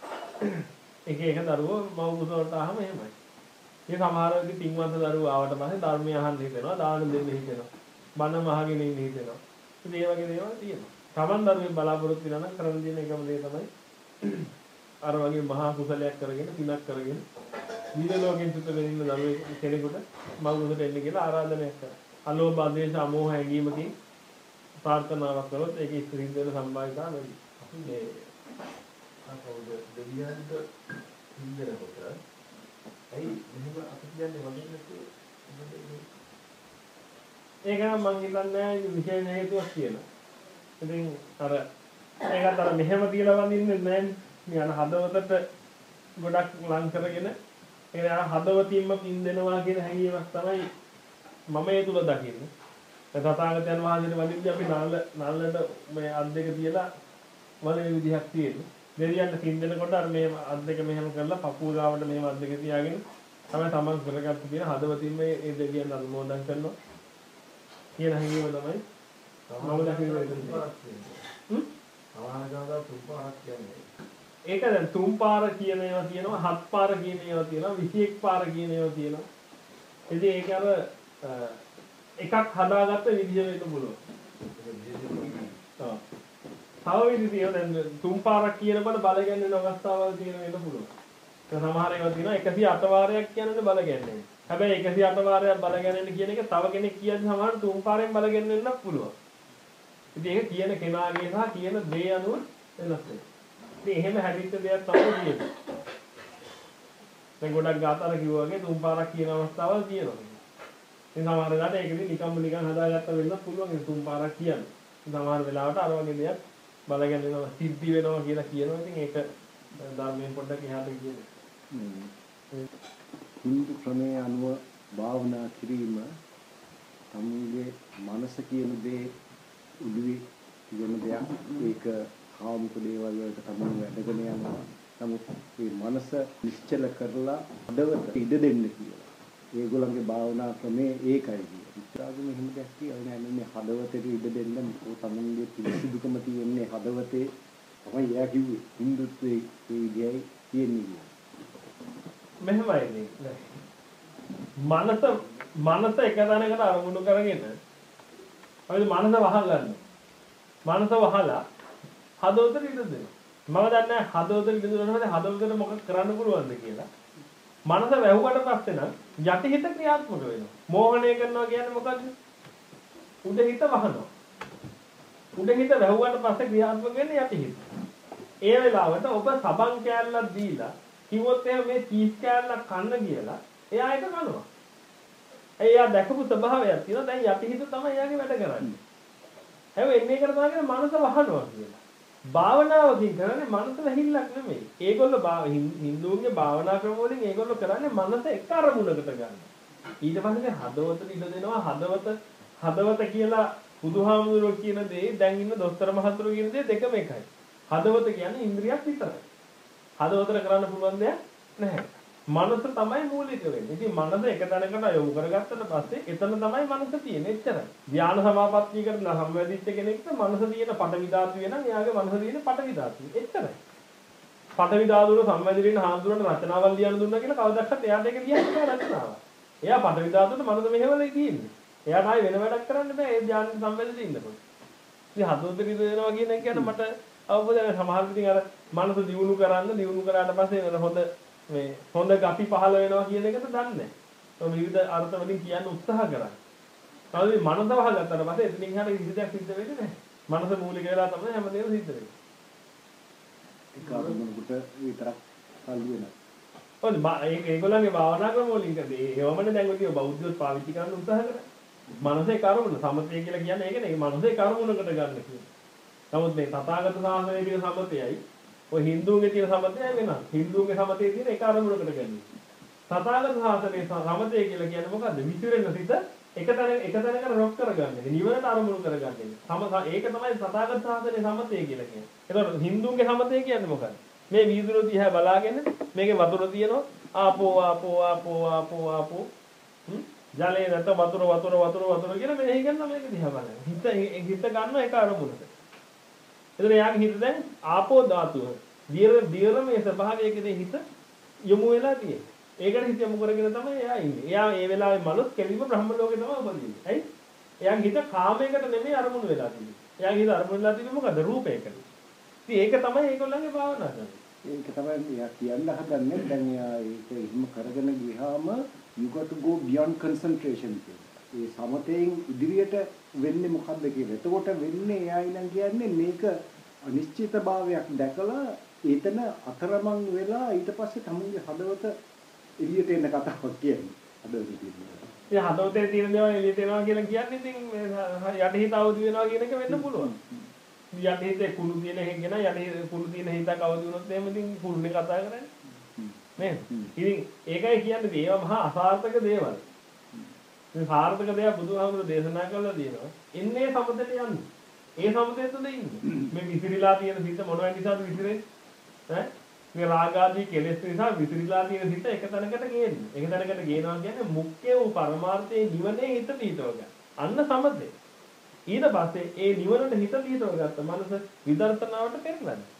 එක එක දරුවෝ මව් කුස වලට ආවම එහෙමයි. මේ සමහර වෙලෙදි පින්වන්ත දරුවෝ ආවට පස්සේ ධර්මය අහන්න හිතෙනවා, දාන දෙන්න හිතෙනවා. බණ අහගෙන ඉන්න හිතෙනවා. ඉතින් ඒ වගේ දේවල් තියෙනවා. Taman ධර්මයෙන් බලාපොරොත්තු වෙනා නම් කරන්න දෙන එකම දේ තමයි අර වගේ මහා කුසලයක් කරගෙන පිනක් කරගෙන දිව්‍ය ලෝකෙන් චුත වෙන්න දරුවෙක් කෙනෙකුට මවුරුකට එන්න කියලා ආරාධනයක් කරා. අලෝභ ආදේශ අමෝහ හැඟීමකින් ප්‍රාර්ථනාවක් කළොත් ඒක ඉස්තරින් දෙන සම්භාවිතාව වැඩි. අපි මේ අපෝද දෙවියන්ට හින්දරකොට ඇයි මෙහෙම අපි කියන්නේ වගේ නැති ඒක නම් මං හිතන්නේ විශේෂ හේතුවක් කියලා. ඉතින් අර ඒකට අර මෙහෙම තියලා වඳින්නේ නැහැ. මේ හදවතට ගොඩක් ලං කරගෙන ඒ හදවතින්ම පින් දෙනවා කියන හැඟීමක් තමයි මම ඒ තුල දකින්නේ. ඒ තථාගතයන් වහන්සේට වදින්දී අපි නල්ල නල්ලට මේ අත් දෙක තියලා වලේ විදිහක් තියෙනවා. දෙවියන්ට පින් දෙනකොට අර මේ අත් දෙක මෙහෙම කරලා පපුව ගාවට මෙහෙම අත් දෙක තියාගෙන තමයි තමන් කරගත්ත තියෙන හදවතින් මේ ඒ දෙවියන් අනුමෝදන් කරනවා කියන හැඟීම තමයි මම දකින්නේ. හ්ම්? සමානතාවය තුන් පාරක් කියන්නේ. ඒක දැන් තුන් පාර කියන ඒවා තියෙනවා, හත් පාර කියන ඒවා තියෙනවා, විසි එක් පාර කියන ඒවා තියෙනවා. ඉතින් ඒක අර එකක් හදාගත්ත විදිහ වෙන්න පුළුවන්. ඔව්. තව විදිහ තියෙනවා දැන් තුන් පාරක් කියනකොට බල ගැන්වෙන අවස්ථාවල් තියෙන වෙන්න පුළුවන්. ඒ සමහර ඒවා තියෙනවා එකසිය අට වාරයක් කියනකොට බල ගැන්වෙන්නේ. හැබැයි එකසිය අට වාරයක් බල ගැන්වෙන්න කියන එක තව කෙනෙක් කියන්නේ සමහර තුන් පාරෙන් බල ගැන්වෙන්නත් පුළුවන්. ඉතින් ඒක කියන කෙනාගේ සහ කියන දේ අනුව වෙනස් වෙනවා. ඉතින් එහෙම හැදිච්ච දෙයක් තමයි කියන්නේ. දැන් ගොඩක් ගාතර කිව්වා වගේ තුන් පාරක් කියන අවස්ථාවල් තියෙනවා. ඉතින් සමහර වෙලාවට ඒකෙදි නිකම්ම නිකන් හදාගත්ත වෙන්නත් පුළුවන් ඒ තුන් පාරක් කියන්නේ. සමහර වෙලාවට අර වගේ දෙයක් බලගෙන වෙනවා සිද්ධි වෙනවා කියලා කියනවා. ඉතින් ඒක ධර්මයෙන් පොඩ්ඩක් එහාට කියන්නේ. හින්දු ක්‍රමයේ අනුව භාවනා කිරීම තමුගේ මනස කියන දේ උඩුවේ වෙන දෙයක්. ඒක කාමික දේවල් වලට තමයි වැඩගෙන යනවා. නමුත් මේ මනස නිශ්චල කරලා හදවත ඉඩ දෙන්න කියලා. ඒගොල්ලන්ගේ භාවනා ක්‍රමේ ඒකයි කියන්නේ. ඉස්සරහම එහෙම දෙයක් කියන්නේ නැහැ. මේ හදවතට ඉඩ දෙන්න තමුන්ගේ පිළිසිදුකම තියෙන්නේ හදවතේ. තමයි එයා කිව්වේ හින්දුත්වයේ ඒ විදියයි තියෙන්නේ. මෙහෙමයි නේ. මනස මනස එක තැනකට අරමුණු කරගෙන අපි මනස වහගන්න. මනස වහලා හදවතට ඉඩ දෙන්න. මම දන්නේ හදවතට ඉඩ දුන්නාම හදවතට මොකක් කරන්න පුළුවන්ද කියලා. මනස වැහුවට පස්සේ නම් යටිහිත ක්‍රියාත්මක වෙනවා. මෝහණය කරනවා කියන්නේ මොකද්ද? උඩහිත වහනවා. උඩහිත වැහුවට පස්සේ ක්‍රියාත්මක වෙන්නේ යටිහිත. ඒ වෙලාවට ඔබ සබන් කෑල්ලක් දීලා කිව්වොත් එහෙනම් මේ චීස් කෑල්ලක් කන්න කියලා එයා ඒක කනවා. එයා දැකපු ස්වභාවයක් තියෙනවා. දැන් යටිහිත තමයි එයාගේ වැඩ කරන්නේ. හැබැයි එන්නේ එකට තමයි මනස වහනවා කියලා. භාවනාවකින් කරන්නේ මනස වැහිල්ලක් නෙමෙයි. ඒගොල්ලෝ හින්දුන්ගේ භාවනා ක්‍රම වලින් ඒගොල්ලෝ කරන්නේ මනස එක අරමුණකට ගන්න. ඊට පස්සේ හදවතට ඉඩ දෙනවා. හදවත හදවත කියලා බුදුහාමුදුරුවෝ කියන දේ දැන් ඉන්න දොස්තර මහතුරු කියන දේ දෙකම එකයි. හදවත කියන්නේ ඉන්ද්‍රියක් විතරයි. හදවතට කරන්න පුළුවන් දෙයක් නැහැ. මනස තමයි මූලික වෙන්නේ. ඉතින් මනස එක තැනකට යොමු කරගත්තට පස්සේ එතන තමයි මනස තියෙන්නේ. එච්චරයි. ධ්‍යාන සමාපත්තිය කරලා සම්වැදිච්ච කෙනෙක්ට මනස තියෙන පටවි ධාතුවේ නම් එයාගේ මනස තියෙන පටවි ධාතුවේ. එච්චරයි. පටවි ධාතුවල සම්වැදිරින හාමුදුරන්ට රචනාවල් ලියන්න දුන්නා කියලා කවදාවත් එයාට ඒක ලියන්න බෑ රචනාව. එයා පටවි ධාතුවට මනස මෙහෙवलයි තියෙන්නේ. එයාට ආයි වෙන වැඩක් කරන්න බෑ. ඒ ධ්‍යාන සම්වැදිරි ඉන්නකොට. ඉතින් හදවත දිනනවා කියන එක කියන්නේ මට අවබෝධය සමහර විදිහින් අර මනස දියුණු කරන්න දියුණු කරාට පස්සේ හොඳ මේ හොඳ ගති පහළ වෙනවා කියන එකද දන්නේ නැහැ. ඒ විවිධ අර්ථ වලින් කියන්න උත්සාහ කරා. තමයි මනස වහගත්තට පස්සේ එතනින් එහාට කිසි දෙයක් සිද්ධ වෙන්නේ නැහැ. මනස මූලික වෙලා තමයි හැමදේම සිද්ධ වෙන්නේ. ඒක අරමුණකට විතරක් සල්ලි වෙනවා. ඔව් ඒක ඒගොල්ලන්ගේ භාවනා ක්‍රම වලින් කරේ. ඒවමනේ දැන් ඔය බෞද්ධයෝ පාවිච්චි කරන්න උත්සාහ කරා. මනස ඒ කර්මුණ සමතය කියලා කියන්නේ ඒකනේ. ඒ මනස ඒ කර්මුණකට ගන්න කියන්නේ. නමුත් මේ තථාගත ශාසනයේ තියෙන සමතයයි ඔය හින්දුන්ගේ තියෙන සමතයයි වෙනස්. හින්දුන්ගේ සමතයේ තියෙන එක අරමුණකට ගන්නේ. තථාගත ශාසනයේ සමතය කියලා කියන්නේ මොකද්ද? විසිරෙන සිත එක තැන එක තැනකට රොක් කරගන්නේ. නිවනට අරමුණු කරගන්නේ. සම ඒක තමයි තථාගත ශාසනයේ සමතය කියලා කියන්නේ. ඒතකොට හින්දුන්ගේ සමතය කියන්නේ මොකද්ද? මේ වීදුරු දිහා බලාගෙන මේකේ වතුර තියෙනවා. ආපෝ ආපෝ ආපෝ ආපෝ ආපෝ හ්ම් ජලයේ නැත වතුර වතුර වතුර වතුර කියලා මෙහෙ කරනවා මේක දිහා බලන්න. හිත හිත ගන්න එක අරමුණකට. එතන යාගේ හිත දැන් ආපෝ ධාතුව. දියර දියර මේ ස්වභාවයකදී හිත යොමු වෙලා තියෙන්නේ. ඒකට හිත යොමු කරගෙන තමයි එයා ඉන්නේ. එයා මේ වෙලාවේ මනුස් කෙලිම බ්‍රහ්ම ලෝකේ තමයි උපදින්නේ. හරි? එයාගේ හිත කාමයකට නෙමෙයි අරමුණු වෙලා තියෙන්නේ. එයාගේ හිත අරමුණු වෙලා තියෙන්නේ මොකද? රූපයකට. ඉතින් ඒක තමයි ඒගොල්ලන්ගේ භාවනාව කරන්නේ. ඒක තමයි එයා කියන්න හදන්නේ. දැන් එයා ඒක එහෙම කරගෙන ගියාම you got to go beyond concentration කියලා. ඒ සමතයෙන් ඉදිරියට වෙන්නේ මොකද්ද කියලා. එතකොට වෙන්නේ එයා ඊළඟ කියන්නේ මේක අනිශ්චිතභාවයක් දැකලා ඒතන අතරමං වෙලා ඊට පස්සේ තමුන්ගේ හදවත එළියට එන කතාවක් කියන්නේ. හදවතේ තියෙනවා. ඉතින් හදවතේ තියෙන දේවල් එළියට එනවා කියලා කියන්නේ ඉතින් යටිහිත අවදි වෙනවා කියන එක වෙන්න පුළුවන්. යටිහිතේ කුණු තියෙන එකගෙන යටිහිත කුණු තියෙන හිතක් අවදි වුණොත් එහෙම ඉතින් කුණුනේ කතා කරන්නේ. නේද? ඉතින් ඒකයි කියන්නේ ඒවා මහා අසාර්ථක දේවල්. මේ සාර්ථක දේවල් බුදුහාමුදුරුවෝ දේශනා කළා දිනවා. ඉන්නේ සමතට යන්නේ. ඒ සමතේ තුල ඉන්නේ. මේ විසිරීලා තියෙන සිත මොනවයි නිසාද විසිරෙන්නේ? ඈ? මේ රාගාදී කෙලෙස් නිසා විසිරීලා තියෙන සිත එක තැනකට ගේන්නේ. එක තැනකට ගේනවා කියන්නේ මුඛ්‍ය වූ පරමාර්ථයේ නිවනේ හිත පිහිටව ගන්න. අන්න සමතේ. ඊට පස්සේ ඒ නිවනට හිත පිහිටව ගත්ත මනස විදර්ශනාවට පෙරලනවා.